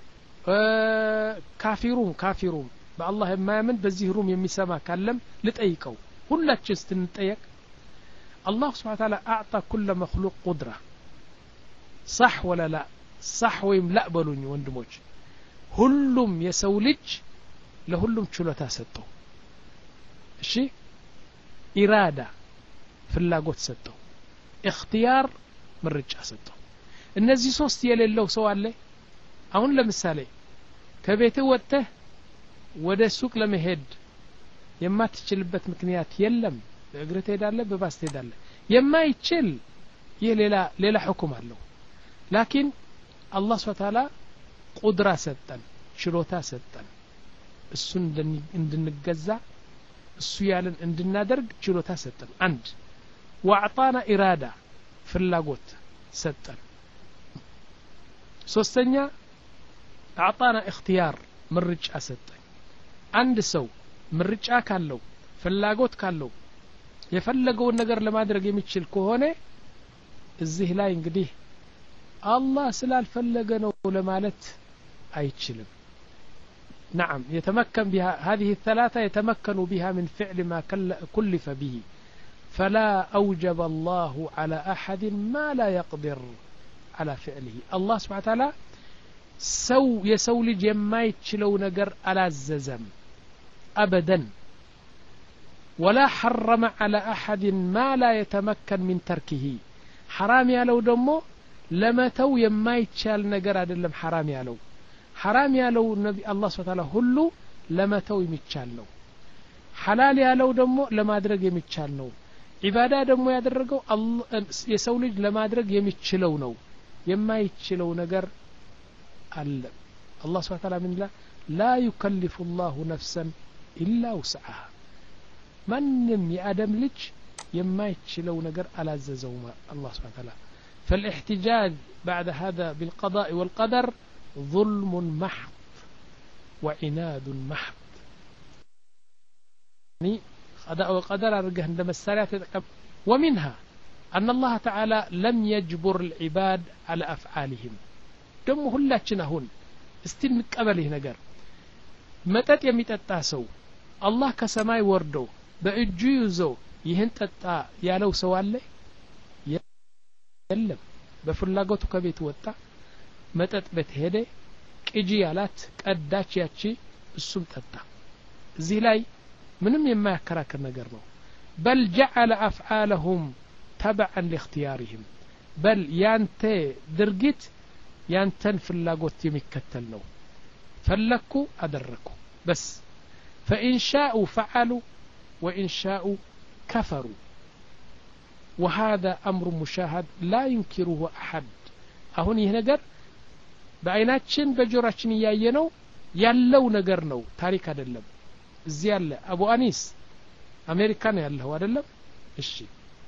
ካፊሩም ካፊሩም በአላህ የማያምን በዚህ ሩም የሚሰማ ካለም ልጠይቀው ሁላችን ስትንጠየቅ الله سبحانه وتعالى أعطى كل مخلوق قدرة صح ولا لا صح ወይም لا በሉኝ ወንድሞች ሁሉም የሰው ልጅ ለሁሉም ችሎታ ሰጠው እሺ ኢራዳ ፍላጎት ሰጠው اختيار ምርጫ ሰጠው እነዚህ ሶስት የሌለው ሰው አለ አሁን ለምሳሌ ከቤት ወጥተህ ወደ ሱቅ ለመሄድ የማትችልበት ምክንያት የለም በእግር ትሄዳለህ በባስ ትሄዳለህ የማይችል ይህ ሌላ ሌላ ሁክም አለው ላኪን አላህ Subhanahu Wa Ta'ala ቁድራ ሰጠን ችሎታ ሰጠን እሱን እንድንገዛ እሱ ያለን እንድናደርግ ችሎታ ሰጠን አንድ واعطانا إرادة ፍላጎት ሰጠን ሶስተኛ اعطانا اختيار ምርጫ ሰጠን አንድ ሰው ምርጫ ካለው ፍላጎት ካለው የፈለገውን ነገር ለማድረግ የሚችል ከሆነ እዚህ ላይ እንግዲህ አላህ ስላልፈለገ ነው ለማለት አይችልም نعم يتمكن بها هذه الثلاثة يتمكن بها من فعل ما كلف به فلا أوجب الله على أحد ما لا يقدر على فعله الله سبحانه وتعالى سو يسو لج يما يتشلو نجر على الززم أبدا ولا حرم على أحد ما لا يتمكن من تركه حرام يالو دمو لما تو يما يتشال نجر أدلم حرام يالو حرام يالو النبي الله سبحانه وتعالى هلو لما تو يمتشال نو حلال يالو دمو لما درج يمتشال نو عبادة دمو يدرجو الله يسو لج لما درج يمتشلو نو يما يتشلو نجر الله سبحانه وتعالى من لا لا يكلف الله نفسا إلا وسعها منم يأدم لج يما يتشلو نجر على الززوما الله سبحانه وتعالى فالاحتجاج بعد هذا بالقضاء والقدر ظلم محض وعناد محض يعني قضاء والقدر أرجع عندما الساريات ومنها أن الله تعالى لم يجبر العباد على أفعالهم دم هلاتنا هون استن قبله نجر متت يميتتاسو الله كسماي وردو በእጁ ይዞ ይህን ጠጣ ያለው ሰው አለ የለም በፍላጎቱ ከቤት ወጣ መጠጥ ቤት ሄደ ቅጂ ያላት ቀዳች ያቺ እሱም ጠጣ እዚህ ላይ ምንም የማያከራከር ነገር ነው بل جعل أفعالهم تبعا لاختيارهم بل ያንተ ድርጊት ያንተን ፍላጎት የሚከተል ነው ፈለኩ አደረኩ بس فإن شاءوا فعلوا وإن شاءوا كفروا وهذا أمر مشاهد لا ينكره أحد أهون يهنجر بعيناتشن بجوراتشن ياينو يالو نجر نو تاريخ هذا زيال أبو أنيس أمريكان يالله هذا الشيء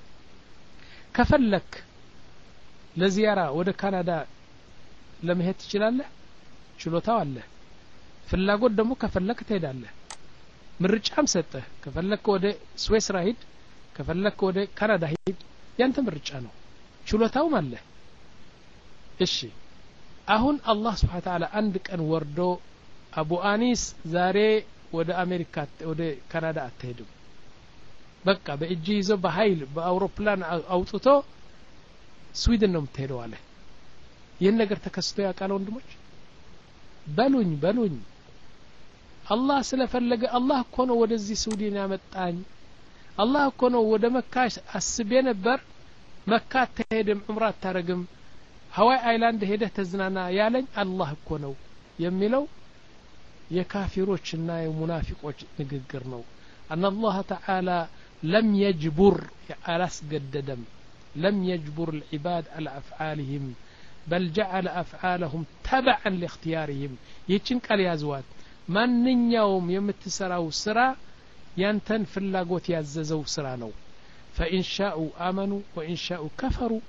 كفلك لزيارة وده كندا لم يهتجلاله شلوتا ولا فلاقود دمو كفلك تيداله ምርጫም ሰጠ ከፈለክ ወደ ስዊስ ራሂድ ከፈለክ ወደ ካናዳ ሂድ ያንተ ምርጫ ነው ችሎታው ማለት እሺ አሁን አላህ Subhanahu Wa Ta'ala አንድ ቀን ወርዶ አቡ አኒስ ዛሬ ወደ አሜሪካ ወደ ካናዳ አትሄድም በቃ በእጅ ይዞ በኃይል በአውሮፕላን አውጥቶ ስዊድን ነው የምትሄደው አለ ይሄን ነገር ተከስቶ ያውቃል ወንድሞች በሉኝ በሉኝ الله ስለፈለገ الله እኮ ነው ወደዚህ ስዊድን ያመጣኝ الله እኮ ነው ወደ መካ አስቤ ነበር መካ ተሄድም ዑምራ ታረግም ሃዋይ አይላንድ ሄደህ ተዝናና ያለኝ الله እኮ ነው የሚለው የካፊሮችና የሙናፊቆች ንግግር ነው ان الله تعالى لم يجبر አላስገደደም لم يجبر العباد على افعالهم بل جعل افعالهم تبعا لاختيارهم ይችን ቃል ያዝዋት ማንኛውም የምትሰራው ስራ ያንተን ፍላጎት ያዘዘው ስራ ነው فإن شاءوا آمنوا وإن شاءوا كفروا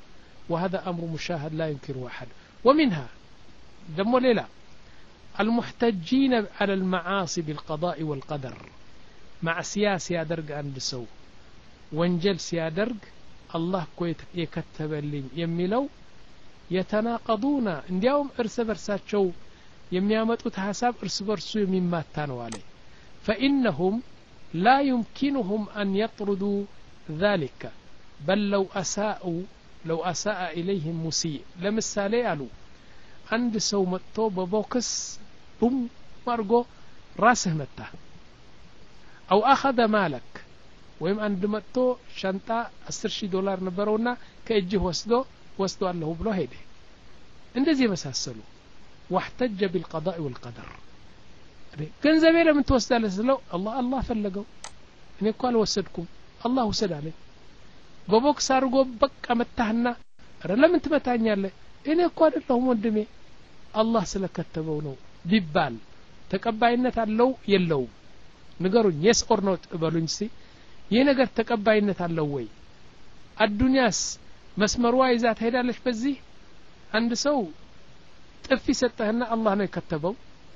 وهذا أمر مشاهد لا ينكره أحد ومنها دمو ليلة المحتجين على المعاصي بالقضاء والقدر مع سياسة يدرج عند سو وانجل سيادرج الله كويت يكتب لي يميلو يتناقضون እንዲያውም እርስ በርሳቸው የሚያመጡት ሐሳብ እርስ በርሱ የሚማታ ነው አለ فإنهم لا يمكنهم أن يطردوا ذلك بل لو أساءوا لو أساء إليهم مسيء ለምሳሌ አሉ አንድ ሰው መጥቶ በቦክስ ቡም ማርጎ ራስህ መታ أو أخذ مالك ወይም አንድ መጥቶ ሻንጣ አስር ሺህ ዶላር ነበረውና ከእጅህ ወስዶ ወስዶ አለሁ ብሎ ሄደ እንደዚህ መሳሰሉ واحتج بالقضاء والقدر ገንዘቤ ለምን ተወስዳለህ ስለው አላህ አላህ ፈለገው እኔ እኮ አልወሰድኩም አላህ ወሰደ አለ በቦክስ አርጎ በቃ መታህና አረ ለምን ትመታኛለህ እኔ እኮ አይደለሁም ወንድሜ አላህ ስለከተበው ነው ቢባል ተቀባይነት አለው የለውም ንገሩኝ yes or not በሉኝ ሲ ይሄ ነገር ተቀባይነት አለው ወይ አዱንያስ መስመሯ ይዛ ትሄዳለች በዚህ አንድ ሰው ጥፊ ሰጠህና አላህ ነው የከተበው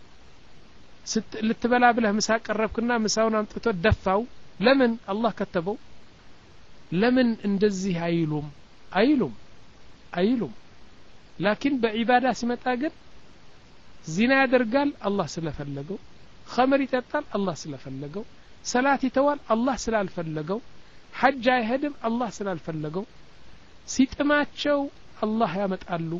ልትበላ ብለህ ምሳ ቀረብክና ምሳውን አምጥቶ ደፋው ለምን አላህ ከተበው ለምን እንደዚህ አይሉም አይሉም አይሉም ላኪን በዒባዳ ሲመጣ ግን ዚና ያደርጋል አላህ ስለፈለገው ኸመር ይጠጣል አላህ ስለፈለገው ሰላት ይተዋል አላህ ስላልፈለገው ሐጅ አይሄድም አላህ ስላልፈለገው ሲጥማቸው አላህ ያመጣሉ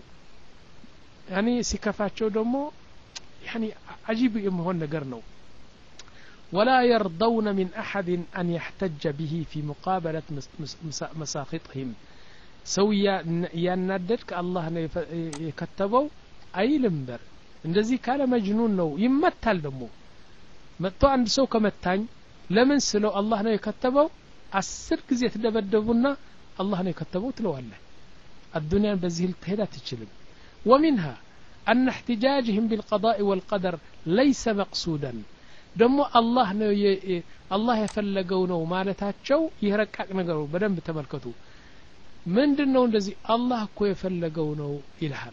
ያኒ ሲከፋቸው ደግሞ ያኒ عجيب የመሆን ነገር ነው ولا يرضون من أحد أن يحتج به في مقابلة مساخطهم سويا يناددك الله يكتبوا أي لمبر እንደዚህ ካለ መጅኑን ነው ይመታል ደግሞ መጥቶ አንድ ሰው ከመታኝ ለምን ስለው አላህ ነው የከተበው አስር ጊዜ ተደበደቡና አላህ ነው የከተበው ትለዋለህ الدنيا በዚህ ልትሄድ አትችልም ومنها أن احتجاجهم بالقضاء والقدر ليس مقصودا ደሞ አላህ ነው አላህ የፈለገው ነው ማለታቸው ይረቃቅ ነገሩ በደንብ ተመልከቱ ምንድነው እንደዚህ አላህ እኮ የፈለገው ነው ይልሃል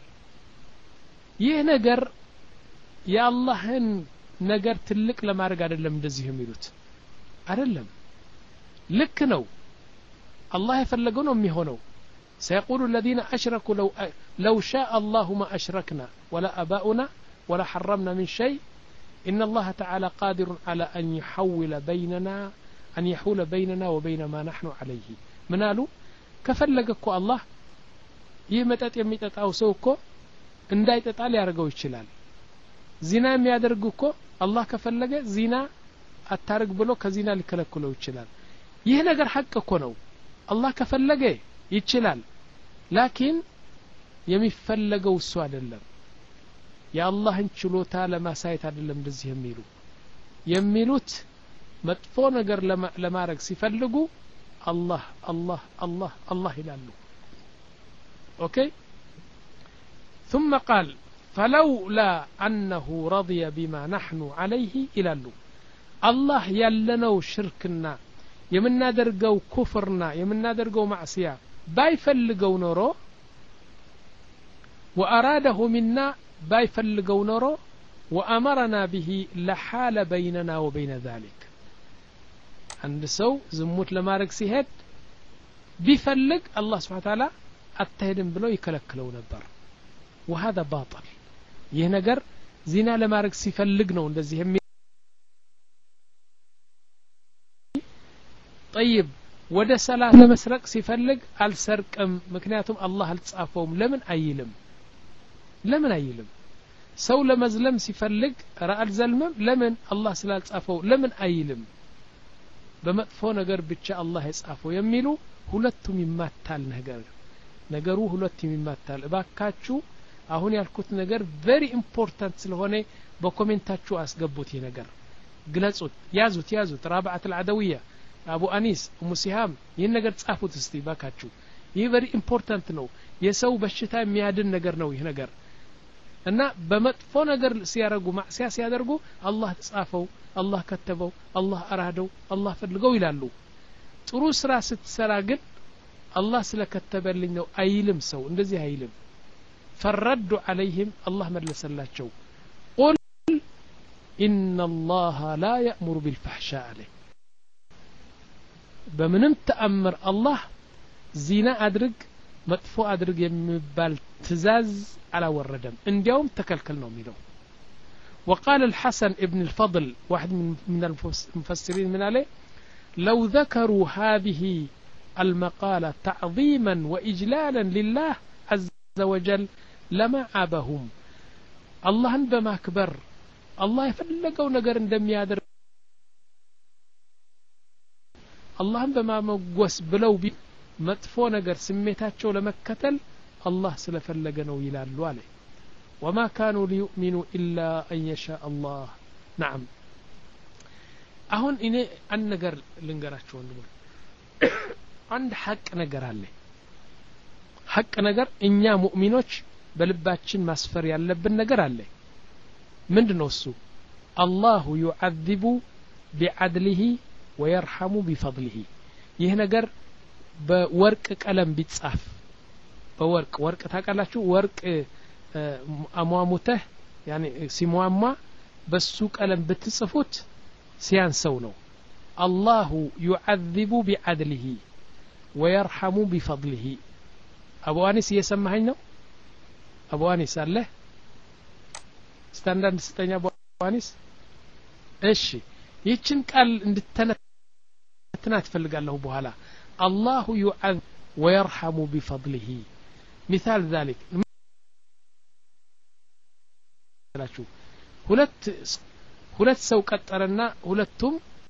ይህ ነገር የአላህን ነገር ትልቅ ለማድረግ አይደለም እንደዚህ የሚሉት አይደለም ልክ ነው አላህ የፈለገው ነው የሚሆነው سيقول الذين أشركوا لو لو شاء الله ما أشركنا ولا أباؤنا ولا حرمنا من شيء إن الله تعالى قادر على أن يحول بيننا أن يحول بيننا وبين ما نحن عليه منالو كفلقكو الله يمتت يمتت أو سوكو እንዳይጠጣ ሊያርገው ይችላል ዚና የሚያደርጉ እኮ አላህ ከፈለገ ዚና አታርግ ብሎ ከዚና ሊከለክለው ይችላል ይህ ነገር ሐቅ እኮ ነው አላህ ከፈለገ ይችላል ላኪን የሚፈለገው እሱ አይደለም የአላህን ችሎታ ለማሳየት አይደለም እንደዚህ የሚሉ የሚሉት መጥፎ ነገር ለማድረግ ሲፈልጉ አላህ አላህ አላህ አላህ ይላሉ ኦኬ ثم قال فلولا أنه رضي بما نحن عليه إلى اللو الله يلنو شركنا يمنا درقو كفرنا يمنا درقو معصية بايفلقو نورو وأراده منا بايفلقو نورو وأمرنا به لحال بيننا وبين ذلك عند سو زموت لما رقسي هد بيفلق الله سبحانه وتعالى أتهدم بلو يكلكلو نبر وهذا باطل ይህ ነገር ዚና ለማድረግ ሲፈልግ ነው እንደዚህ የሚ طيب ወደ ሰላት ለመስረቅ ሲፈልግ አልሰርቅም ምክንያቱም አላህ አልጻፈውም ለምን አይልም ለምን አይልም ሰው ለመዝለም ሲፈልግ ራአል ዘልምም ለምን አላህ ስላልጻፈው ለምን አይልም በመጥፎ ነገር ብቻ አላህ የጻፈው የሚሉ ሁለቱም ይማታል ነገር ነገሩ ሁለቱም ይማታል እባካችሁ አሁን ያልኩት ነገር very important ስለሆነ በኮሜንታችሁ አስገቡት ይሄ ነገር ግለጹት ያዙት ያዙት ራብዓት العدوية አቡ አኒስ ኡሙ ሲሃም ይሄን ነገር ጻፉት እስቲ ባካችሁ ይሄ very important ነው የሰው በሽታ የሚያድን ነገር ነው ይሄ ነገር እና በመጥፎ ነገር ሲያረጉ ማዕሲያ ሲያደርጉ አላህ ጻፈው አላህ ከተበው አላህ አራደው አላህ ፈልገው ይላሉ ጥሩ ስራ ስትሰራ ግን الله ስለከተበልኝ ነው አይልም ሰው እንደዚህ አይልም فردوا عليهم الله መለሰላቸው قل إن الله لا يأمر بالفحشاء عليه በምንም ተአምር አላህ ዚና አድርግ መጥፎ አድርግ የሚባል ትእዛዝ አላወረደም እንዲያውም ተከልከል ነው የሚለው وقال الحسن ابن الفضل واحد من المفسرين من عليه لو ذكروا هذه المقالة تعظيما وإجلالا لله عز وجل لما عابهم الله بما كبر الله يفلقوا نقر اندم يادر الله بما مقوس بلو بي مطفو نقر سميتاتشو لمكتل الله سلفلقنوا يلالوا عليه وما كانوا ليؤمنوا إلا أن يشاء الله نعم أهون إني أن نقر لنقراتشو نقول عند حق نقر عليه حق نقر إنيا مؤمنوش بلباتشن مسفر يالبن نقر عليه من نوسو الله يعذب بعدله ويرحم بفضله يه نقر بورق قلم بيتصاف بورق ورق تاقالاتشو ورق أموامته يعني سيمواما بسو قلم بتصفوت سيان سونو الله يعذب بعدله ويرحم بفضله أبو أنيس يسمعين نو أبو أنيس الله ستاندرد ستانيا أبو أنيس إيش يتشن قال اندتنا تفلق الله بوهلا الله يعذب ويرحم بفضله مثال ذلك ሁለት ሁለት ሰው ቀጠረና ሁለቱም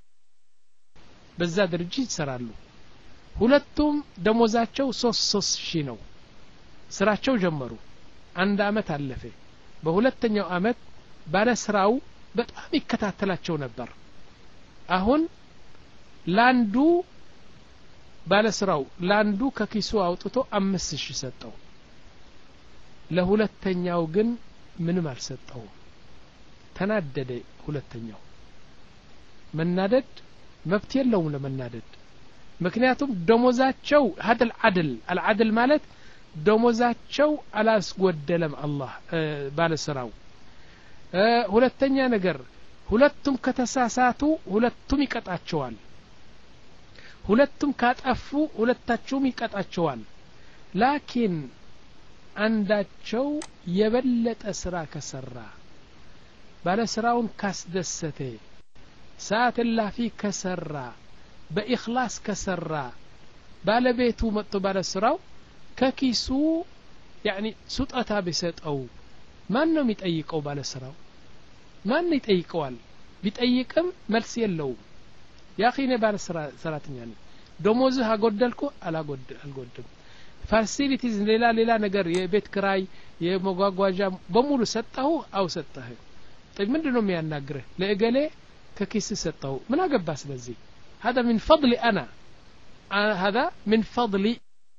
በዛ ድርጅት ይሰራሉ ሁለቱም ደሞዛቸው ሶስት ሶስት ሺህ ነው ስራቸው ጀመሩ አንድ አመት አለፈ በሁለተኛው አመት ባለ ስራው በጣም ይከታተላቸው ነበር አሁን ላንዱ ባለ ስራው ላንዱ ከኪሱ አውጥቶ አምስት ሺህ ሰጠው ለሁለተኛው ግን ምንም አልሰጠው ተናደደ ሁለተኛው መናደድ መብት የለውም ለመናደድ ምክንያቱም ደሞዛቸው هذا العدل العدل ማለት ደሞዛቸው አላስጎደለም አላህ ባለ ስራው ሁለተኛ ነገር ሁለቱም ከተሳሳቱ ሁለቱም ይቀጣቸዋል ሁለቱም ካጠፉ ሁለታቸውም ይቀጣቸዋል ላኪን አንዳቸው የበለጠ ስራ ከሰራ ባለ ስራውን ካስደሰተ ሰዓት ላፊ ከሰራ በእخلاص ከሰራ ባለቤቱ መጥቶ ባለ ስራው ከኪሱ يعني ስጦታ ቢሰጠው ማን ነው የሚጠይቀው ባለ ስራው ማን ይጠይቀዋል ቢጠይቅም መልስ የለውም ያኺኔ ባለ ስራ ሰራተኛ ነኝ ደሞዝህ አጎደልኩ አላጎድ አልጎድም ፋሲሊቲዝ ሌላ ሌላ ነገር የቤት ክራይ የመጓጓዣ በሙሉ ሰጣው አው ሰጣህ طيب ምንድነው የሚያናግረህ ለእገሌ ከኪስ ሰጣው ምን አገባ ስለዚህ هذا من فضلي انا هذا من فضلي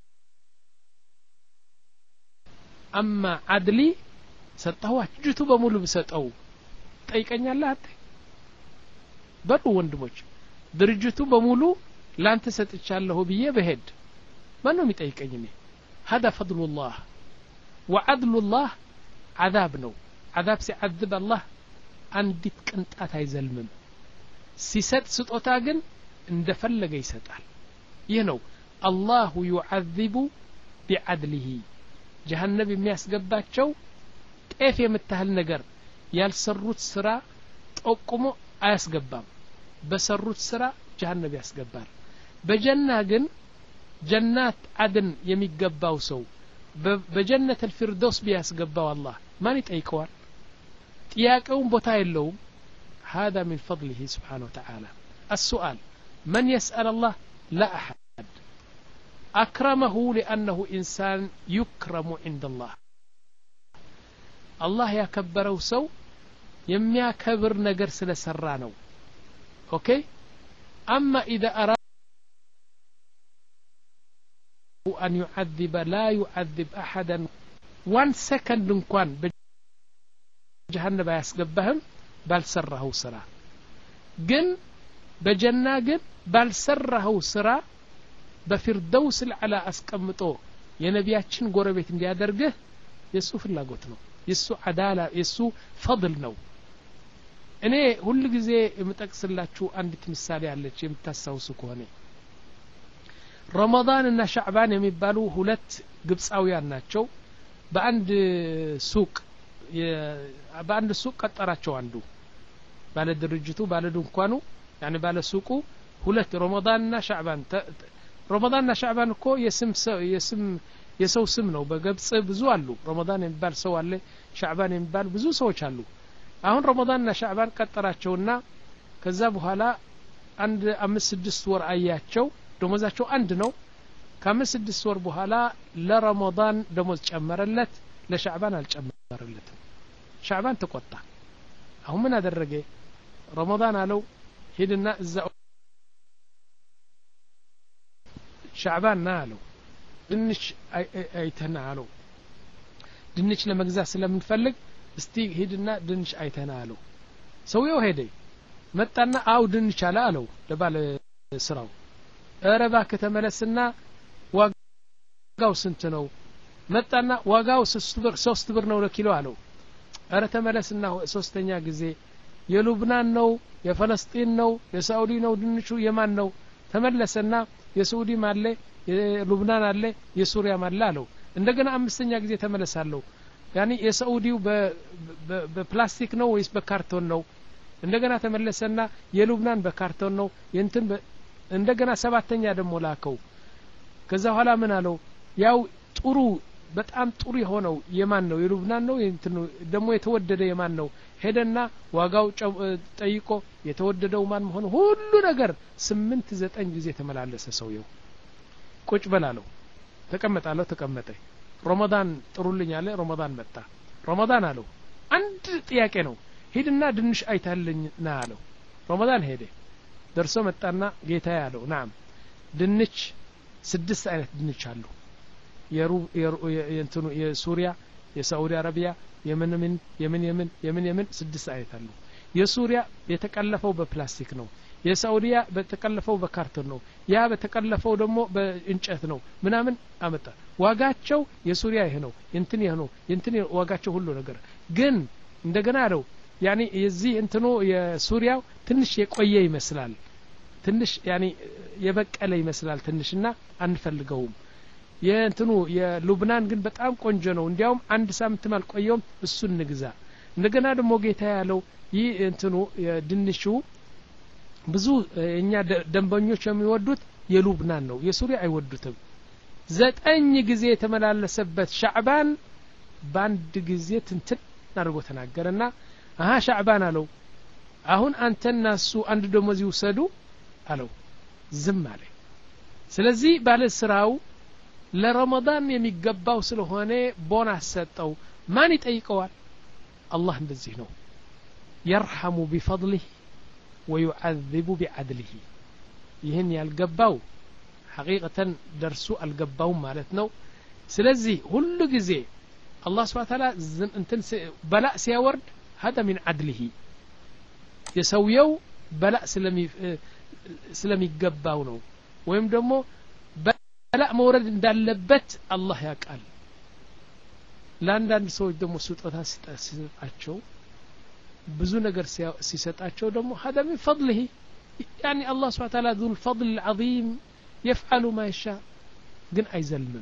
اما عدلي ሰጣው አጅቱ በሙሉ በሰጣው ጠይቀኛለህ አት በሩ ወንድሞች ድርጅቱ በሙሉ ላንተ ሰጥቻለሁ ብዬ በሄድ ማነው የሚጠይቀኝ እኔ هذا فضل الله وعدل الله عذاب ነው عذاب ሲعذب الله አንዲት ቅንጣት አይዘልምም ሲሰጥ ስጦታ ግን እንደፈለገ ይሰጣል ይህ ነው الله يعذب بعدله جهنم የሚያስገባቸው ጤፍ የምታህል ነገር ያልሰሩት ስራ ጠቁሞ አያስገባም በሰሩት ስራ جهنم ያስገባል በጀና ግን ጀናት አድን የሚገባው ሰው በጀነት الفردوس ቢያስገባው አላህ ማን ይጠይቀዋል ጥያቄውን ቦታ የለውም هذا من فضله سبحانه وتعالى السؤال من يسأل الله لا أحد أكرمه لأنه إنسان يكرم عند الله الله يكبره سو يميا كبر نجر سل سرانو أوكي أما إذا أراد أن يعذب لا يعذب أحدا one second نكون بجهنم يسقبهم بل سره سرا جن بجنة جن بل سره سرا በፊርደውስ العላ አስቀምጦ የነቢያችን ጎረቤት እንዲያደርግህ የሱ ፍላጎት ነው የሱ አዳላ የሱ ፈضል ነው እኔ ሁሉ ጊዜ የምጠቅስላችሁ አንዲት ምሳሌ አለች የምታሳውሱ ከሆነ ረመዳን እና ሻዕባን የሚባሉ ሁለት ግብጻውያን ናቸው በአንድ ሱቅ በአንድ ሱቅ ቀጠራቸው አንዱ ባለ ድርጅቱ ባለ ድንኳኑ يعني ባለ ሱቁ ሁለት ረመዳን እና ሻዕባን ረመዳን እና ሻዕባን እኮ የስም የስም የሰው ስም ነው በግብጽ ብዙ አሉ ረመዳን የሚባል ሰው አለ ሻዕባን የሚባል ብዙ ሰዎች አሉ አሁን ረመዳን እና ሻዕባን ቀጠራቸውና ከዛ በኋላ አንድ አምስት ስድስት ወር አያቸው ደሞዛቸው አንድ ነው ከአምስት ስድስት ወር በኋላ ለረመዳን ደሞዝ ጨመረለት ለሻዕባን አልጨመረለትም ሻዕባን ተቆጣ አሁን ምን አደረገ ረመዳን አለው ሄድና እዛ ሻዕባን ና አለው ድንች አይተና አለው ድንች ለመግዛት ስለምንፈልግ እስቲ ሄድና ድንች አይተና አለው ሰውየው ሄደ መጣና አው ድንች አለ አለው ለባለ ስራው አረባ ከተመለስና ዋጋው ስንት ነው መጣና ዋጋው ሶስት ብር ነው ለኪሎ አለው አረ ተመለስና ሶስተኛ ጊዜ የሉብናን ነው የፍልስጤም ነው የሳውዲ ነው ድንቹ የማን ነው ተመለሰና የሳውዲ ማለ የሉብናን አለ የሱሪያ ማለ አለው እንደገና አምስተኛ ጊዜ ተመለሳለሁ ያኒ የሳውዲው በፕላስቲክ ነው ወይስ በካርቶን ነው እንደገና ተመለሰና የሉብናን በካርቶን ነው የንትን እንደገና ሰባተኛ ደሞ ላከው ከዛ ኋላ ምን አለው ያው ጥሩ በጣም ጥሩ የሆነው የማን ነው የሉብናን ነው የንትን ደሞ የተወደደ የማን ነው ሄደና ዋጋው ጠይቆ የተወደደው ማን መሆኑ ሁሉ ነገር ስምንት ዘጠኝ ጊዜ ተመላለሰ ሰውየው ቁጭ በላለው ተቀመጣለው ተቀመጠ ረመዳን ጥሩልኝ አለ ረመዳን መጣ ረመዳን አለው አንድ ጥያቄ ነው ሄድና ድንሽ አይታልኝ ና አለው ረመዳን ሄደ ደርሶ መጣና ጌታ ያለው ናም ድንች ስድስት አይነት ድንች አሉ የሩብ የእንትኑ የሱሪያ የሳውዲ አረቢያ የመን የመን የመን የመን የመን የመን ስድስት አይነት አሉ የሱሪያ የተቀለፈው በፕላስቲክ ነው የሳውዲያ በተቀለፈው በካርቶን ነው ያ በተቀለፈው ደግሞ በእንጨት ነው ምናምን አመጣ ዋጋቸው የሱሪያ ይሄ ነው እንትን ይሄ ነው እንትን ዋጋቸው ሁሉ ነገር ግን እንደገና አለው ያኒ የዚህ እንትኑ የሱሪያው ትንሽ የቆየ ይመስላል ትንሽ ያኒ የበቀለ ይመስላል ትንሽና አንፈልገውም የእንትኑ የሉብናን ግን በጣም ቆንጆ ነው እንዲያውም አንድ ሳምንት ማልቆየውም እሱን ንግዛ እንደገና ደግሞ ጌታ ያለው ይህ እንትኑ የድንሹ ብዙ እኛ ደንበኞች የሚወዱት የሉብናን ነው የሱሪያ አይወዱትም ዘጠኝ ጊዜ የተመላለሰበት ሻዕባን ባንድ ጊዜ ትንትን አድርጎ ተናገረና አሃ ሻዕባን አለው አሁን አንተና እሱ አንድ ደሞዝ ይወሰዱ አለው ዝም አለ ስለዚህ ባለ ስራው ለረመዳን የሚገባው ስለሆነ ቦናስ ሰጠው ማን ይጠይቀዋል አላህ እንደዚህ ነው يرحم بفضله ويعذب بعدله ይህን ያልገባው حقيقة درسو الገባው ማለት ነው ስለዚህ ሁሉ ጊዜ አላህ Subhanahu Wa Ta'ala እንትን በላእ ሲያወርድ هذا من عدله የሰውየው በላእ ስለሚ ስለሚገባው ነው ወይም ደግሞ በላእ መውረድ እንዳለበት አላህ ያውቃል ለአንዳንድ ሰዎች ደግሞ ስጦታ ሲሰጣቸው ብዙ ነገር ሲሰጣቸው ደግሞ هذا من فضله يعني الله سبحانه وتعالى ذو الفضل العظيم يفعل ما يشاء ግን አይዘልምም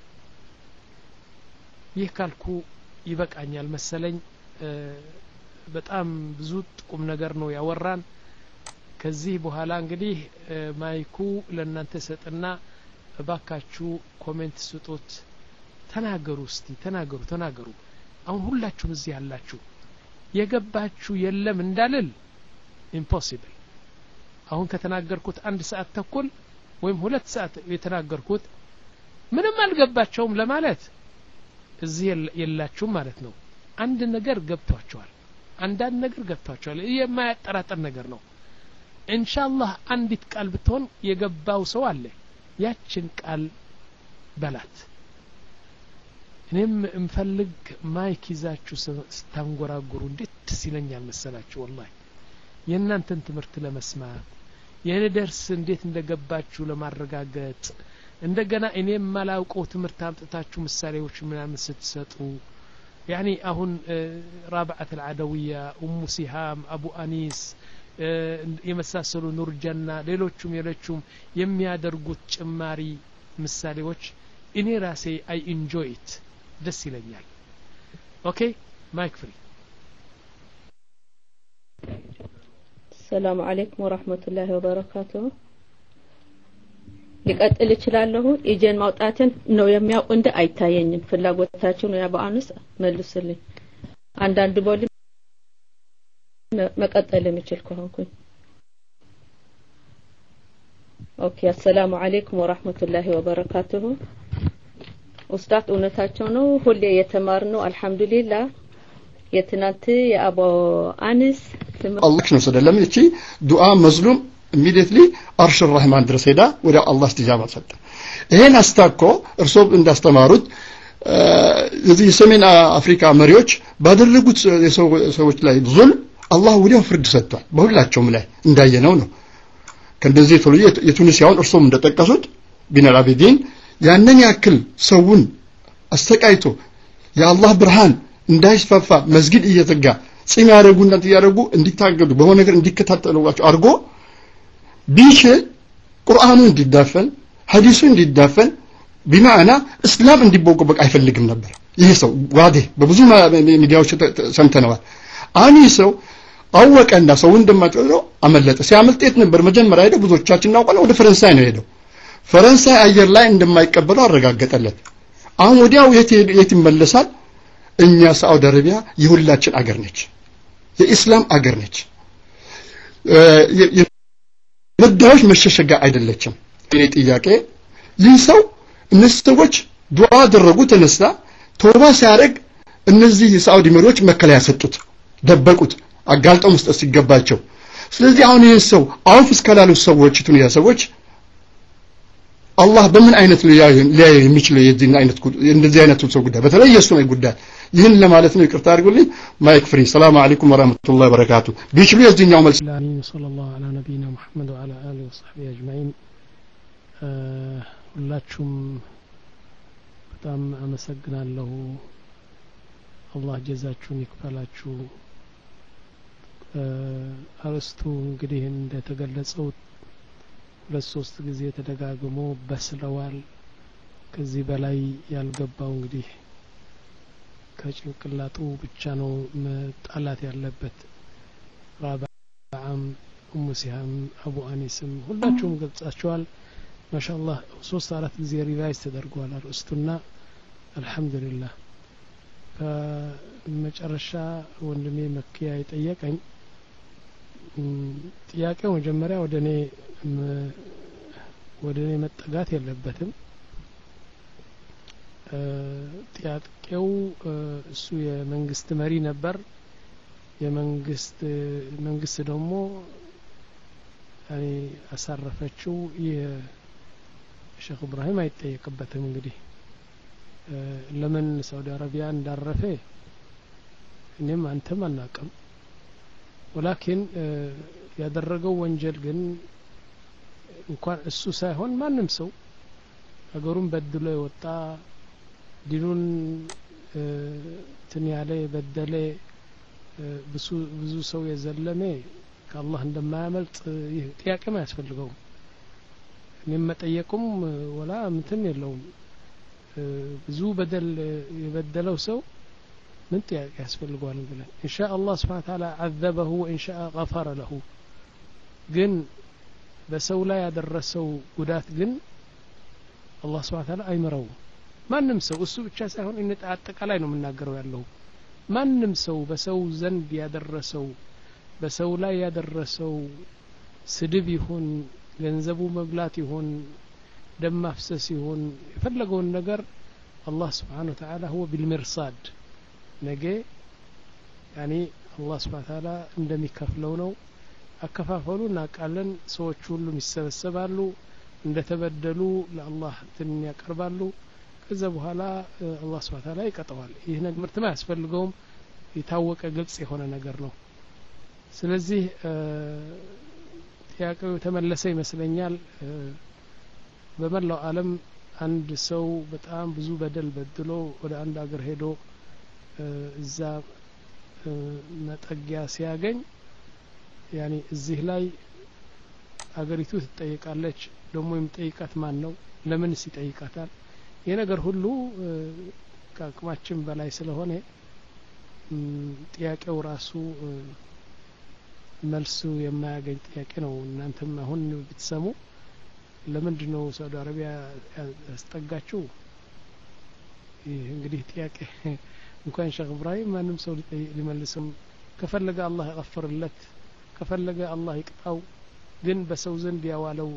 ይህ ካልኩ ይበቃኛል መሰለኝ በጣም ብዙ ቁም ነገር ነው ያወራን ከዚህ በኋላ እንግዲህ ማይኩ ለእናንተ ሰጥና ባካችሁ ኮሜንት ስጡት ተናገሩ እስቲ ተናገሩ ተናገሩ አሁን ሁላችሁም እዚህ ያላችሁ የገባችሁ የለም እንዳልል ኢምፖሲብል አሁን ከተናገርኩት አንድ ሰዓት ተኩል ወይም ሁለት ሰዓት የተናገርኩት ምንም አልገባቸውም ለማለት እዚህ የላችሁም ማለት ነው አንድ ነገር ገብቷቸዋል አንዳንድ ነገር ገብቷቸዋል የማያጠራጥር ነገር ነው ኢንሻአላህ አንዲት ቃል ብትሆን የገባው ሰው አለ ያችን ቃል በላት እኔም እንፈልግ ማይክ ይዛችሁ ስታንጎራጉሩ እንዴት ሲለኛል መሰላችሁ والله የእናንተን ትምህርት ለመስማት የኔ ደርስ እንዴት እንደገባችሁ ለማረጋገጥ እንደገና እኔም ማላውቀው ትምህርት አምጥታችሁ ምሳሌዎች ምናምን ስትሰጡ يعني አሁን رابعة العدوية ام سهام ابو انيس የመሳሰሉ ኑር ጀና ሌሎችም ሌሎችም የሚያደርጉት ጭማሪ ምሳሌዎች እኔ ራሴ አይ ኢንጆይ ኢት ደስ ይለኛል ኦኬ ማይክ ፍሪ ሰላም አለይኩም ወራህመቱላሂ ወበረካቱሁ ሊቀጥል ይችላልሁ ኢጀን ማውጣትን ነው የሚያውቁ እንደ አይታየኝም ፍላጎታቸው ነው ያባአንስ መልስልኝ አንዳንድ ቦል መቀጠል የሚችል ከሆንኩኝ ኦኬ አሰላሙ አለይኩም ወራህመቱላሂ ወበረካቱሁ ኡስታዝ እውነታቸው ነው ሁሌ የተማርነው አልহামዱሊላህ የትናንት የአቡ አኒስ አላህ ነው ሰደለም እቺ ዱዓ መዝሉም immediately አርሽ الرحማን ድረስ ሄዳ ወደ አላህ استجابه ሰጠ ይሄን አስታኮ እርሶ እንዳስተማሩት የዚህ ሰሜን አፍሪካ መሪዎች ባደረጉት ሰዎች ላይ ዙልም አላህ ወዲያው ፍርድ ሰጥቷል በሁላቸውም ላይ እንዳየነው ነው ከእንደዚህ ተሉየ የቱኒሲያውን እርሶም እንደተጠቀሱት ቢነል አቢዲን ያንን ያክል ሰውን አስተቃይቶ የአላህ ብርሃን እንዳይስፋፋ መስጊድ እየተጋ ጺም ያረጉና ያረጉ እንዲታገዱ በሆነ ነገር እንዲከታተሉዋቸው አርጎ ቢችል ቁርአኑ እንዲዳፈን ሐዲሱ እንዲዳፈን بمعنى እስላም እንዲቦቀበቅ አይፈልግም ነበር ይሄ ሰው ዋዴ በብዙ ሚዲያዎች ሰምተነዋል አኒ ሰው አወቀና ሰው እንደማጥለው አመለጠ ሲያመልጥ የት ነበር መጀመሪያ ሄደ ብዙዎቻችን እናውቃለን ወደ ፈረንሳይ ነው ሄደው ፈረንሳይ አየር ላይ እንደማይቀበለው አረጋገጠለት አሁን ወዲያው የት የት ይመለሳል እኛ ሳውዲ አረቢያ የሁላችን አገር ነች የኢስላም አገር ነች የመዳዎች መሸሸጋ አይደለችም ይሄ ጥያቄ ይህ ሰው እነዚህ ሰዎች ዱዓ አደረጉ ተነሳ ተውባ ሲያረግ እነዚህ የሳውዲ መሪዎች መከለያ ሰጡት ደበቁት አጋልጠው መስጠት ሲገባቸው ስለዚህ አሁን ይህ ሰው አውፍ እስከላሉ ሰዎች ቱንያ ሰዎች አላህ በምን አይነት ሊያይ የሚችለው የዚህ አይነት እንደዚህ አይነት ሰው ጉዳይ በተለይ የሱ ነው ጉዳይ ይህን ለማለት ነው ይቅርታ አድርጉልኝ ማይክ ፍሪ ሰላም አለይኩም ወራህመቱላሂ ወበረካቱ ቢችሉ የዚህኛው መልስ ሰለላሁ ዐላ ነብይና መሐመድ ወዐላ አሊሂ ወሰህቢሂ አጅማኢን ሁላችሁም በጣም አመሰግናለሁ አላህ ጀዛችሁን ይክፈላችሁ አርስቱ እንግዲህ እንደተገለጸው ለሶስት ጊዜ ተደጋግሞ በስለዋል ከዚህ በላይ ያልገባው እንግዲህ ከጭንቅላቱ ብቻ ነው መጣላት ያለበት ራባም ኡሙ ሲሃም አቡ አኒስም ሁላችሁም ገልጻችኋል ማሻአላህ ሶስት አራት ጊዜ ሪቫይዝ ተደርጓል አርስቱና አልহামዱሊላህ ከመጨረሻ ወንድሜ መኪያ ይጠየቀኝ ጥያቄው መጀመሪያ ወደኔ ወደኔ መጠጋት የለበትም ጥያቄው እሱ የመንግስት መሪ ነበር የመንግስት መንግስት ደግሞ ያኔ አሳረፈችው የሼክ ኢብራሂም አይጠየቅበትም እንግዲህ ለምን ሳውዲ አረቢያ እንዳረፈ እኔም አንተም አናውቅም ወላኪን ያደረገው ወንጀል ግን እንኳን እሱ ሳይሆን ማንም ሰው ሀገሩን በድሎ የወጣ ዲኑን ትንያለ በደለ ብዙ ብዙ ሰው የዘለመ ከአላህ እንደማያመልጥ ይህ ጥያቄ ማያስፈልገው እኔም መጠየቁም ወላ ምንትን የለውም ብዙ በደል የበደለው ሰው من ጥያቄ ያስፈልገዋል ብለን ኢንሻአላህ አላህ Subhanahu Ta'ala عذبه وان شاء غفر له ግን በሰው ላይ ያደረሰው ጉዳት ግን አላህ Subhanahu Ta'ala አይመረው ማንም ሰው እሱ ብቻ ሳይሆን እነ አጠቃላይ ነው የምናገረው ያለው ማንም ሰው በሰው ዘንድ ያደረሰው በሰው ላይ ያደረሰው ስድብ ይሁን ገንዘቡ መብላት ይሁን ደም ማፍሰስ ይሁን የፈለገውን ነገር አላህ Subhanahu Ta'ala هو بالمرصاد ነገ ያኒ አላህ Subhanahu Ta'ala እንደሚከፍለው ነው አከፋፈሉ እናቃለን ሰዎች ሁሉ ይሰበሰባሉ እንደተበደሉ ለአላህ ትን ያቀርባሉ ከዛ በኋላ አላህ Subhanahu Ta'ala ይቀጣዋል ይህ ነገር ምርት ማያስፈልገውም የታወቀ ግልጽ የሆነ ነገር ነው ስለዚህ ጥያቄው ተመለሰ ይመስለኛል በመላው ዓለም አንድ ሰው በጣም ብዙ በደል በድሎ ወደ አንድ አገር ሄዶ እዛ መጠጊያ ሲያገኝ ያኒ እዚህ ላይ አገሪቱ ትጠይቃለች ደግሞ የሚጠይቃት ማን ነው ለምንስ ይጠይቃታል ይሄ ነገር ሁሉ ከአቅማችን በላይ ስለሆነ ጥያቄው ራሱ መልሱ የማያገኝ ጥያቄ ነው እናንተም አሁን ብትሰሙ ለምንድነው ሳውዲ አረቢያ ያስጠጋችሁ ይሄ እንግዲህ ጥያቄ እንኳን ሼክ ኢብራሂም ማንም ሰው ሊመልስም ከፈለገ አላህ ይغفርለት ከፈለገ አላህ ይቅጣው ግን በሰው ዘንድ ያዋለው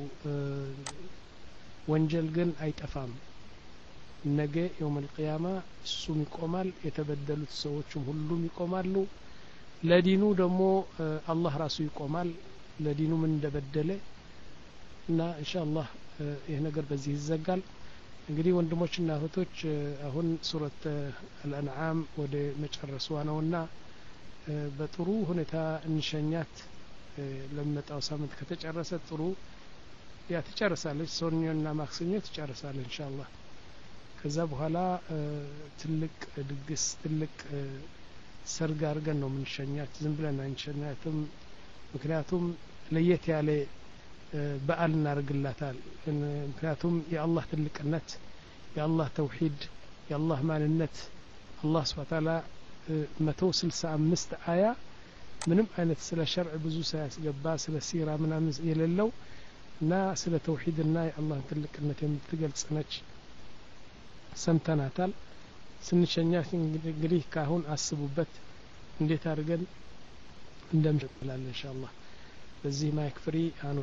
ወንጀል ግን አይጠፋም ነገ يوم القيامة እሱም ይቆማል የተበደሉት ሰዎችም ሁሉም ይቆማሉ ለዲኑ ደግሞ አላህ ራሱ ይቆማል ለዲኑ ምን እንደበደለ እና ኢንሻአላህ ይሄ ነገር በዚህ ይዘጋል እንግዲህ ወንድሞችና እህቶች አሁን ሱረት አልአንዓም ወደ መጨረሷ ነውና በጥሩ ሁኔታ እንሸኛት ለመጣው ሳምንት ከተጨረሰ ጥሩ ያ ተጨርሳለች ሶኒዮና ማክሰኞ ተጨርሳለች ኢንሻአላህ ከዛ በኋላ ትልቅ ድግስ ትልቅ ሰርግ አድርገን ነው የምንሸኛት ዝም ብለን አንሸኛትም ምክንያቱም ለየት ያለ በዓል እናርግላታል ምክንያቱም የአላህ ትልቅነት የአላህ ተውሂድ የአላህ ማንነት አላህ Subhanahu Wa Ta'ala መቶ ስልሳ አምስት አያ ምንም አይነት ስለ ሸርዕ ብዙ ሳያስገባ ስለ ሲራ ምናምን የሌለው እና ስለ ተውሂድና የአላህ ትልቅነት የምትገልጽ ነች ሰምተናታል ስንሸኛት እንግዲህ ካሁን አስቡበት እንዴት አድርገን እንደምንላለን ኢንሻአላህ በዚህ ማይክ ፍሪ አኑ